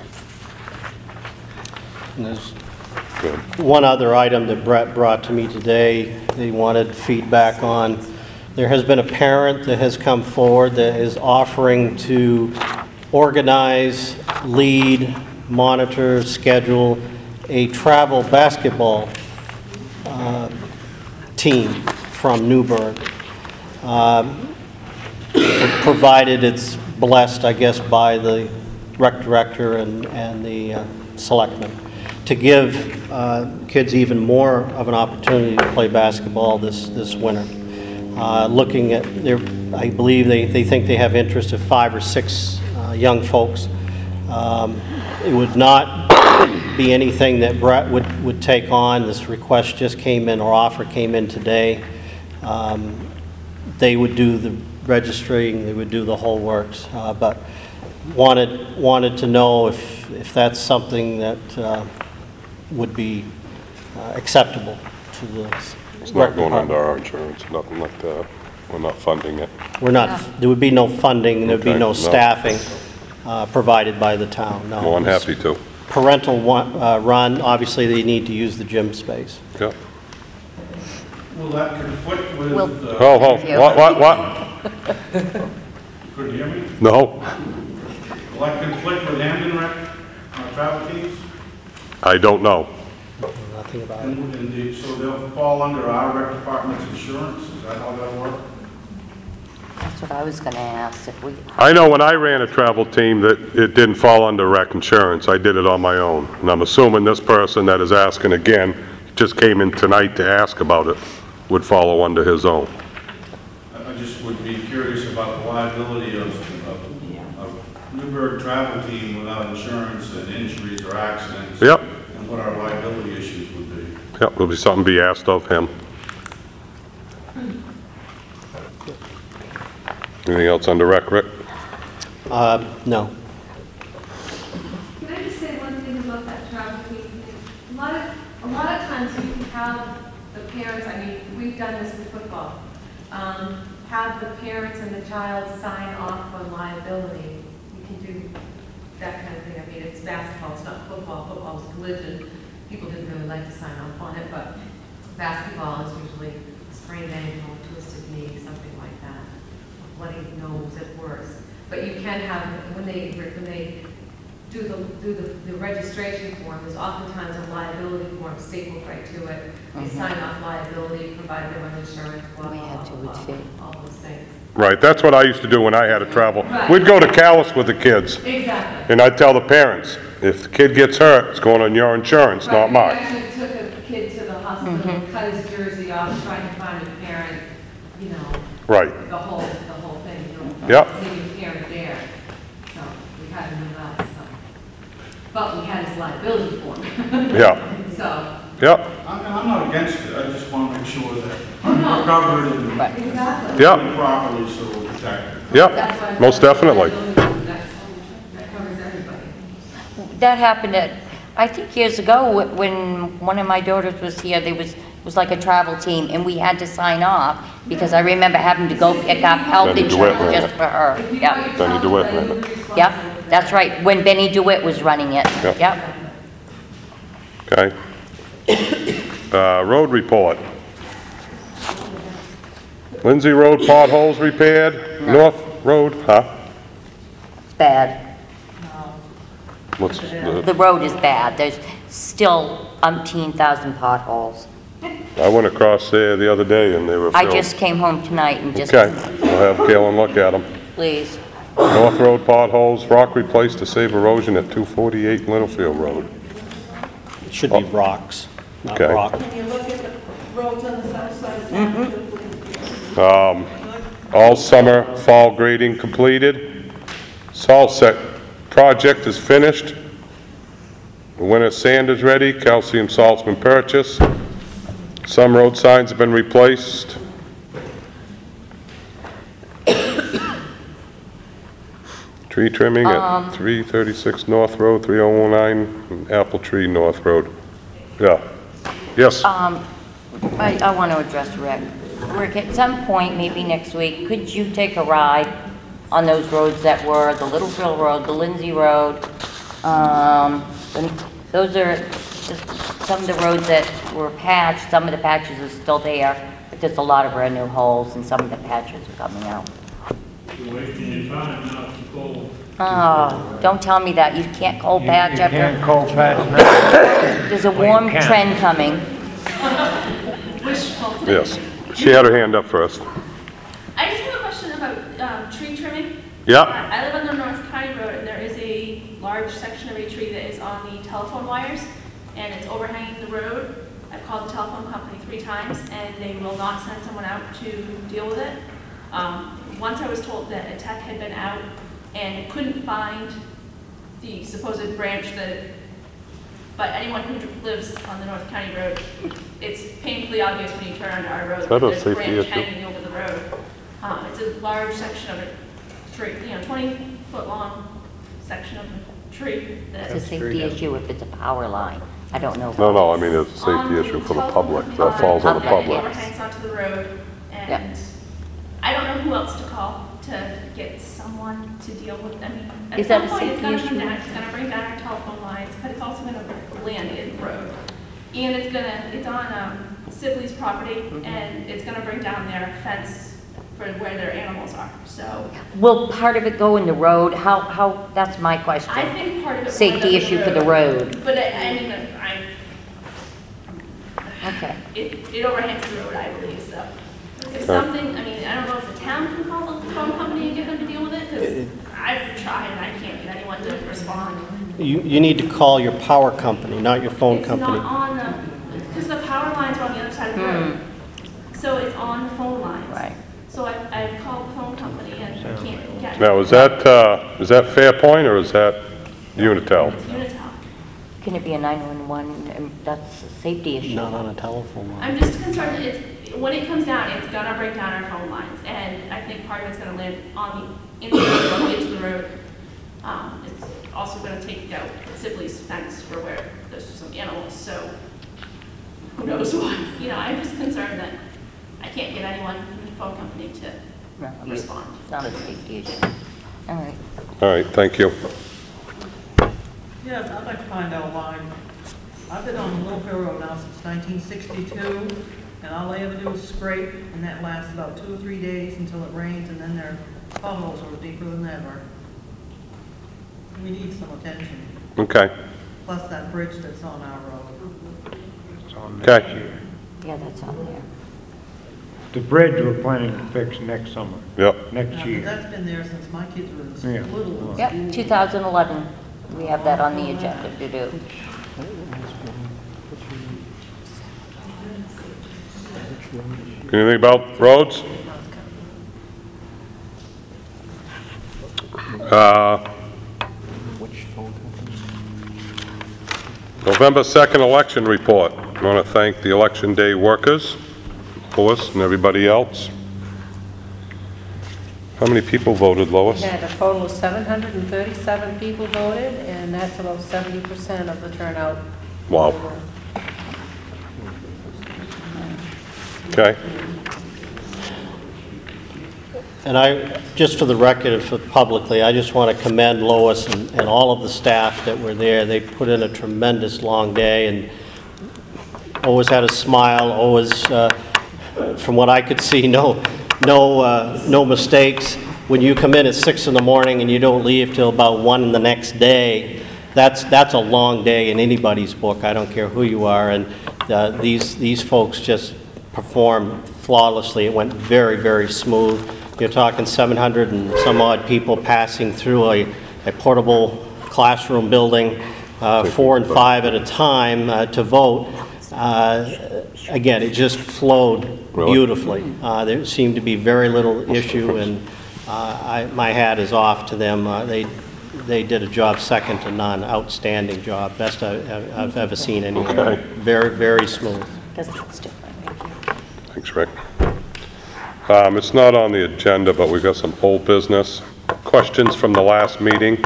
And there's Good. one other item that Brett brought to me today, they wanted feedback on. There has been a parent that has come forward that is offering to organize, lead, monitor, schedule a travel basketball team from Newburgh, provided it's blessed, I guess, by the rec director and the selectmen. to give kids even more of an opportunity to play basketball this winter. Looking at their, I believe they think they have interest of 5 or 6 young folks. It would not be anything that Brett would take on. This request just came in, or offer came in today. They would do the registering, they would do the whole works, but wanted to know if that's something that would be acceptable to the It's not going under our insurance, nothing like that. We're not funding it. We're not, there would be no funding, there'd be Okay, no no. staffing provided by the town, no. More than happy to. Parental run, obviously they need to use the gym space. Yep. Will that conflict with? What? Couldn't hear me? No, Will that conflict with Hamden Rec, travel teams? I don't know. Nothing about it. And so they'll fall under our rec department's insurance? Is that how that'll work? That's what I was gonna ask, if we, I know when I ran a travel team that it didn't fall under rec insurance. I did it on my own. And I'm assuming this person that is asking again, just came in tonight to ask about it, would follow under his own. I just would be curious about the liability of Newburgh travel team without insurance and injuries or accidents. Yep. And what our liability issues would be. Yep, there'll be something to be asked of him. Anything else under rec, Rick? No. Can I just say one thing about that travel team? A lot of times you can have the parents, I mean, we've done this with football, have the parents and the child sign off on liability. You can do that kind of thing. I mean, it's basketball, it's not football. Football is collision. People didn't really like to sign off on it, but basketball is usually a sprained ankle, a twisted knee, something like that. A bloody nose at worst. But you can have, when they do the registration form, there's oftentimes a liability form stapled right to it. They sign off liability, provide their own insurance, blah, blah, blah, blah, all those things. Right, that's what I used to do when I had to travel. Right. We'd go to Calais with the kids. Exactly. And I'd tell the parents, if the kid gets hurt, it's going on your insurance, not We mine. actually took a kid to the hospital, cut his jersey off, trying to find a parent, you know. Right. The whole thing, you know. Yep. Seeing a parent there, so we had him with us, so. But we had his liability form. Yeah. So. Yep. I'm not against it, I just want to make sure that we're covered and Exactly. Yep. properly so we're protected. Yep, most definitely. That covers everybody. that happened at, I think years ago, when one of my daughters was here, there was like a travel team, and we had to sign off, because I remember having to go pick up health Benny DeWitt insurance ran just it. for her. Yep. Benny DeWitt ran it. Yep, that's right, when Benny DeWitt was running it. Yep. Yep. Okay. Road report. Lindsay Road potholes repaired, North Road, huh? It's bad. What's, The road is bad. There's still umpteen thousand potholes. I went across there the other day and they were I filled. just came home tonight and just, Okay, I'll have Kalen look at them. please. North Road potholes, rock replaced to save erosion at 248 Littlefield Road. It should be rocks, not Okay. rock. When you look at the roads on the south side, All summer fall grading completed. Salt set project is finished. The winter sand is ready, calcium salt's been purchased. Some road signs have been replaced. Tree trimming at 336 North Road, 3019 and Apple Tree North Road. Yeah. Yes. I want to address Rick. Rick, at some point, maybe next week, could you take a ride on those roads that were the Littlefield Road, the Lindsay Road? Those are just some of the roads that were patched. Some of the patches are still there, but there's a lot of brand new holes, and some of the patches are coming out. You're wasting your time now, it's cold. Oh, don't tell me that. You can't cold patch You after. can't cold patch now. There's a Well, you warm can. trend coming. Wishful. Yes. She had her hand up first. I just have a question about tree trimming. Yeah. I live on the North County Road, and there is a large section of a tree that is on the telephone wires, and it's overhanging the road. I've called the telephone company 3 times, and they will not send someone out to deal with it. Once I was told that a tech had been out and couldn't find the supposed branch but anyone who lives on the North County Road, it's painfully obvious when you turn onto our road, Is that a there's a safety branch issue? hanging over the road. It's a large section of a tree, 20-foot long section of a tree that It's a safety issue if it's a power line. I don't know. No, I mean, it's a safety issue for the public. That falls on the It public. overhangs onto the road, and I don't know who else to call to get someone to deal with. I mean, at Is that some a point, it's safety gonna come issue? down, it's gonna bring down our telephone lines, but it's also gonna land in the road. And it's on Sibley's property, Mm-hmm. and it's gonna bring down their fence for where their animals are, so. Will part of it go in the road? How, that's my question. I think part of it. will Safety end up issue in for the road. But I mean, Okay. it overhangs the road, I believe, so. If Okay. something, I mean, I don't know if the town can call the phone company and get them to deal with it, because I've tried and I can't get anyone to respond. You need to call your power company, not your phone It's company. not on the, because the power lines are on the other side of the road. So it's on the phone lines. Right. So I've called the phone company and can't get. Now, is that Fairpoint or is that Unitel? It's Unitel. Can it be a 911? That's a safety issue. Not on a telephone line. I'm just concerned that when it comes down, it's gonna break down our phone lines, and I think part of it's gonna land in the road, into the road. It's also gonna take out Sibley's fence for where there's some animals, so who knows what. I'm just concerned that I can't get anyone from the phone company to No, respond. It's not a safety issue. All right. All right, thank you. Yeah, I'd like to find out why. I've been on Little Hill Road now since 1962, and all I ever do is scrape, and that lasts about 2 or 3 days until it rains, and then their potholes are deeper than ever. We need some attention, Okay, plus that bridge that's on our road. It's on Okay. next year. Yeah, that's on there. The bridge we're planning to fix next summer, yep. next Now, year. that's been there since my kids were in Yeah. school, little. Yep, 2011. We have that on the agenda to do. Anything about roads? November 2nd election report. I want to thank the election day workers, Lois and everybody else. How many people voted, Lois? We had a total of 737 people voted, and that's about 70% of the turnout. Wow. Okay. And just for the record and for publicly, I just want to commend Lois and all of the staff that were there. They put in a tremendous long day and always had a smile, always, from what I could see, no mistakes. When you come in at 6 in the morning and you don't leave till about 1 the next day, that's a long day in anybody's book. I don't care who you are. And these folks just performed flawlessly. It went very, very smooth. You're talking 700 and some odd people passing through a portable classroom building, 4 and 5 at a time to vote. Again, it just flowed beautifully. There seemed to be very little issue, and my hat is off to them. They did a job second to none. Outstanding job. Best I've ever seen anywhere. Okay. Very, very smooth. That's different. Thanks, Rick. It's not on the agenda, but we've got some old business. Questions from the last meeting.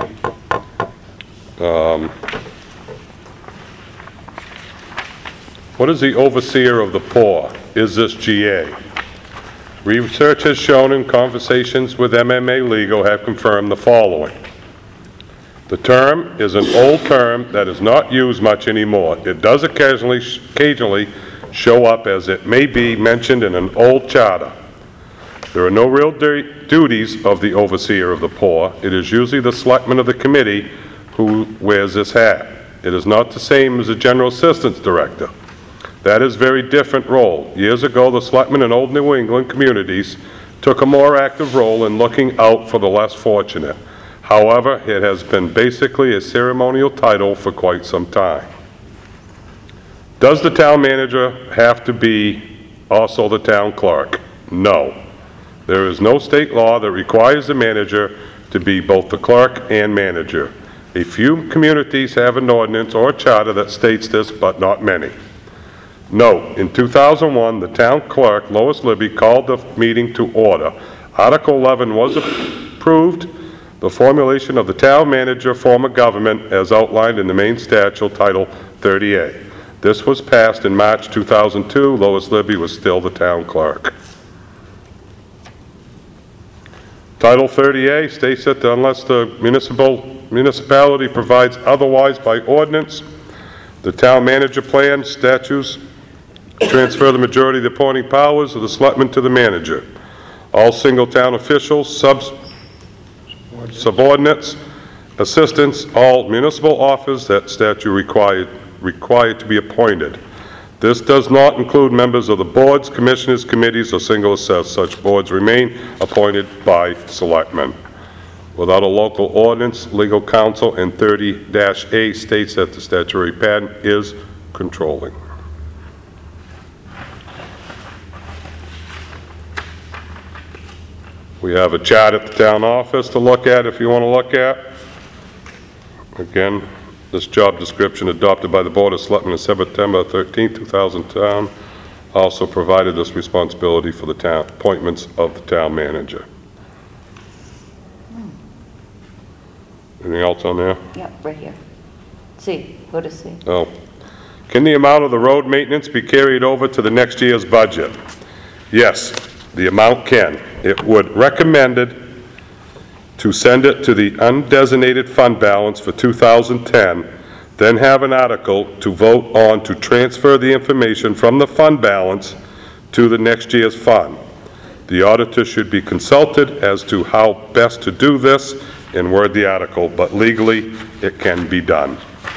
What is the overseer of the poor? Is this GA? Research has shown and conversations with MMA Legal have confirmed the following. The term is an old term that is not used much anymore. It does occasionally show up as it may be mentioned in an old charter. There are no real duties of the overseer of the poor. It is usually the selectman of the committee who wears this hat. It is not the same as a general assistance director. That is a very different role. Years ago, the selectmen in old New England communities took a more active role in looking out for the less fortunate. However, it has been basically a ceremonial title for quite some time. Does the town manager have to be also the town clerk? No. There is no state law that requires the manager to be both the clerk and manager. A few communities have an ordinance or a charter that states this, but not many. Note, in 2001, the town clerk, Lois Libby, called the meeting to order. Article 11 was approved, the formulation of the town manager form of government as outlined in the main statute, Title 30A. This was passed in March 2002. Lois Libby was still the town clerk. Title 30A states that unless the municipality provides otherwise by ordinance, the town manager plan statutes transfer the majority of the appointing powers of the selectmen to the manager. All single town officials, subordinates, assistants, all municipal officers that statute required to be appointed. This does not include members of the boards, commissioners, committees, or single assessed. Such boards remain appointed by selectmen. Without a local ordinance, legal counsel in 30-A states that the statutory pattern is controlling. We have a chart at the town office to look at if you want to look at. Again, this job description adopted by the Board of Selectmen on September 13, 2010 also provided this responsibility for the town appointments of the town manager. Anything else on there? Yep, right here. C, go to C. Oh. Can the amount of the road maintenance be carried over to the next year's budget? Yes, the amount can. It would recommended to send it to the undesignated fund balance for 2010, then have an article to vote on to transfer the information from the fund balance to the next year's fund. The auditor should be consulted as to how best to do this and word the article, but legally it can be done.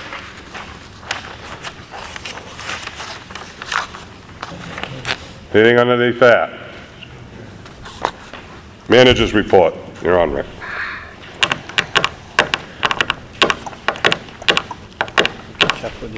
Anything underneath that? Manager's report. You're on, Rick. Check with you.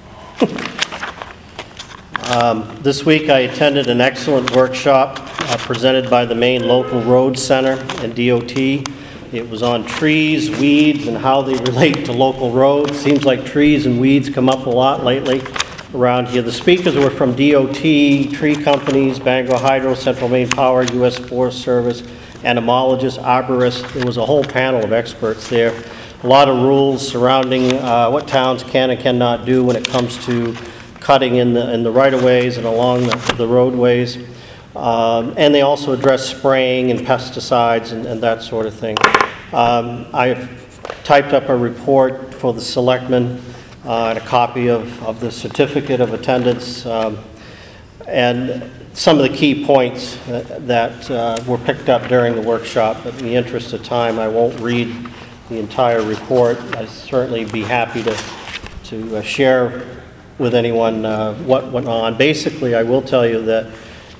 This week I attended an excellent workshop presented by the Maine Local Road Center and DOT. It was on trees, weeds, and how they relate to local roads. Seems like trees and weeds come up a lot lately around here. The speakers were from DOT, tree companies, Bangor Hydro, Central Maine Power, U.S. Forest Service, entomologists, arborists. There was a whole panel of experts there. A lot of rules surrounding what towns can and cannot do when it comes to cutting in the right-of-ways and along the roadways. And they also address spraying and pesticides and that sort of thing. I've typed up a report for the selectmen and a copy of the certificate of attendance and some of the key points that were picked up during the workshop. But in the interest of time, I won't read the entire report. I'd certainly be happy to share with anyone what went on. Basically, I will tell you that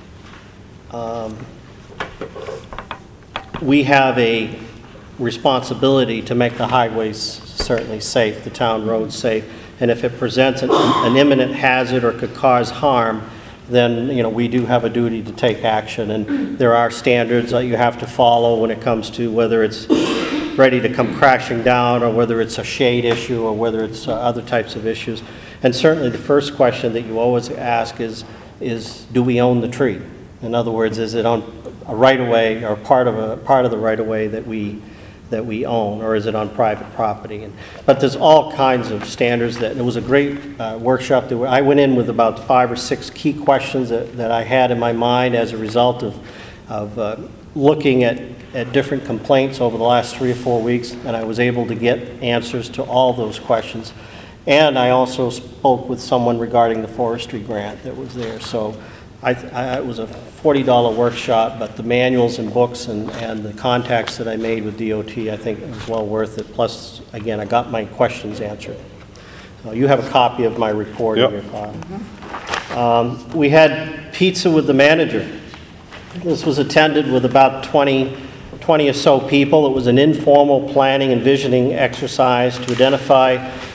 we have a responsibility to make the highways certainly safe, the town roads safe, and if it presents an imminent hazard or could cause harm, then we do have a duty to take action, and there are standards that you have to follow when it comes to whether it's ready to come crashing down or whether it's a shade issue or whether it's other types of issues. And certainly the first question that you always ask is do we own the tree? In other words, is it on a right-of-way or part of the right-of-way that we own, or is it on private property? But there's all kinds of standards. It was a great workshop. I went in with about 5 or 6 key questions that I had in my mind as a result of looking at different complaints over the last 3 or 4 weeks, and I was able to get answers to all those questions. And I also spoke with someone regarding the forestry grant that was there. So it was a $40 workshop, but the manuals and books and the contacts that I made with DOT, I think it was well worth it. Plus, again, I got my questions answered. So you have a copy of my report in your file. We had pizza with the manager. This was attended with about 20 or so people. It was an informal planning and visioning exercise to identify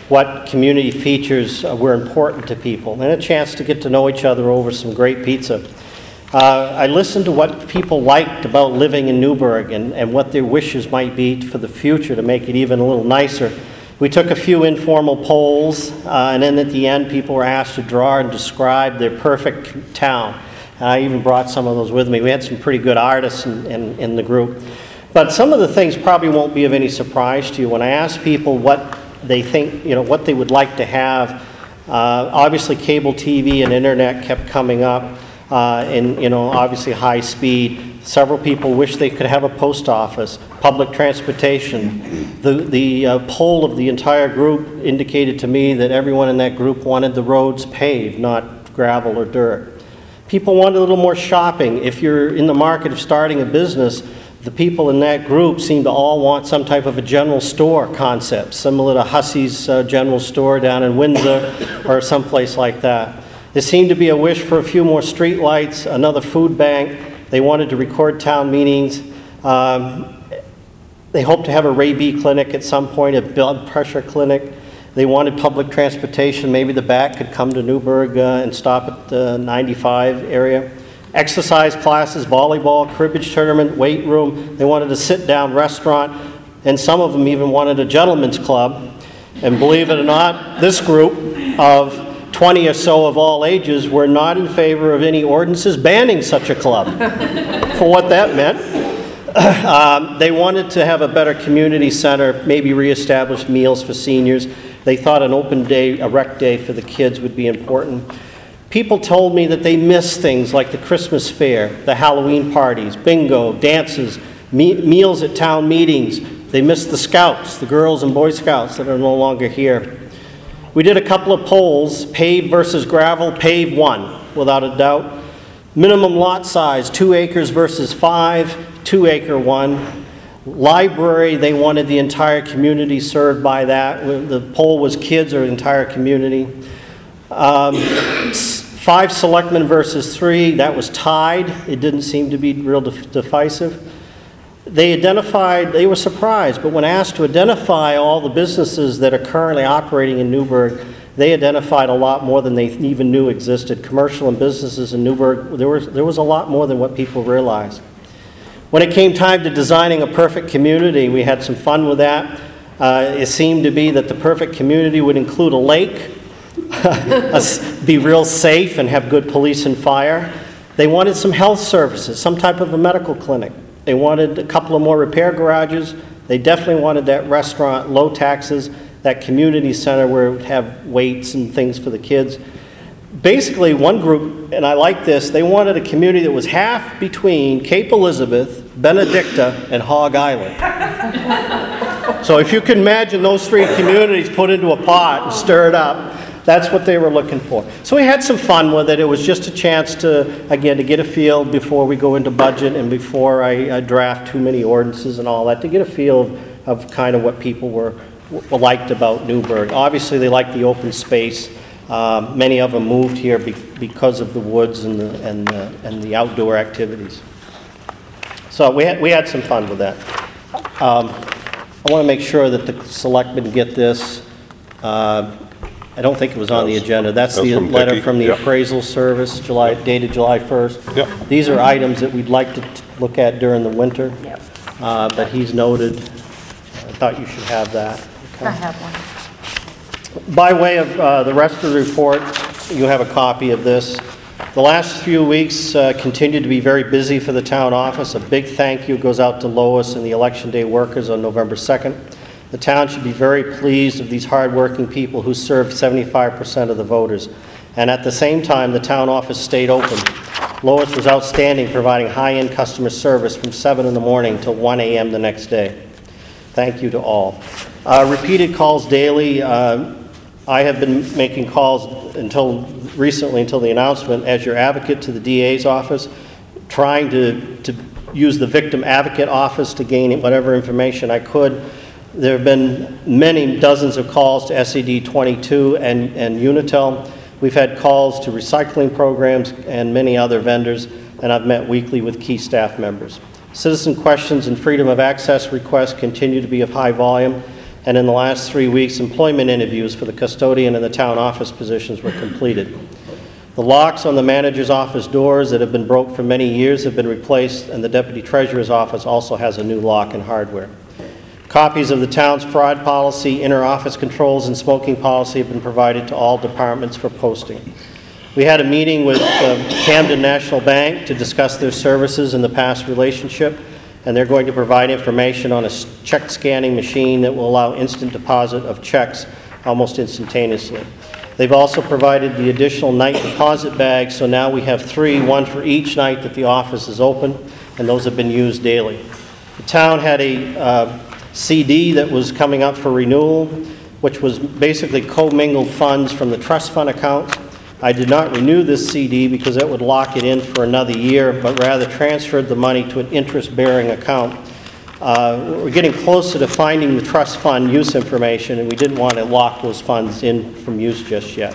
what community features were important to people, and a chance to get to know each other over some great pizza. I listened to what people liked about living in Newburgh and what their wishes might be for the future to make it even a little nicer. We took a few informal polls, and then at the end, people were asked to draw and describe their perfect town. And I even brought some of those with me. We had some pretty good artists in the group. But some of the things probably won't be of any surprise to you. When I asked people what they think, what they would like to have, obviously cable TV and internet kept coming up, and, obviously high speed. Several people wish they could have a post office, public transportation. The poll of the entire group indicated to me that everyone in that group wanted the roads paved, not gravel or dirt. People wanted a little more shopping. If you're in the market of starting a business, the people in that group seem to all want some type of a general store concept, similar to Hussey's general store down in Windsor or someplace like that. There seemed to be a wish for a few more street lights, another food bank. They wanted to record town meetings. They hoped to have a Ray-B clinic at some point, a blood pressure clinic. They wanted public transportation. Maybe the BAC could come to Newburgh and stop at the 95 area. Exercise classes, volleyball, cribbage tournament, weight room. They wanted a sit-down restaurant, and some of them even wanted a gentleman's club. And believe it or not, this group of 20 or so of all ages were not in favor of any ordinances banning such a club, for what that meant. They wanted to have a better community center, maybe reestablish meals for seniors. They thought an open day, a rec day for the kids would be important. People told me that they miss things like the Christmas fair, the Halloween parties, bingo, dances, meals at town meetings. They miss the scouts, the girls and boy scouts that are no longer here. We did a couple of polls, paved versus gravel. Paved won, without a doubt. Minimum lot size, 2 acres versus 5, 2-acre won. Library, they wanted the entire community served by that. The poll was kids or entire community. 5 selectmen versus 3, that was tied. It didn't seem to be real divisive. They were surprised, but when asked to identify all the businesses that are currently operating in Newburgh, they identified a lot more than they even knew existed. Commercial and businesses in Newburgh, there was a lot more than what people realized. When it came time to designing a perfect community, we had some fun with that. It seemed to be that the perfect community would include a lake, be real safe and have good police and fire. They wanted some health services, some type of a medical clinic. They wanted a couple of more repair garages. They definitely wanted that restaurant, low taxes, that community center where it would have weights and things for the kids. Basically, one group, and I like this, they wanted a community that was half between Cape Elizabeth, Benedicta, and Hog Island. So if you can imagine those 3 communities put into a pot and stir it up, that's what they were looking for. So we had some fun with it. It was just a chance to, again, to get a feel before we go into budget and before I draft too many ordinances and all that, to get a feel of kind of what people were liked about Newburgh. Obviously, they liked the open space. Many of them moved here because of the woods and the outdoor activities. So we had some fun with that. I want to make sure that the selectmen get this. I don't think it was on the agenda. That's the letter from the appraisal service, dated July 1st. Yep. These are items that we'd like to look at during the winter. Yep. But he's noted. I thought you should have that. Okay. I have one. By way of the rest of the report, you have a copy of this. The last few weeks continue to be very busy for the town office. A big thank you goes out to Lois and the Election Day workers on November 2nd. The town should be very pleased of these hardworking people who served 75% of the voters. And at the same time, the town office stayed open. Lois was outstanding, providing high-end customer service from 7 in the morning till 1 a.m. the next day. Thank you to all. Repeated calls daily. I have been making calls until the announcement as your advocate to the DA's office, trying to use the victim advocate office to gain whatever information I could. There have been many dozens of calls to SED 22 and Unitel. We've had calls to recycling programs and many other vendors, and I've met weekly with key staff members. Citizen questions and freedom of access requests continue to be of high volume, and in the last 3 weeks, employment interviews for the custodian and the town office positions were completed. The locks on the manager's office doors that have been broke for many years have been replaced, and the deputy treasurer's office also has a new lock and hardware. Copies of the town's fraud policy, inter-office controls, and smoking policy have been provided to all departments for posting. We had a meeting with Camden National Bank to discuss their services in the past relationship, and they're going to provide information on a check scanning machine that will allow instant deposit of checks almost instantaneously. They've also provided the additional night deposit bags, so now we have 3, 1 for each night that the office is open, and those have been used daily. The town had a CD that was coming up for renewal, which was basically commingled funds from the trust fund account. I did not renew this CD because that would lock it in for another year, but rather transferred the money to an interest-bearing account. We're getting closer to finding the trust fund use information, and we didn't want to lock those funds in from use just yet.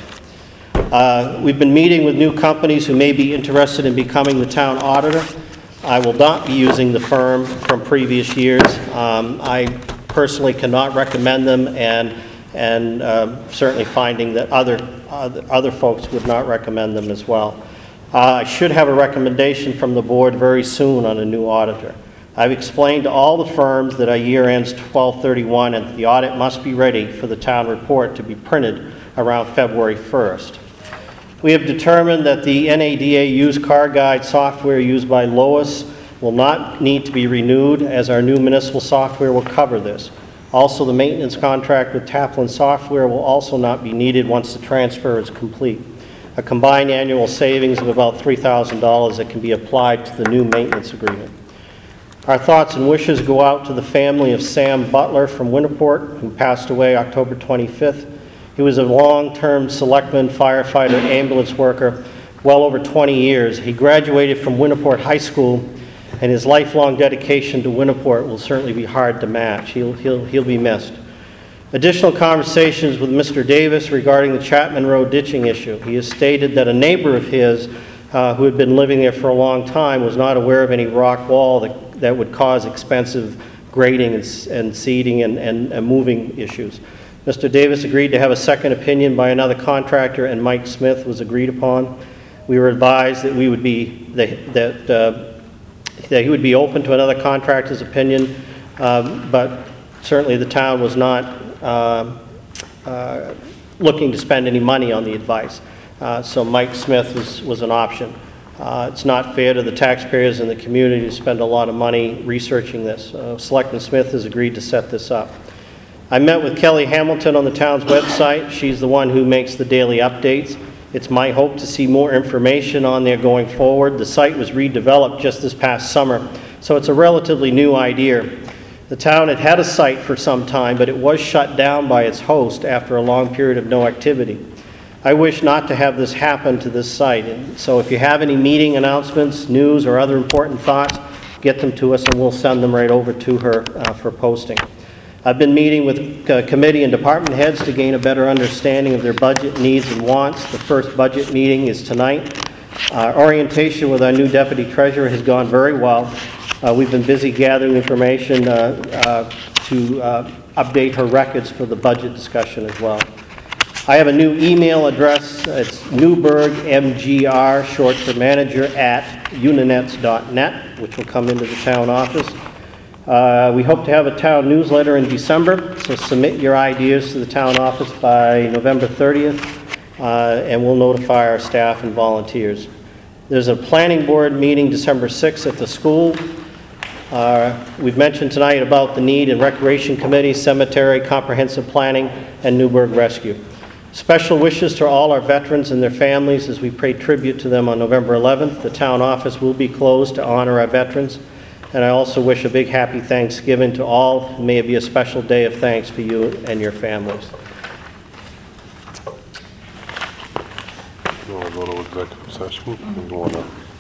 We've been meeting with new companies who may be interested in becoming the town auditor. I will not be using the firm from previous years. I personally cannot recommend them, and certainly finding that other folks would not recommend them as well. I should have a recommendation from the board very soon on a new auditor. I've explained to all the firms that our year ends 12/31 and the audit must be ready for the town report to be printed around February 1st. We have determined that the NADA used car guide software used by Lois will not need to be renewed, as our new municipal software will cover this. Also, the maintenance contract with Taplin Software will also not be needed once the transfer is complete. A combined annual savings of about $3,000 that can be applied to the new maintenance agreement. Our thoughts and wishes go out to the family of Sam Butler from Winterport, who passed away October 25th. He was a long-term selectman, firefighter, ambulance worker, well over 20 years. He graduated from Winterport High School, and his lifelong dedication to Winterport will certainly be hard to match. He'll be missed. Additional conversations with Mr. Davis regarding the Chapman Road ditching issue. He has stated that a neighbor of his who had been living there for a long time was not aware of any rock wall that would cause expensive grading and seeding and moving issues. Mr. Davis agreed to have a second opinion by another contractor, and Mike Smith was agreed upon. We were advised that he would be open to another contractor's opinion, but certainly the town was not looking to spend any money on the advice. So Mike Smith was an option. It's not fair to the taxpayers and the community to spend a lot of money researching this. Selectman Smith has agreed to set this up. I met with Kelly Hamilton on the town's website. She's the one who makes the daily updates. It's my hope to see more information on there going forward. The site was redeveloped just this past summer, so it's a relatively new idea. The town had had a site for some time, but it was shut down by its host after a long period of no activity. I wish not to have this happen to this site, and so if you have any meeting announcements, news, or other important thoughts, get them to us and we'll send them right over to her for posting. I've been meeting with committee and department heads to gain a better understanding of their budget needs and wants. The first budget meeting is tonight. Orientation with our new deputy treasurer has gone very well. We've been busy gathering information to update her records for the budget discussion as well. I have a new email address. It's newbergmgr, short for manager, @uninets.net, which will come into the town office. We hope to have a town newsletter in December, so submit your ideas to the town office by November 30th, and we'll notify our staff and volunteers. There's a planning board meeting December 6th at the school. We've mentioned tonight about the need in Recreation Committee, Cemetery, Comprehensive Planning, and Newburgh Rescue. Special wishes to all our veterans and their families as we pay tribute to them on November 11th. The town office will be closed to honor our veterans. And I also wish a big happy Thanksgiving to all. May it be a special day of thanks for you and your families. You want to go to executive session? You want to?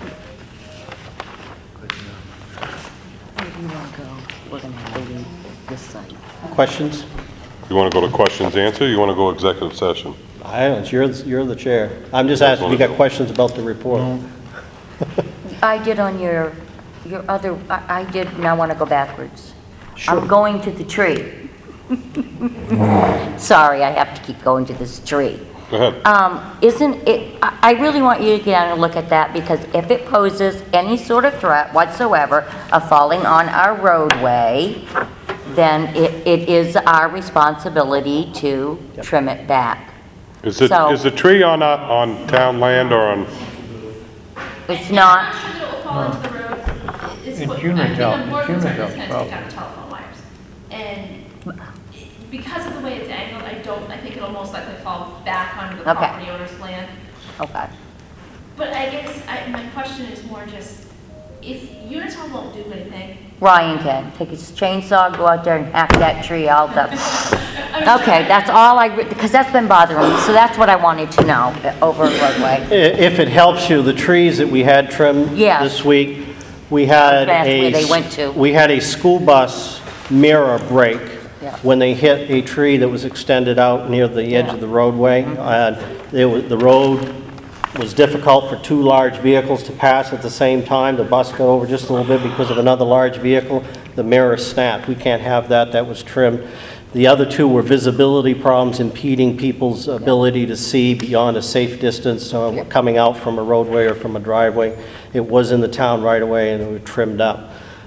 Where do you want to go? We're going to have to leave this site. Questions? You want to go to questions answer, or you want to go executive session? I don't, you're the chair. I'm just asking if you got questions about the report. I did on your other, I did, now I want to go backwards. Sure. I'm going to the tree. Sorry, I have to keep going to this tree. Go ahead. Isn't it, I really want you to get down and look at that, because if it poses any sort of threat whatsoever of falling on our roadway, then it is our responsibility to trim it back. Is the tree on town land or on? It's not. I'm not sure that it will fall into the road. It's In what- Unitil, I think I'm more in concerned Unitil, it's gonna probably. take out the telephone wires. And because of the way it's angled, I think it'll most likely fall back onto the Okay. property owner's land. Okay. But I guess my question is more just, if Unitil won't do anything. Ryan can take his chainsaw, go out there and hack that tree all up. Okay, that's all because that's been bothering me, so that's what I wanted to know over roadway. If it helps you, the trees that we had trimmed Yeah. this week, we had That's where they went to. we had a school bus mirror break Yeah. when they hit a tree that was extended out near the edge of the roadway. And the road was difficult for two large vehicles to pass at the same time. The bus got over just a little bit because of another large vehicle. The mirror snapped. We can't have that. That was trimmed. The other two were visibility problems impeding people's ability to see beyond a safe distance coming out from a roadway or from a driveway. It was in the town right away and it was trimmed up.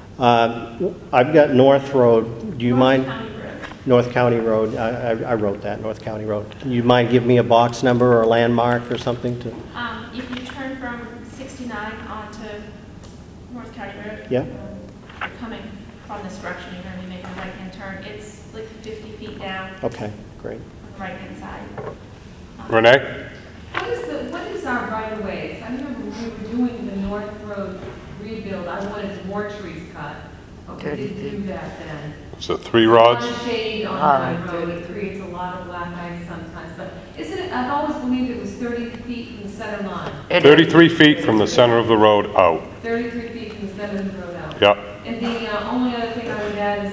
I've got North Road. Do you mind? North County Road. I wrote that, North County Road. Do you mind giving me a box number or a landmark or something to? If you turn from 69 onto North County Road. Yeah. Coming from this direction, you're going to be making a right-hand turn. It's like 50 feet down Okay, great. on the right-hand side. Renee? What is our right of ways? I remember when we were doing the North Road rebuild, I wanted more trees cut. But we didn't do that then. Is it 3 rods? One shade on the road, it creates a lot of black ice sometimes, but isn't it, I've always believed it was 30 feet from the center line. 33 feet from the center of the road out. 33 feet from the center of the road out. Yep. And the only other thing I would add is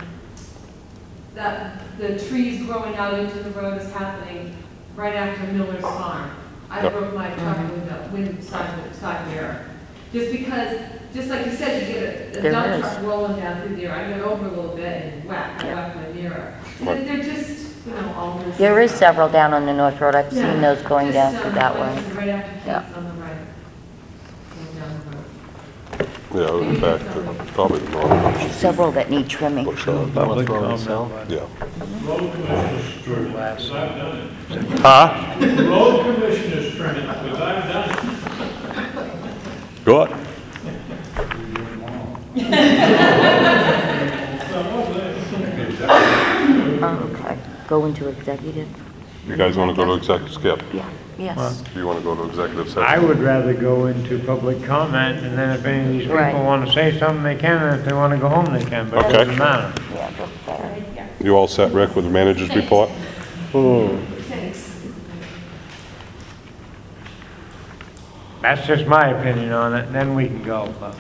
that the trees growing out into the road is happening right after Miller's Farm. I Yep. broke my truck window, side mirror. Just because, just like you said, you get a There dump is. truck rolling down through there, I got over a little bit and whacked my mirror. Right. They're just, all this. There is several down on the North Road. I've seen those going down Just, through that way. Right after Yeah. Kate's on the right. Going down the road. Yeah, in fact, probably the north. Several that need trimming. Public comment. Yeah. Road commissioners trim it, because I've done it. Huh? Road commissioners trim it, because I've done it. Good. Okay, go into executive? You guys want to go to executive, Skip? Yeah, yes. Do you want to go to executive session? I would rather go into public comment, and then if any of these people Right. want to say something, they can, and if they want to go home, they can, but it Okay. doesn't matter. Yeah, go there. You all set, Rick, with the manager's report? Thanks. That's just my opinion on it, then we can go, but.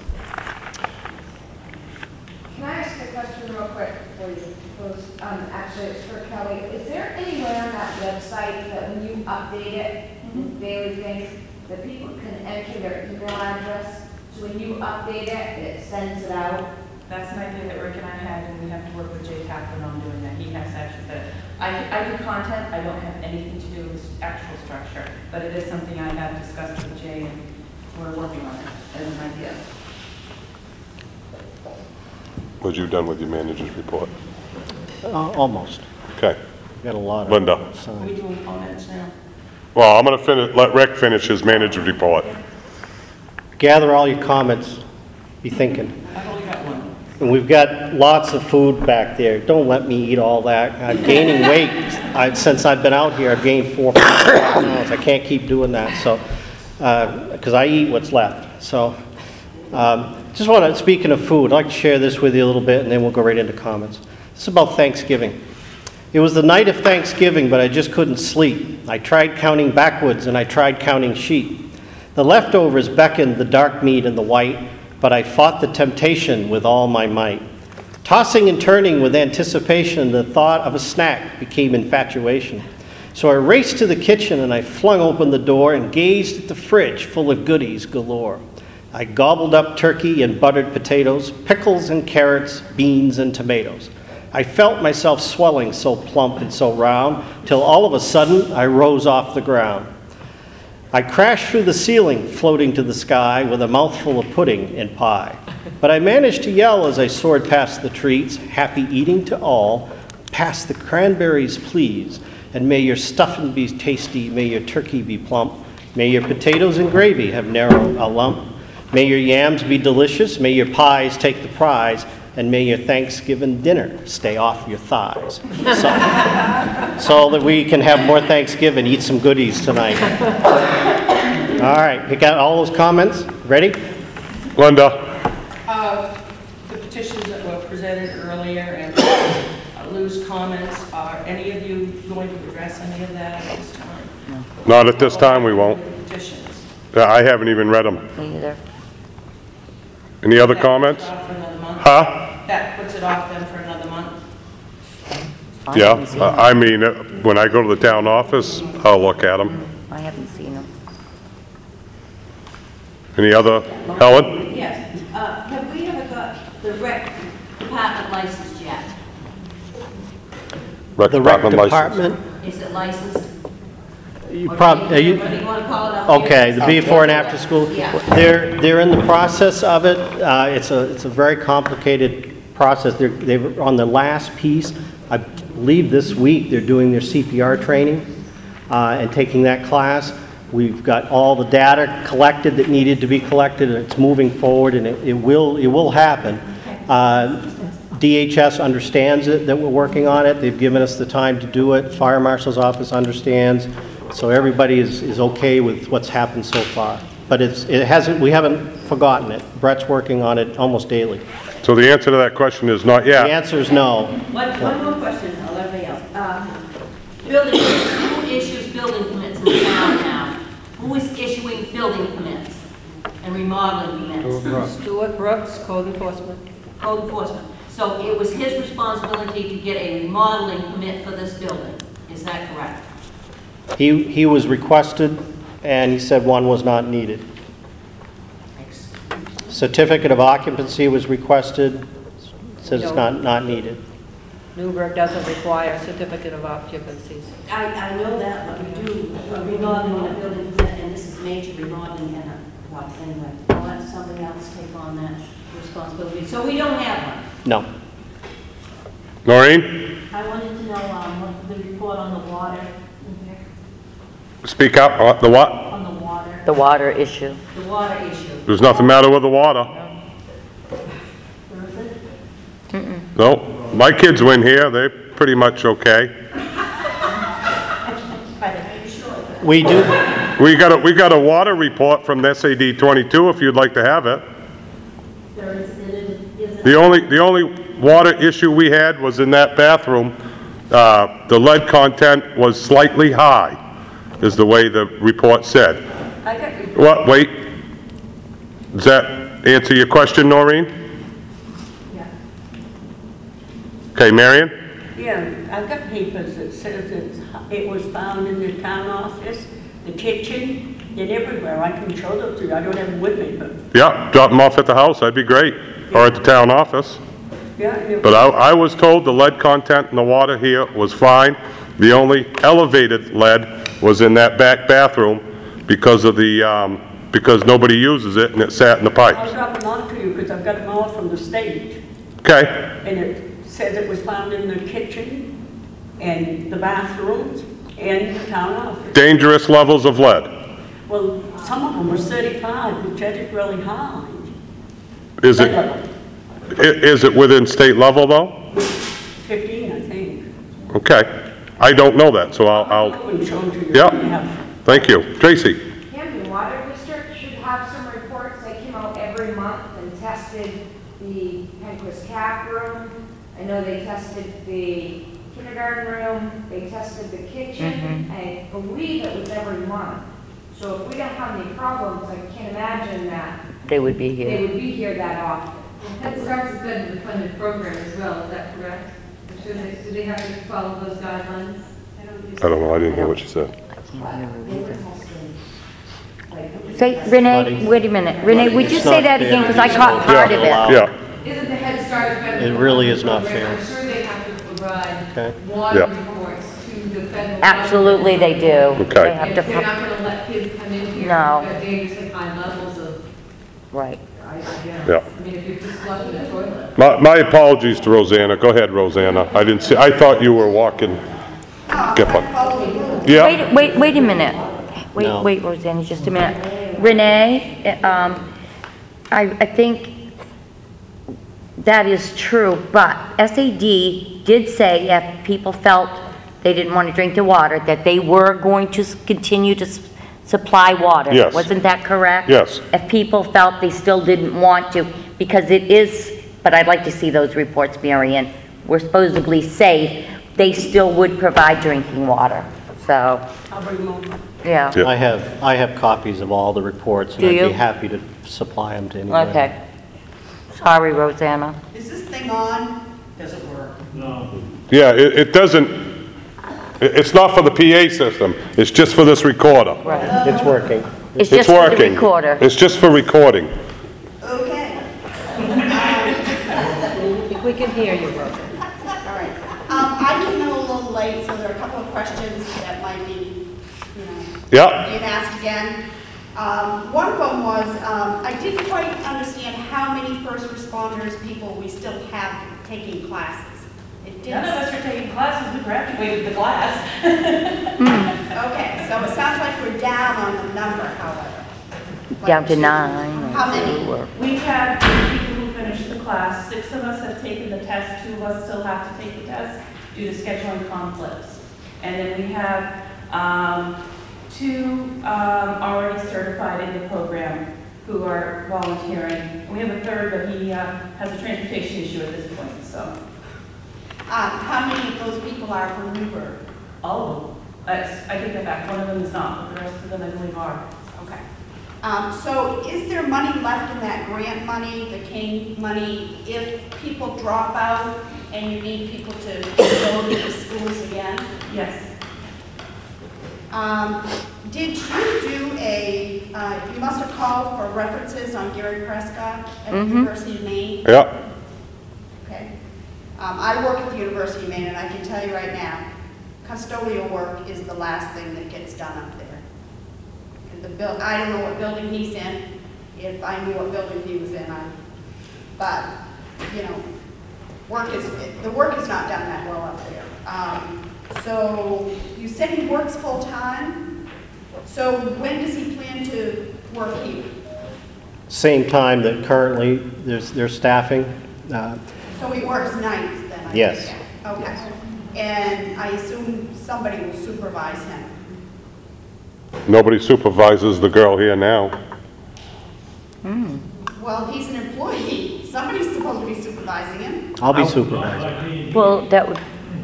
Can I ask a question real quick before you close? Actually, it's for Kelly. Is there any way on that website that when you update it, daily things, that people can enter their email address? So when you update it, it sends it out? That's an idea that Rick and I had, and we have to work with Jay Kaplan on doing that. He has actually, but I do content, I don't have anything to do with actual structure, but it is something I have discussed with Jay, and we're working on it as an idea. Was you done with your manager's report? Almost. Okay. Got a lot of. Linda? Are we doing comments now? Well, I'm going to let Rick finish his manager's report. Gather all your comments, be thinking. I've only got one. And we've got lots of food back there. Don't let me eat all that. I'm gaining weight. Since I've been out here, I've gained 4 pounds. I can't keep doing that, so, because I eat what's left. So, just want to, speaking of food, I'd like to share this with you a little bit, and then we'll go right into comments. It's about Thanksgiving. It was the night of Thanksgiving, but I just couldn't sleep. I tried counting backwards, and I tried counting sheep. The leftovers beckoned the dark meat and the white, but I fought the temptation with all my might. Tossing and turning with anticipation, the thought of a snack became infatuation. So I raced to the kitchen and I flung open the door and gazed at the fridge full of goodies galore. I gobbled up turkey and buttered potatoes, pickles and carrots, beans and tomatoes. I felt myself swelling so plump and so round, till all of a sudden I rose off the ground. I crashed through the ceiling, floating to the sky with a mouthful of pudding and pie. But I managed to yell as I soared past the treats, happy eating to all. Pass the cranberries, please, and may your stuffing be tasty, may your turkey be plump, may your potatoes and gravy have narrow a lump, may your yams be delicious, may your pies take the prize, and may your Thanksgiving dinner stay off your thighs. So that we can have more Thanksgiving, eat some goodies tonight. All right, you got all those comments? Ready? Linda? The petitions that were presented earlier and Lou's comments, are any of you going to address any of that at this time? Not at this time, we won't. Petitions. I haven't even read them. Me either. Any other comments? That puts it off for another month? Huh? That puts it off then for another month? Yeah, I mean, when I go to the town office, I'll look at them. I haven't seen them. Any other, Helen? Yes, have we ever got the rec department licensed yet? Rec The rec license. department, Is it licensed? you Or probably, do you want to call it up okay, here? the before and after school. Yeah. They're in the process of it. It's a very complicated process. They're on the last piece. I believe this week they're doing their CPR training and taking that class. We've got all the data collected that needed to be collected, and it's moving forward, and it will happen. DHS understands it, that we're working on it. They've given us the time to do it. Fire Marshal's office understands. So everybody is okay with what's happened so far. But we haven't forgotten it. Brett's working on it almost daily. So the answer to that question is not The yet. answer is no. One more question, I'll let everybody else. Building, who issues building permits in the town now? Who is issuing building permits and remodeling permits? Stuart Brooks, Code Enforcement. Code enforcement. So it was his responsibility to get a remodeling permit for this building, is that correct? He was requested, and he said one was not needed. Certificate of occupancy was requested, says it's not needed. Newburgh doesn't require a certificate of occupancies. I know that, but we do a remodeling on a building permit, and this is major remodeling, and, well, anyway, I'll let somebody else take on that responsibility. So we don't have one. No. Noreen, I wanted to know what the report on the water, speak up. The what? on the water. The water issue. The water issue. There's nothing matter with the water. No, my kids went here, they're pretty much okay. We do. We got a water report from SAD 22 if you'd like to have it. The only water issue we had was in that bathroom. The lead content was slightly high, is the way the report said. What, wait. Does that answer your question, Noreen? Yeah. Okay, Marion? Yeah, I've got papers that says it was found in the town office, the kitchen, and everywhere. I can show them to you. I don't have them with me, but Yeah, drop them off at the house, that'd be great, or at the town office. yeah. But I was told the lead content in the water here was fine. The only elevated lead was in that back bathroom because of because nobody uses it and it sat in the I'll pipes. drop them on to you because I've got them all from the state. Okay, And it says it was found in the kitchen and the bathrooms and the town office. dangerous levels of lead. Well, some of them were 35, which is really high. Is it within state level though? 15, I think. Okay, I don't know that, so I'll, Open show to you. yeah, thank you. Tracy? Camden Water District should have some reports. They came out every month and tested the Penquist Cap Room. I know they tested the kindergarten room, they tested the kitchen. I believe it was every month. So if we don't have any problems, I can't imagine that They would be they here. would be here that often. Head Start's a good funded program as well, is that correct? Do they have to follow those guidelines? I don't know, I didn't hear what you said. Say, Renee, wait a minute. Renee, would you It's say not that again, fair. because I caught part of it? Yeah. Isn't the Head Start better? It really is not fair. I'm sure they have Okay. water Yeah. reports to the federal. Absolutely, they do. Okay. They have If to, they're not gonna let kids come in here. No. At dangerously high levels of, right. Yeah. I mean, if you're just flushing a toilet. My apologies to Rosanna. Go ahead, Rosanna. I didn't see, I thought you were walking. Get up. Yeah, Wait a minute. No. Wait, Rosanna, just a minute. Renee, I think that is true, but SAD did say if people felt they didn't want to drink the water, that they were going to continue to supply water. Yes. Wasn't that correct? Yes. If people felt they still didn't want to, because it is, but I'd like to see those reports, Marion. We're supposedly safe, they still would provide drinking water, so, I'll bring them over. yeah. Yeah. I have copies of all the reports, and Do I'd you? be happy to supply them to anyone. Okay. Sorry, Rosanna. Is this thing on? Doesn't work. No. yeah, it doesn't, it's not for the PA system. It's just for this recorder. Right. It's working. It's It's just for the working. recorder. It's just for recording. Okay. I think we can hear you, Roger. All right. I came in a little late, so there are a couple of questions that might be, Yeah, being asked again. One of them was, I didn't quite understand how many first responders people we still have taking classes. It didn't. None of us are taking classes, we graduated the class. Okay, so it sounds like we're down on the number, however. Down to 9. How many? We have 3 people who finished the class, 6 of us have taken the test, 2 of us still have to take the test due to scheduling conflicts. And then we have 2 already certified in the program who are volunteering. We have a third, but he has a transportation issue at this point, so. How many of those people are from Newburgh? All of them. I take that back, one of them is not, but the rest of them I believe are. Okay. So is there money left in that grant money, the King money, if people drop out and you need people to go to the schools again? Yes. Did you do you must have called for references on Gary Prescott at the University of Maine? yeah. Okay. I work at the University of Maine, and I can tell you right now, custodial work is the last thing that gets done up there. And I don't know what building he's in. If I knew what building he was in, but, the work is not done that well up there. So you said he works full-time? So when does he plan to work here? Same time that currently there's staffing. So he works nights then? I Yes. guess. Okay. And I assume somebody will supervise him? Nobody supervises the girl here now. Well, he's an employee. Somebody's supposed to be supervising him. I'll be supervising. Well, that would,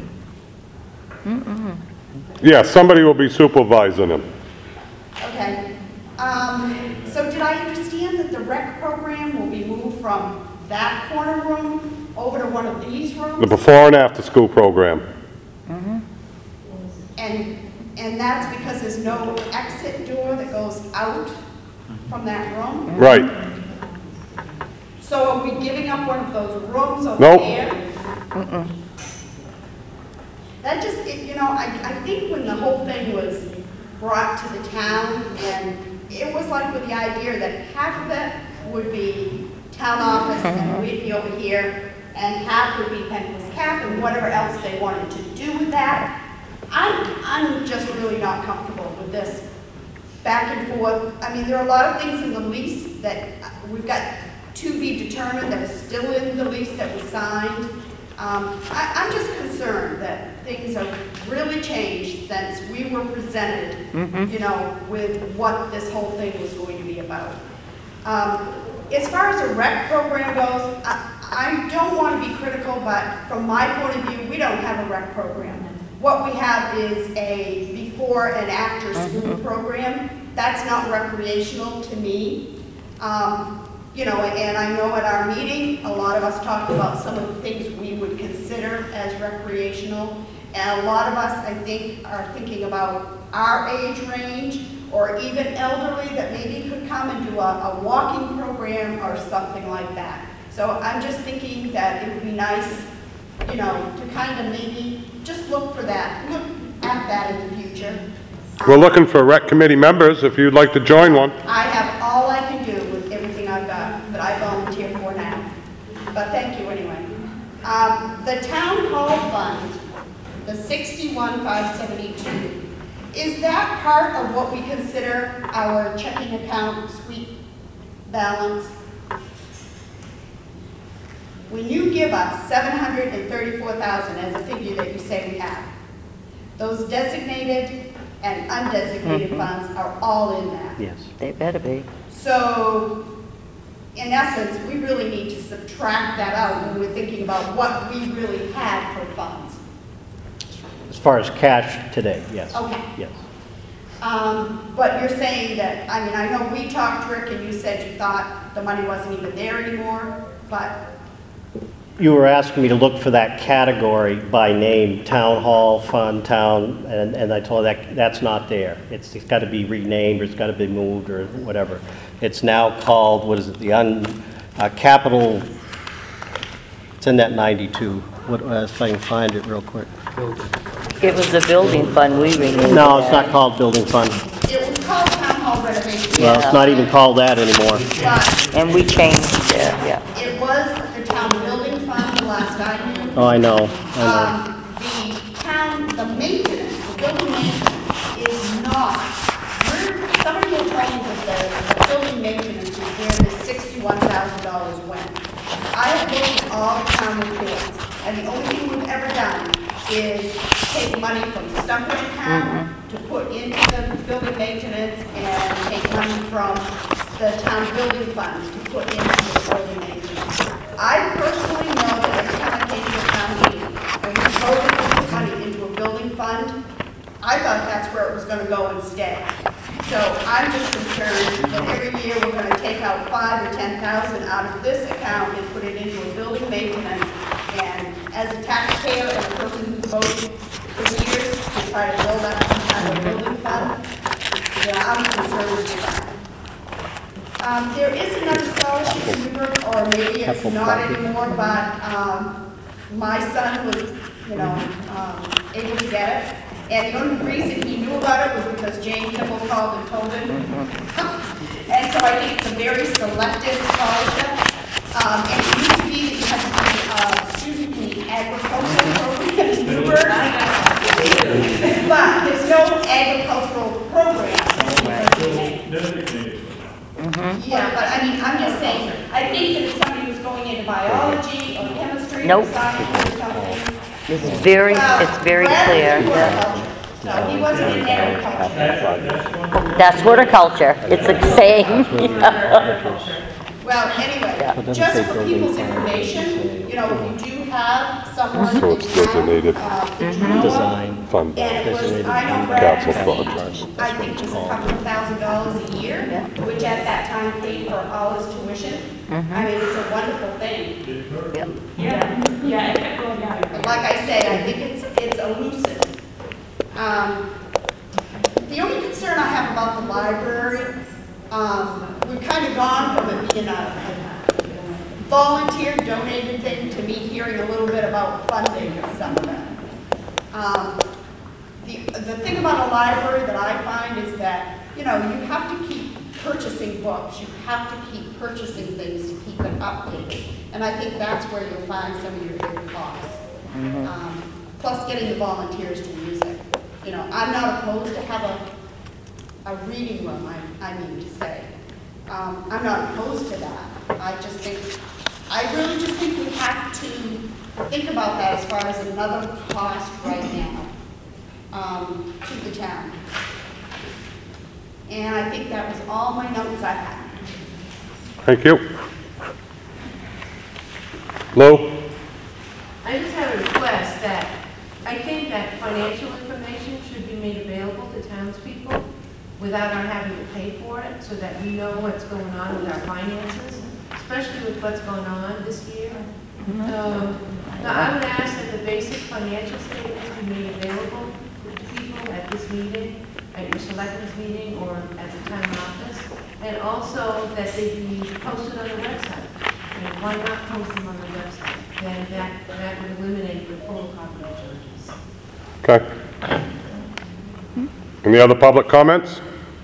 Yeah, somebody will be supervising him. Okay. So did I understand that the rec program will be moved from that corner room over to one of these The rooms? before and after school program. And that's because there's no exit door that goes out from that room? Right. So are we giving up one of those rooms over Nope. there? That just, I think when the whole thing was brought to the town, and it was like with the idea that half of it would be town office and we'd be over here, and half would be Penquist Cap and whatever else they wanted to do with that. I'm just really not comfortable with this back and forth. I mean, there are a lot of things in the lease that we've got to be determined that is still in the lease that was signed. I'm just concerned that things have really changed since we were presented, with what this whole thing was going to be about. As far as the rec program goes, I don't want to be critical, but from my point of view, we don't have a rec program. What we have is a before and after school program. That's not recreational to me. And I know at our meeting, a lot of us talked about some of the things we would consider as recreational. And a lot of us, I think, are thinking about our age range or even elderly that maybe could come and do a walking program or something like that. So I'm just thinking that it would be nice you know, to kind of maybe just look for that, look at that in the future. We're looking for rec committee members, if you'd like to join one. I have all I can do with everything I've got, that I volunteer for now. But thank you anyway. The town hall fund, the 61,572, is that part of what we consider our checking account sweep balance? When you give us 734,000 as a figure that you say we have, those designated and undesignated funds are all in that. Yes. They better be. So, in essence, we really need to subtract that out when we're thinking about what we really had for funds. As far as cash today, yes. Okay. Yes. But you're saying that, I mean, I know we talked, Rick, and you said you thought the money wasn't even there anymore, but You were asking me to look for that category by name, town hall, fund, town, and I told that that's not there. It's got to be renamed, or it's got to be moved, or whatever. It's now called, what is it, the capital, it's in that 92. What, if I can find it real quick. It was the building fund we renamed. No, it's not called building fund. it was called town hall renovation. Well, it's not even called that anymore. But And we changed it, yeah. it was the town building fund the last I knew. Oh, I know. The town, the maintenance, the building maintenance is not, somebody will tell you that the building maintenance is where the $61,000 went. I have looked at all the town reports, and the only thing we've ever done is take money from Stumpage account to put into the building maintenance and take money from the town building fund to put into the building maintenance. I personally know that every time I came to a town meeting, when we voted to put money into a building fund, I thought that's where it was gonna go and stay. So I'm just concerned that every year we're gonna take out 5 or 10,000 out of this account and put it into a building maintenance. And as a taxpayer and a person who voted for years to try to build up some kind of building fund, yeah, I'm concerned with that. There is another scholarship in Newburgh, or maybe it's not anymore, but my son was, you know, able to get it. And the only reason he knew about it was because Jane Kimball called and told him. And so I think it's a very selective scholarship. And it used to be that you had to be a student in the agricultural program in Newburgh. But there's no agricultural program. Yeah, but I mean, I'm just saying, I think that if somebody was going into biology or chemistry or science or something. It's very clear, yeah. So he wasn't in agriculture. That's horticulture, it's the same. Well, anyway, just for people's information, you know, if you do have someone So it's designated design fund, and it was, I know Brad capital received, I think it was a couple of $1,000s a year, which at that time paid for all his tuition. I mean, it's a wonderful thing. Yeah, it kept going down. But like I say, I think it's elusive. The only concern I have about the library, we've kind of gone from it being a volunteer donated thing to me hearing a little bit about funding some of that. The thing about a library that I find is that, you know, you have to keep purchasing books. You have to keep purchasing things to keep it updated. And I think that's where you'll find some of your big costs. Plus getting the volunteers to use it. You know, I'm not opposed to have a reading room, I mean to say. I'm not opposed to that. I really just think we have to think about that as far as another cost right now to the town. And I think that was all my notes I had. Thank you. Lou? I just have a request that I think that financial information should be made available to townspeople without our having to pay for it, so that we know what's going on with our finances, especially with what's going on this year. Now, I would ask that the basic financial statements be made available to people at this meeting, at your selectmen's meeting, or at the town office, and also that they be posted on the website. And why not post them on the website? then that would eliminate the photocopy charges. Okay. Any other public comments?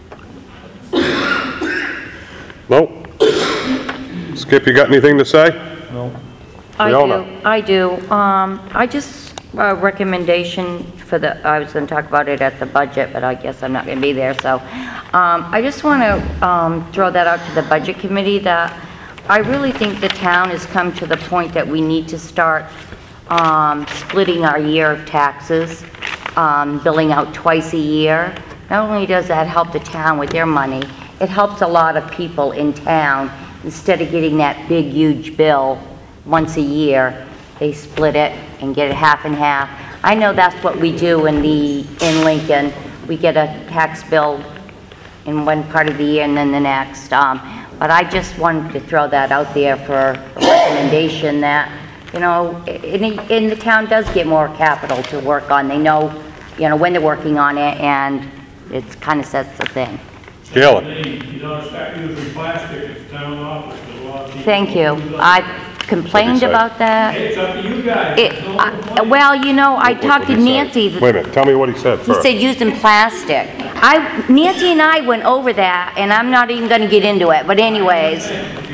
No? Skip, you got anything to say? No. Fiona? I do. I just, recommendation for the, I was gonna talk about it at the budget, but I guess I'm not gonna be there, so. I just wanna, throw that out to the budget committee that I really think the town has come to the point that we need to start, splitting our year of taxes, billing out twice a year. Not only does that help the town with their money, it helps a lot of people in town. Instead of getting that big, huge bill once a year, they split it and get it half and half. I know that's what we do in Lincoln. We get a tax bill in one part of the year and then the next. But I just wanted to throw that out there for a recommendation that, you know, in the town does get more capital to work on. They know, you know, when they're working on it, and it kind of sets the thing. Galen? You don't start using plastic at the town office, because a lot of people. Thank you. I complained about that. It's up to you guys. Well, you know, I talked to Nancy. Wait a minute, tell me what he said He first. said using plastic. Nancy and I went over that, and I'm not even gonna get into it, but anyways.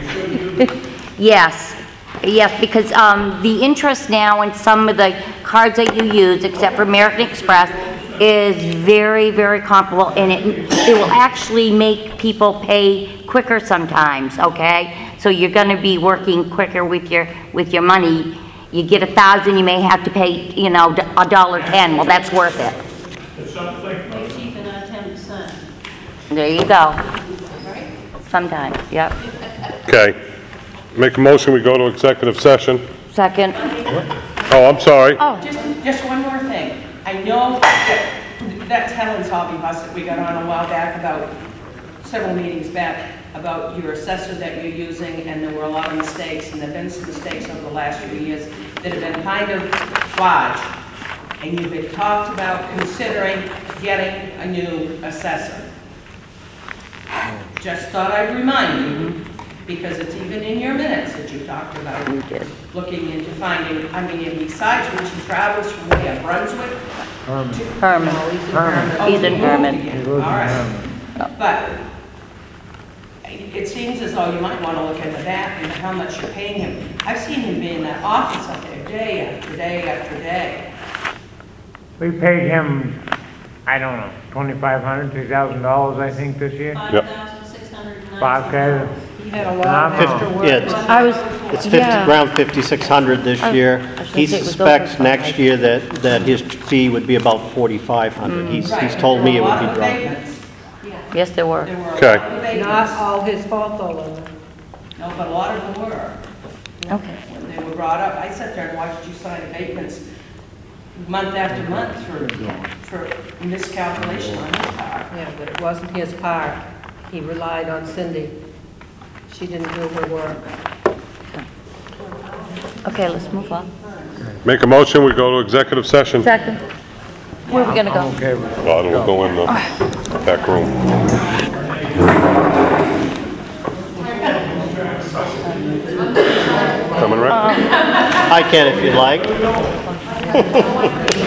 Yes, because, the interest now in some of the cards that you use, except for American Express, is very, very comparable, and it will actually make people pay quicker sometimes, okay? So you're gonna be working quicker with your money. You get 1,000, you may have to pay, you know, $1.10. Well, that's worth it. It's something to think about. They're keeping our 10%. There you go. Sometimes, yep. Okay. Make a motion, we go to executive session. Second. Oh, I'm sorry. Oh, Just one more thing. I know that Helen's Hobby Bus that we got on a while back about, several meetings back, about your assessor that you're using, and there were a lot of mistakes, and there've been some mistakes over the last few years that have been kind of large. And you've been talked about considering getting a new assessor. Just thought I'd remind you, because it's even in your minutes that you talked about looking into finding, I mean, besides when she travels from where, Brunswick? Herman. He's in Herman. All right. But it seems as though you might want to look into that and how much you're paying him. I've seen him be in that office up there day after day after day. We paid him, I don't know, $2,500, $3,000, I think, this year. $5,690. He had a lot of extra work. Yeah, it's around 5,600 this year. He suspects next year that his fee would be about 4,500. He's told me it would be dropped. Yes, there were. Okay. Not all his fault, though, Linda. No, but a lot of them were. Okay. When they were brought up, I sat there and watched you sign abatements month after month for miscalculation on his part. Yeah, but it wasn't his part. He relied on Cindy. She didn't do her work. Okay, let's move on. Make a motion, we go to executive session. Second. Where are we gonna go? Okay with it. Well, we'll go in the back room. Coming right? I can if you'd like.